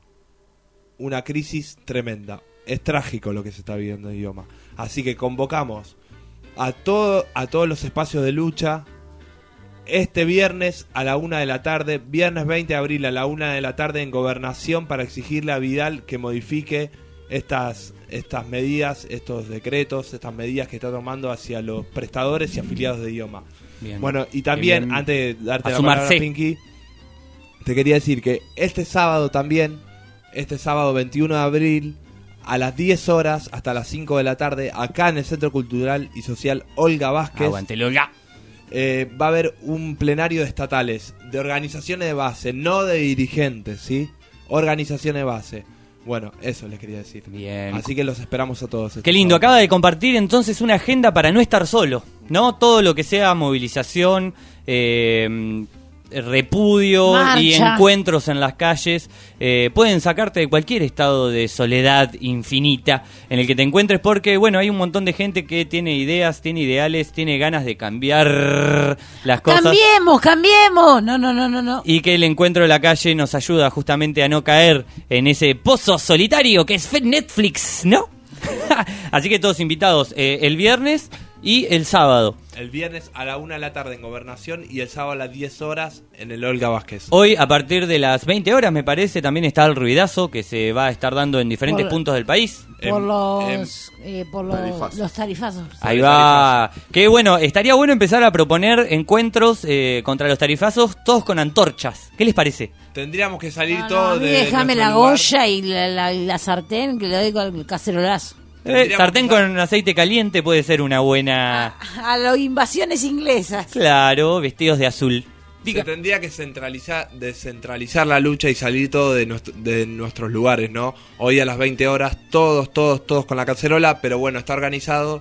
una crisis tremenda. Es trágico lo que se está viviendo en Yoma. Así que convocamos a, todo, a todos los espacios de lucha este viernes a la una de la tarde, viernes veinte de abril a la una de la tarde en Gobernación, para exigirle a Vidal que modifique estas, estas medidas, estos decretos, estas medidas que está tomando hacia los prestadores y afiliados de Yoma. Bien. Bueno, y también, Bien. antes de darte A la sumarse. palabra, Pinky, te quería decir que este sábado también, este sábado veintiuno de abril, a las diez horas hasta las cinco de la tarde, acá en el Centro Cultural y Social Olga Vázquez, Aguante, Olga. eh, va a haber un plenario de estatales, de organizaciones de base, no de dirigentes, ¿sí? Organizaciones de base. Bueno, eso les quería decir. Bien. Así que los esperamos a todos. Qué lindo, acaba de compartir entonces una agenda para no estar solo, ¿no? Todo lo que sea movilización, eh, repudio Marcha. y encuentros en las calles eh, pueden sacarte de cualquier estado de soledad infinita en el que te encuentres, porque bueno, hay un montón de gente que tiene ideas, tiene ideales, tiene ganas de cambiar las cosas. Cambiemos, cambiemos. No, no, no, no, no. Y que el encuentro de la calle nos ayuda justamente a no caer en ese pozo solitario que es Netflix, ¿no? Así que todos invitados eh, el viernes y el sábado. El viernes a la una de la tarde en Gobernación y el sábado a las diez horas en el Olga Vázquez. Hoy a partir de las veinte horas me parece también está el ruidazo que se va a estar dando en diferentes Por- puntos del país. Por Em, los, eh, por los, tarifazos. los tarifazos. Ahí va. Qué bueno, estaría bueno empezar a proponer encuentros eh, contra los tarifazos todos con antorchas. ¿Qué les parece? Tendríamos que salir No, no, todos a mí de déjame nuestro la lugar. goya y la, la- la sartén que le doy con el cacerolazo. Eh, Tendríamos sartén que usar- con aceite caliente puede ser una buena... A las invasiones inglesas. Claro, vestidos de azul. Se tendría que centralizar, descentralizar la lucha y salir todo de, nuestro- de nuestros lugares, ¿no? Hoy a las veinte horas, todos, todos, todos con la cacerola, pero bueno, está organizado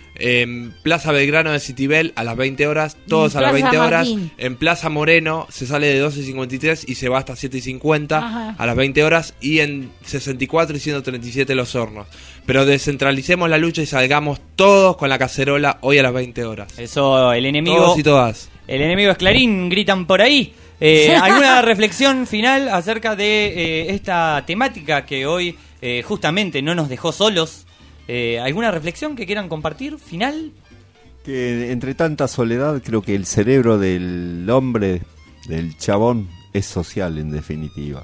en Plaza Belgrano de Citibel a las veinte horas, todos Y a las Plaza veinte horas. Martín. En Plaza Moreno se sale de doce cincuenta y tres y se va hasta siete cincuenta Ajá. a las veinte horas, y en sesenta y cuatro y ciento treinta y siete Los Hornos. Pero descentralicemos la lucha y salgamos todos con la cacerola hoy a las veinte horas. Eso, el enemigo... Todos y todas. El enemigo es Clarín, gritan por ahí. Eh, ¿Alguna reflexión final acerca de eh, esta temática que hoy eh, justamente no nos dejó solos? Eh, ¿Alguna reflexión que quieran compartir final? Que entre tanta soledad, creo que el cerebro del hombre, del chabón, es social en definitiva.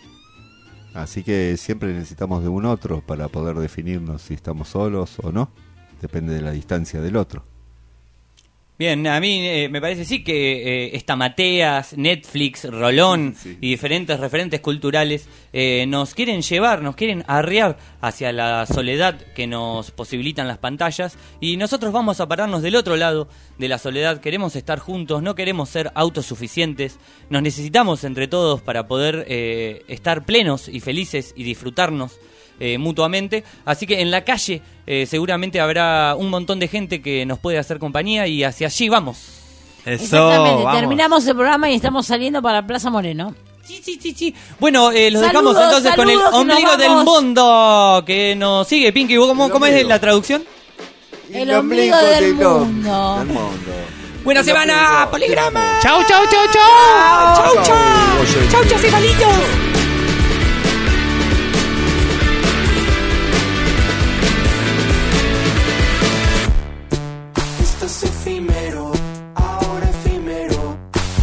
Así que siempre necesitamos de un otro para poder definirnos si estamos solos o no. Depende de la distancia del otro. Bien, a mí eh, me parece sí que eh, esta Mateas, Netflix, Rolón Sí. y diferentes referentes culturales eh, nos quieren llevar, nos quieren arrear hacia la soledad que nos posibilitan las pantallas, y nosotros vamos a pararnos del otro lado de la soledad. Queremos estar juntos, no queremos ser autosuficientes, nos necesitamos entre todos para poder eh, estar plenos y felices y disfrutarnos Eh, mutuamente. Así que en la calle eh, seguramente habrá un montón de gente que nos puede hacer compañía, y hacia allí vamos. Exactamente, terminamos el programa y estamos saliendo para Plaza Moreno. Sí, sí, sí, sí. Bueno, eh, los Saludos, dejamos entonces con el saludos, que nos ombligo del vamos. mundo que nos sigue. Pinky, ¿cómo, cómo es la traducción? El ombligo del mundo. Buena semana, Poligrama. Chau, chau, chau, chau. Chau, chau. Chau, chau, cefalitos. Esto es efímero, ahora efímero.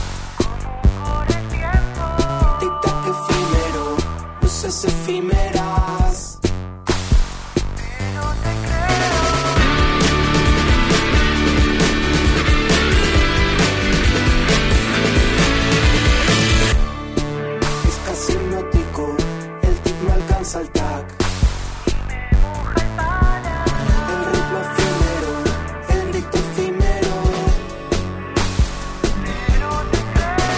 Tic-tac efímero, luces efímeras. Es casi hipnótico, el tic no alcanza el tac. El ritmo efímero, el grito efímero.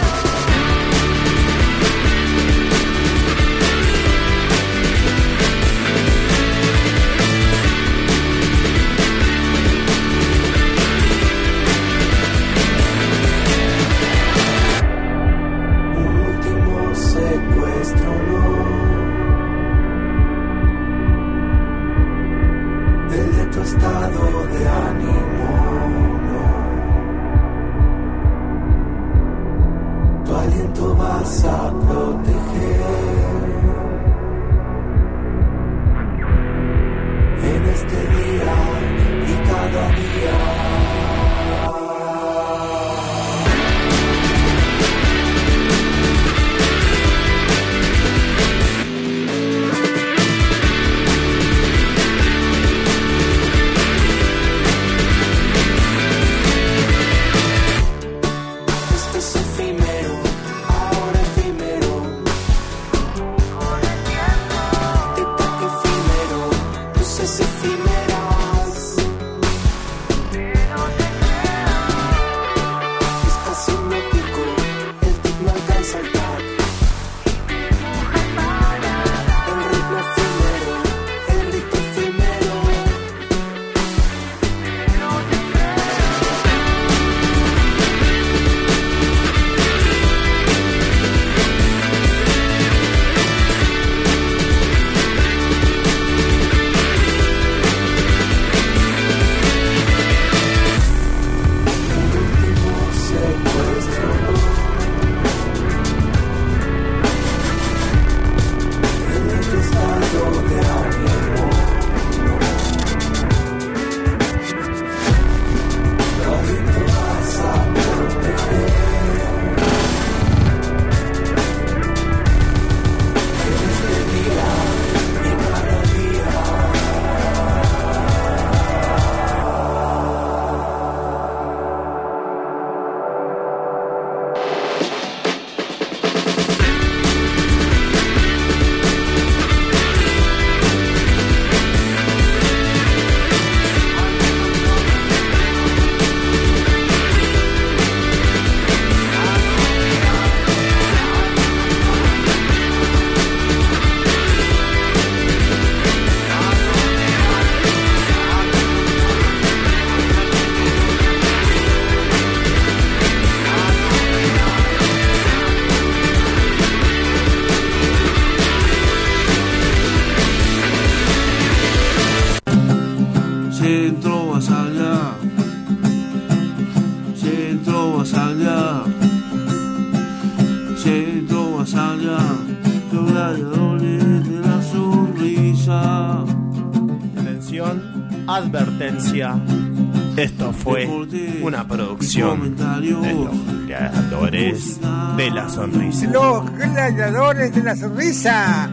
los gladiadores de la sonrisa. Atención, advertencia. Esto fue una producción de los gladiadores de la sonrisa. Los gladiadores de la sonrisa.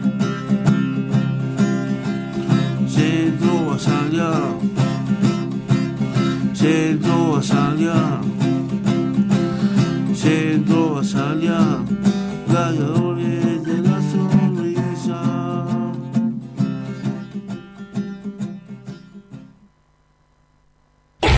Centro Basalia, Centro Basalia, Centro Basalia, gladiadores.